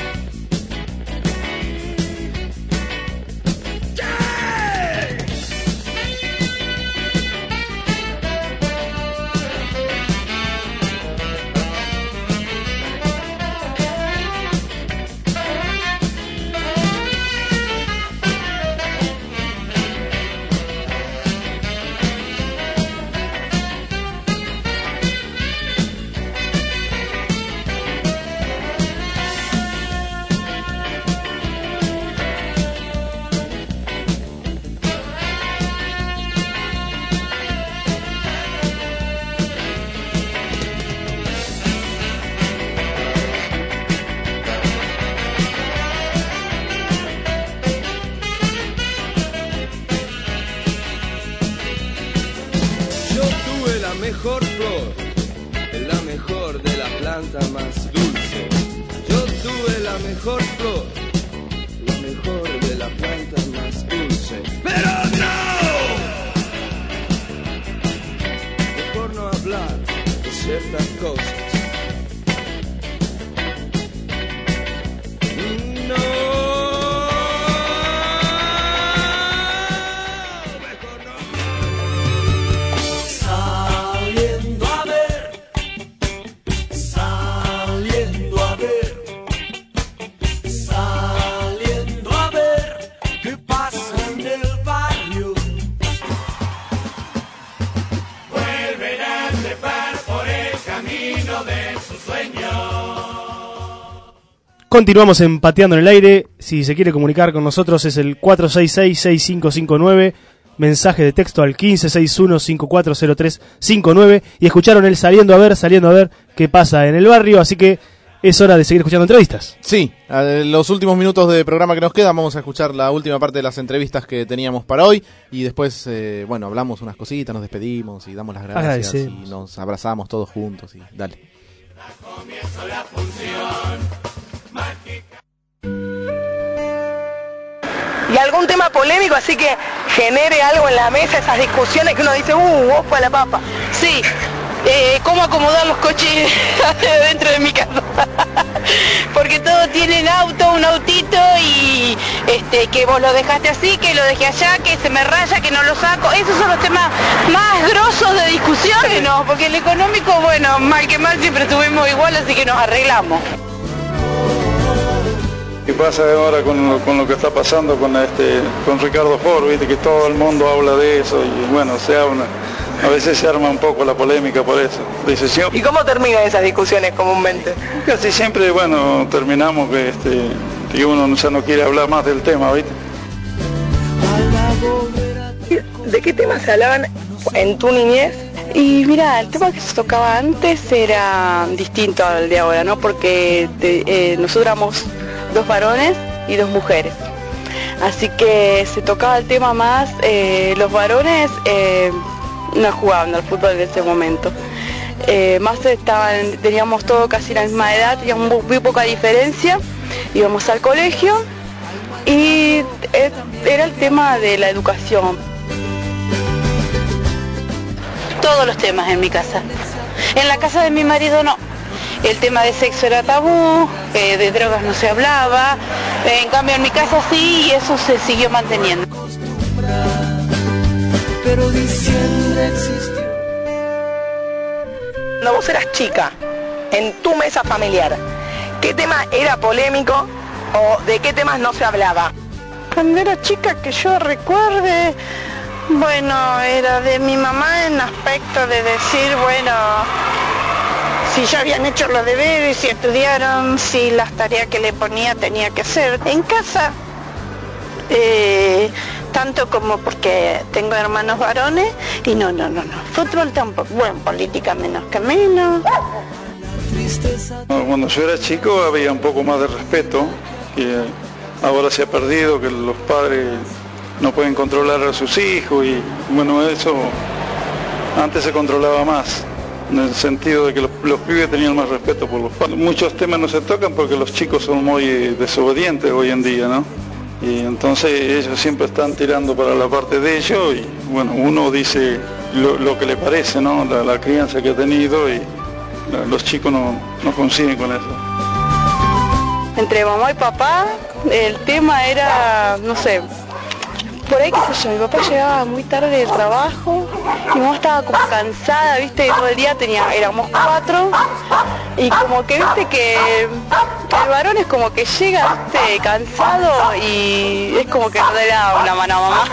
Speaker 8: Mejor flor, la mejor de la planta más dulce. Yo tuve la mejor flor, la mejor de la planta más dulce. Pero no, mejor no hablar de ciertas cosas. No.
Speaker 3: Continuamos en Pateando en el Aire. Si se quiere comunicar con nosotros es el cuatro seis seis, seis cinco cinco nueve. Mensaje de texto al quince sesenta y uno, cincuenta y cuatro cero tres cincuenta y nueve. Y escucharon el Saliendo a ver, saliendo a ver qué pasa en el barrio. Así que es hora de seguir escuchando entrevistas.
Speaker 4: Sí, en los últimos minutos de programa que nos quedan vamos a escuchar la última parte de las entrevistas que teníamos para hoy. Y después, eh, bueno, hablamos unas cositas, nos despedimos y damos las gracias. Y nos abrazamos todos juntos y dale.
Speaker 2: Comienza la función.
Speaker 5: Y algún tema polémico, así que genere algo en la mesa, esas discusiones que uno dice, uh, vos para la papa.
Speaker 6: Sí, eh, cómo acomodar los coches dentro de mi casa. Porque todos tienen auto, un autito y este que vos lo dejaste así, que lo dejé allá, que se me raya, que no lo saco. Esos son los temas más grosos de discusiones, ¿no? Porque el económico, bueno, mal que mal siempre estuvimos igual, así que nos arreglamos.
Speaker 30: ¿Qué pasa ahora con lo, con lo que está pasando con este con Ricardo Ford? Viste que todo el mundo habla de eso y bueno, se habla, a veces se arma un poco la polémica por eso. Dice, sí,
Speaker 5: ¿y cómo terminan esas discusiones comúnmente?
Speaker 30: Casi siempre, bueno, terminamos que este que uno ya no quiere hablar más del tema, ¿viste?
Speaker 5: ¿De qué temas se hablaban en tu niñez?
Speaker 6: Y mira, el tema que se tocaba antes era distinto al de ahora, ¿no? Porque te, eh, nosotros éramos dos varones y dos mujeres. Así que se tocaba el tema más, eh, los varones eh, no jugaban al fútbol en ese momento. Eh, más estaban, teníamos todo casi la misma edad, teníamos muy poca diferencia, íbamos al colegio y eh, era el tema de la educación. Todos los temas en mi casa. En la casa de mi marido no. El tema de sexo era tabú, eh, de drogas no se hablaba, eh, en cambio en mi casa sí, y eso se siguió manteniendo.
Speaker 2: Pero diciembre existió.
Speaker 5: Cuando vos eras chica, en tu mesa familiar, ¿qué tema era polémico o de qué temas no se hablaba?
Speaker 6: Cuando era chica, que yo recuerde, bueno, era de mi mamá en aspecto de decir, bueno, si ya habían hecho los deberes, si estudiaron, si las tareas que le ponía tenía que hacer. En casa, eh, tanto como porque tengo hermanos varones, y no, no, no, no. Fútbol tampoco, bueno, política menos que menos.
Speaker 30: Cuando yo era chico había un poco más de respeto, que ahora se ha perdido, que los padres no pueden controlar a sus hijos y bueno, eso antes se controlaba más, en el sentido de que los, los pibes tenían más respeto por los padres. Muchos temas no se tocan porque los chicos son muy desobedientes hoy en día, ¿no? Y entonces ellos siempre están tirando para la parte de ellos y bueno, uno dice lo, lo que le parece, ¿no? La, la crianza que ha tenido y la, los chicos no, no coinciden con eso.
Speaker 5: Entre mamá y papá, el tema era, no sé, por ahí, qué sé yo, mi papá llegaba muy tarde del trabajo, mi mamá estaba como cansada, viste, y todo el día tenía, éramos cuatro, y como que, viste, que el varón es como que llega, viste, cansado, y es como que no le da una mano a mamá.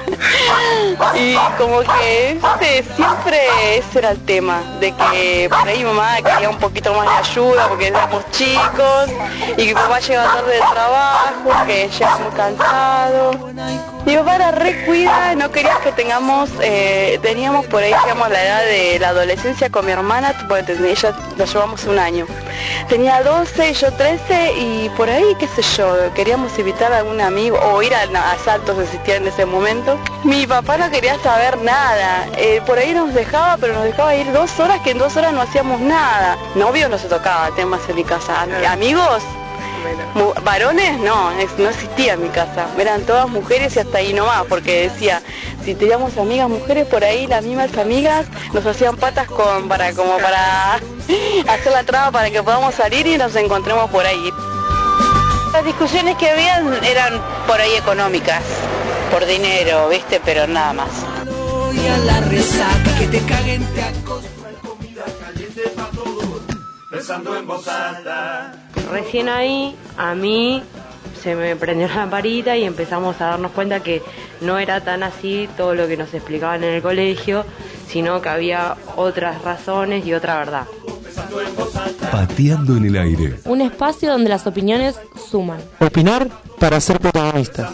Speaker 5: Y como que, viste, siempre ese era el tema, de que por ahí mamá quería un poquito más de ayuda, porque éramos chicos, y que papá llegaba tarde del trabajo, que llega muy cansado. Mi papá era re cuida, no quería que tengamos, eh, teníamos por ahí, digamos, la edad de la adolescencia con mi hermana, porque ella la llevamos un año. Tenía doce y yo trece y por ahí, qué sé yo, queríamos invitar a algún amigo o ir a, a asaltos que existían en ese momento. Mi papá no quería saber nada, eh, por ahí nos dejaba, pero nos dejaba ir dos horas, que en dos horas no hacíamos nada. Novios no se tocaba temas en mi casa, amigos. Mu- varones no, es- no existía en mi casa, eran todas mujeres y hasta ahí nomás, porque decía, si teníamos amigas mujeres por ahí, las mismas amigas nos hacían patas con para como para hacer la traba para que podamos salir y nos encontremos por ahí.
Speaker 9: Las discusiones que habían eran por ahí económicas, por dinero, viste, pero nada más.
Speaker 2: Y a la resaca, que te caguen, te acostumbran comida caliente para todos, pensando en voz alta.
Speaker 10: Recién ahí a mí se me prendió la lamparita y empezamos a darnos cuenta que no era tan así todo lo que nos explicaban en el colegio, sino que había otras razones y otra verdad.
Speaker 1: Pateando en el aire.
Speaker 26: Un espacio donde las opiniones suman.
Speaker 3: Opinar para ser protagonistas.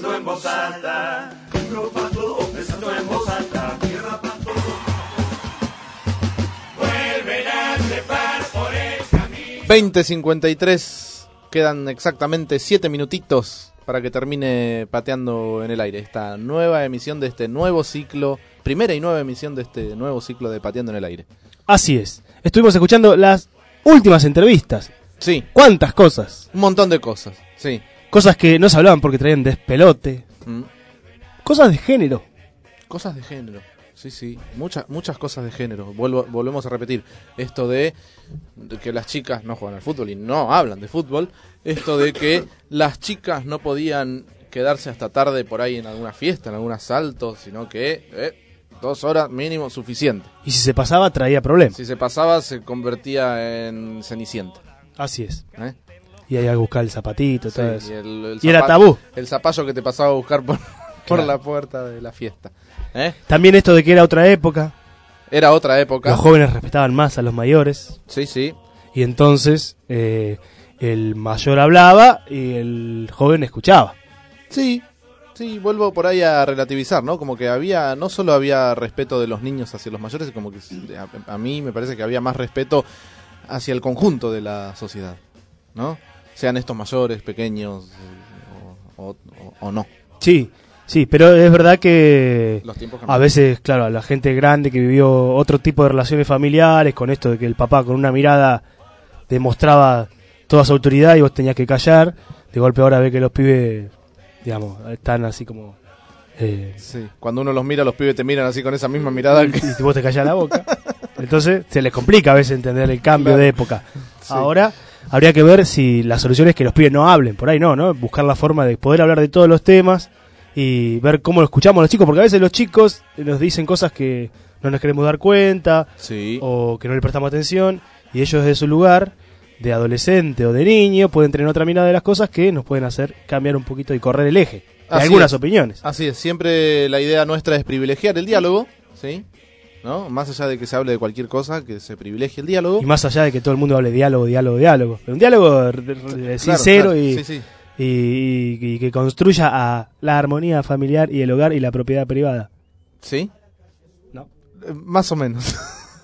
Speaker 4: veinte cincuenta y tres, quedan exactamente siete minutitos para que termine Pateando en el Aire, esta nueva emisión de este nuevo ciclo, primera y nueva emisión de este nuevo ciclo de Pateando en el Aire.
Speaker 3: Así es. Estuvimos escuchando las últimas entrevistas.
Speaker 4: Sí.
Speaker 3: ¿Cuántas cosas?
Speaker 4: Un montón de cosas, sí.
Speaker 3: Cosas que no se hablaban porque traían despelote.
Speaker 4: Mm.
Speaker 3: Cosas de género.
Speaker 4: Cosas de género. Sí, sí, muchas muchas cosas de género. Vuelvo, volvemos a repetir esto de, de que las chicas no juegan al fútbol y no hablan de fútbol. Esto de que las chicas no podían quedarse hasta tarde por ahí en alguna fiesta, en algún asalto, sino que eh, dos horas mínimo suficiente.
Speaker 3: Y si se pasaba, traía problemas.
Speaker 4: Si se pasaba, se convertía en Cenicienta.
Speaker 3: Así es.
Speaker 4: ¿Eh?
Speaker 3: Y ahí a buscar el zapatito,
Speaker 4: Sí,
Speaker 3: todo eso.
Speaker 4: y el, el
Speaker 3: Y era
Speaker 4: zapa-
Speaker 3: tabú.
Speaker 4: El zapallo que te pasaba a buscar por, por
Speaker 3: Claro.
Speaker 4: la puerta de la fiesta. ¿Eh?
Speaker 3: También esto de que era otra época.
Speaker 4: Era otra época.
Speaker 3: Los jóvenes respetaban más a los mayores.
Speaker 4: Sí, sí.
Speaker 3: Y entonces eh, el mayor hablaba y el joven escuchaba.
Speaker 4: Sí, sí, vuelvo por ahí a relativizar, ¿no? Como que había, no solo había respeto de los niños hacia los mayores, como que a, a mí me parece que había más respeto hacia el conjunto de la sociedad, ¿no? Sean estos mayores, pequeños o, o- o- o no.
Speaker 3: Sí, sí, pero es verdad que
Speaker 4: Los tiempos
Speaker 3: a
Speaker 4: cambian.
Speaker 3: veces, claro, a la gente grande que vivió otro tipo de relaciones familiares, con esto de que el papá con una mirada demostraba toda su autoridad y vos tenías que callar, de golpe ahora ve que los pibes, digamos, están así como... Eh,
Speaker 4: Sí, cuando uno los mira, los pibes te miran así con esa misma mirada que...
Speaker 3: y vos te callás la boca. Entonces se les complica a veces entender el cambio
Speaker 4: Claro.
Speaker 3: de época.
Speaker 4: Sí.
Speaker 3: Ahora habría que ver si la solución es que los pibes no hablen, por ahí no, ¿no? Buscar la forma de poder hablar de todos los temas y ver cómo lo escuchamos los chicos, porque a veces los chicos nos dicen cosas que no nos queremos dar cuenta
Speaker 4: Sí.
Speaker 3: o que no le prestamos atención y ellos desde su lugar de adolescente o de niño pueden tener otra mirada de las cosas que nos pueden hacer cambiar un poquito y correr el eje de
Speaker 4: Así
Speaker 3: algunas
Speaker 4: es.
Speaker 3: opiniones.
Speaker 4: Así es, siempre la idea nuestra es privilegiar el diálogo, ¿sí? ¿No? Más allá de que se hable de cualquier cosa, que se privilegie el diálogo.
Speaker 3: Y más allá de que todo el mundo hable diálogo, diálogo, diálogo. Pero un diálogo r- r-
Speaker 4: Claro,
Speaker 3: sincero
Speaker 4: claro,
Speaker 3: y,
Speaker 4: sí, sí.
Speaker 3: Y, y- y que construya a la armonía familiar y el hogar y la propiedad privada.
Speaker 4: ¿Sí?
Speaker 3: No.
Speaker 4: Eh, más o menos.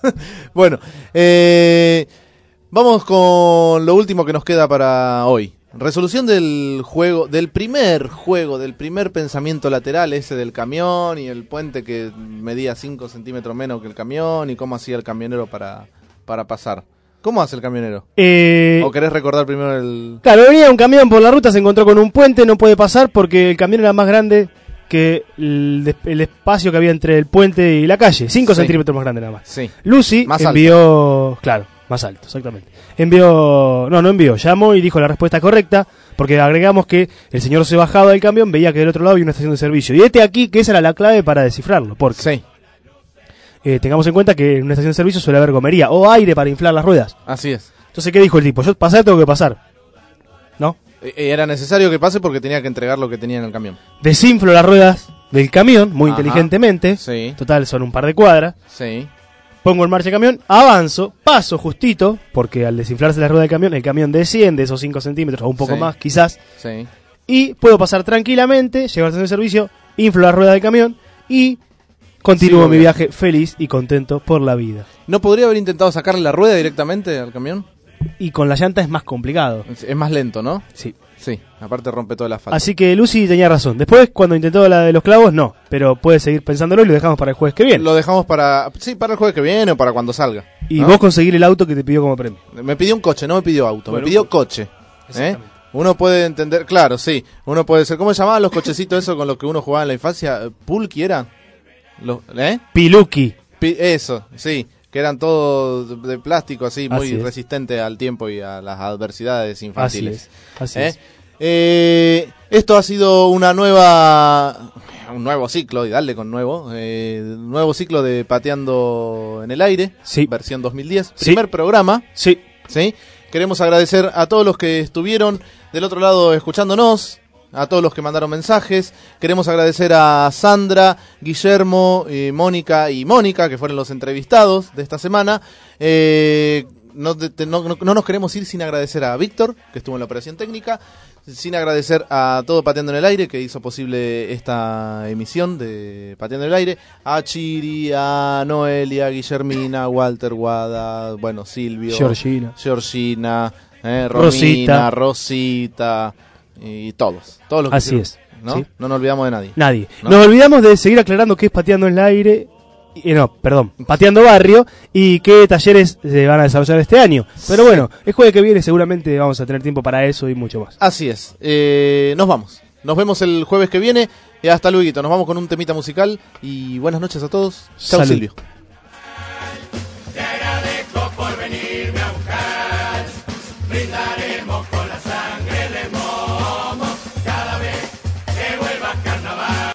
Speaker 4: Bueno, eh, vamos con lo último que nos queda para hoy. resolución del juego, del primer juego, del primer pensamiento lateral, ese del camión y el puente que medía cinco centímetros menos que el camión y cómo hacía el camionero para, para pasar. ¿Cómo hace el camionero?
Speaker 3: Eh,
Speaker 4: ¿O querés recordar primero el...?
Speaker 3: Claro, venía un camión por la ruta, se encontró con un puente, no puede pasar porque el camión era más grande que el, el espacio que había entre el puente y la calle. cinco
Speaker 4: Sí.
Speaker 3: centímetros más grande nada más.
Speaker 4: Sí.
Speaker 3: Lucy
Speaker 4: Más
Speaker 3: envió... Alto. Claro, más alto, exactamente. Envió... No, no envió. Llamó y dijo la respuesta correcta porque agregamos que el señor se bajaba del camión, veía que del otro lado había una estación de servicio. Y este aquí, que esa era la clave para descifrarlo. Porque...
Speaker 4: Sí.
Speaker 3: Eh, tengamos en cuenta que en una estación de servicio suele haber gomería o aire para inflar las ruedas.
Speaker 4: Así es.
Speaker 3: Entonces, ¿qué dijo el tipo? Yo pasar tengo que pasar. ¿No?
Speaker 4: Eh, Era necesario que pase porque tenía que entregar lo que tenía en el camión.
Speaker 3: Desinflo las ruedas del camión, muy
Speaker 4: Ajá.
Speaker 3: inteligentemente.
Speaker 4: Sí.
Speaker 3: Total, son un par de cuadras.
Speaker 4: Sí.
Speaker 3: Pongo en marcha el camión, avanzo, paso justito, porque al desinflarse la rueda del camión, el camión desciende esos cinco centímetros o un poco
Speaker 4: Sí.
Speaker 3: más, quizás.
Speaker 4: Sí.
Speaker 3: Y puedo pasar tranquilamente, llego a la estación de servicio, inflo la rueda del camión y continúo
Speaker 4: Sigo
Speaker 3: mi
Speaker 4: bien.
Speaker 3: viaje feliz y contento por la vida.
Speaker 4: ¿No podría haber intentado sacarle la rueda directamente al camión?
Speaker 3: Y con la llanta es más complicado.
Speaker 4: Es, es más lento, ¿no?
Speaker 3: Sí.
Speaker 4: Sí, aparte rompe toda la asfalto.
Speaker 3: Así que Lucy tenía razón. Después, cuando intentó la de los clavos, no. Pero puede seguir pensándolo y lo dejamos para el jueves que viene.
Speaker 4: Lo dejamos para... Sí, para el jueves que viene o para cuando salga.
Speaker 3: Y
Speaker 4: ¿no?
Speaker 3: vos conseguir el auto que te pidió como premio.
Speaker 4: Me pidió un coche, no me pidió auto,
Speaker 3: Bueno,
Speaker 4: me pidió
Speaker 3: un
Speaker 4: coche. ¿eh?
Speaker 3: Exactamente.
Speaker 4: Uno puede entender, claro, sí. Uno puede ser... ¿Cómo se llamaban los cochecitos esos con los que uno jugaba en la infancia? ¿Pulki eran? Los, ¿Eh?
Speaker 3: Piluki.
Speaker 4: Pi- eso, sí. Que eran todos de plástico así, muy
Speaker 3: Así es.
Speaker 4: resistente al tiempo y a las adversidades infantiles.
Speaker 3: Así es, así
Speaker 4: ¿Eh?
Speaker 3: es.
Speaker 4: Eh, esto ha sido una nueva... Un nuevo ciclo, y dale con nuevo. Eh, nuevo ciclo de Pateando en el Aire.
Speaker 3: Sí.
Speaker 4: Versión dos mil diez.
Speaker 3: Sí.
Speaker 4: Primer programa.
Speaker 3: Sí.
Speaker 4: ¿Sí? Queremos agradecer a todos los que estuvieron del otro lado escuchándonos, a todos los que mandaron mensajes. Queremos agradecer a Sandra, Guillermo, eh, Mónica y Mónica, que fueron los entrevistados de esta semana. Eh, no, de- no- no- no nos queremos ir sin agradecer a Víctor, que estuvo en la operación técnica, sin agradecer a todo Pateando en el Aire, que hizo posible esta emisión de Pateando en el Aire, a Chiri, a Noelia, Guillermina, Walter Guada, bueno, Silvio,
Speaker 3: Georgina.
Speaker 4: Georgina, eh,
Speaker 3: Rosita.
Speaker 4: Romina, Rosita, y todos, todos los que
Speaker 3: Así
Speaker 4: hicieron,
Speaker 3: es,
Speaker 4: ¿no?
Speaker 3: sí.
Speaker 4: No nos olvidamos de nadie.
Speaker 3: Nadie.
Speaker 4: ¿No?
Speaker 3: Nos olvidamos de seguir aclarando qué es Pateando en el Aire. Y, no, perdón, Pateando Barrio y qué talleres se van a desarrollar este año. Pero bueno, el jueves que viene seguramente vamos a tener tiempo para eso y mucho más.
Speaker 4: Así es. Eh, nos vamos. Nos vemos el jueves que viene. Y hasta luego. Nos vamos con un temita musical. Y buenas noches a todos. Chao,
Speaker 3: Salud.
Speaker 4: Silvio.
Speaker 2: Te agradezco por venirme a buscar. Brindaré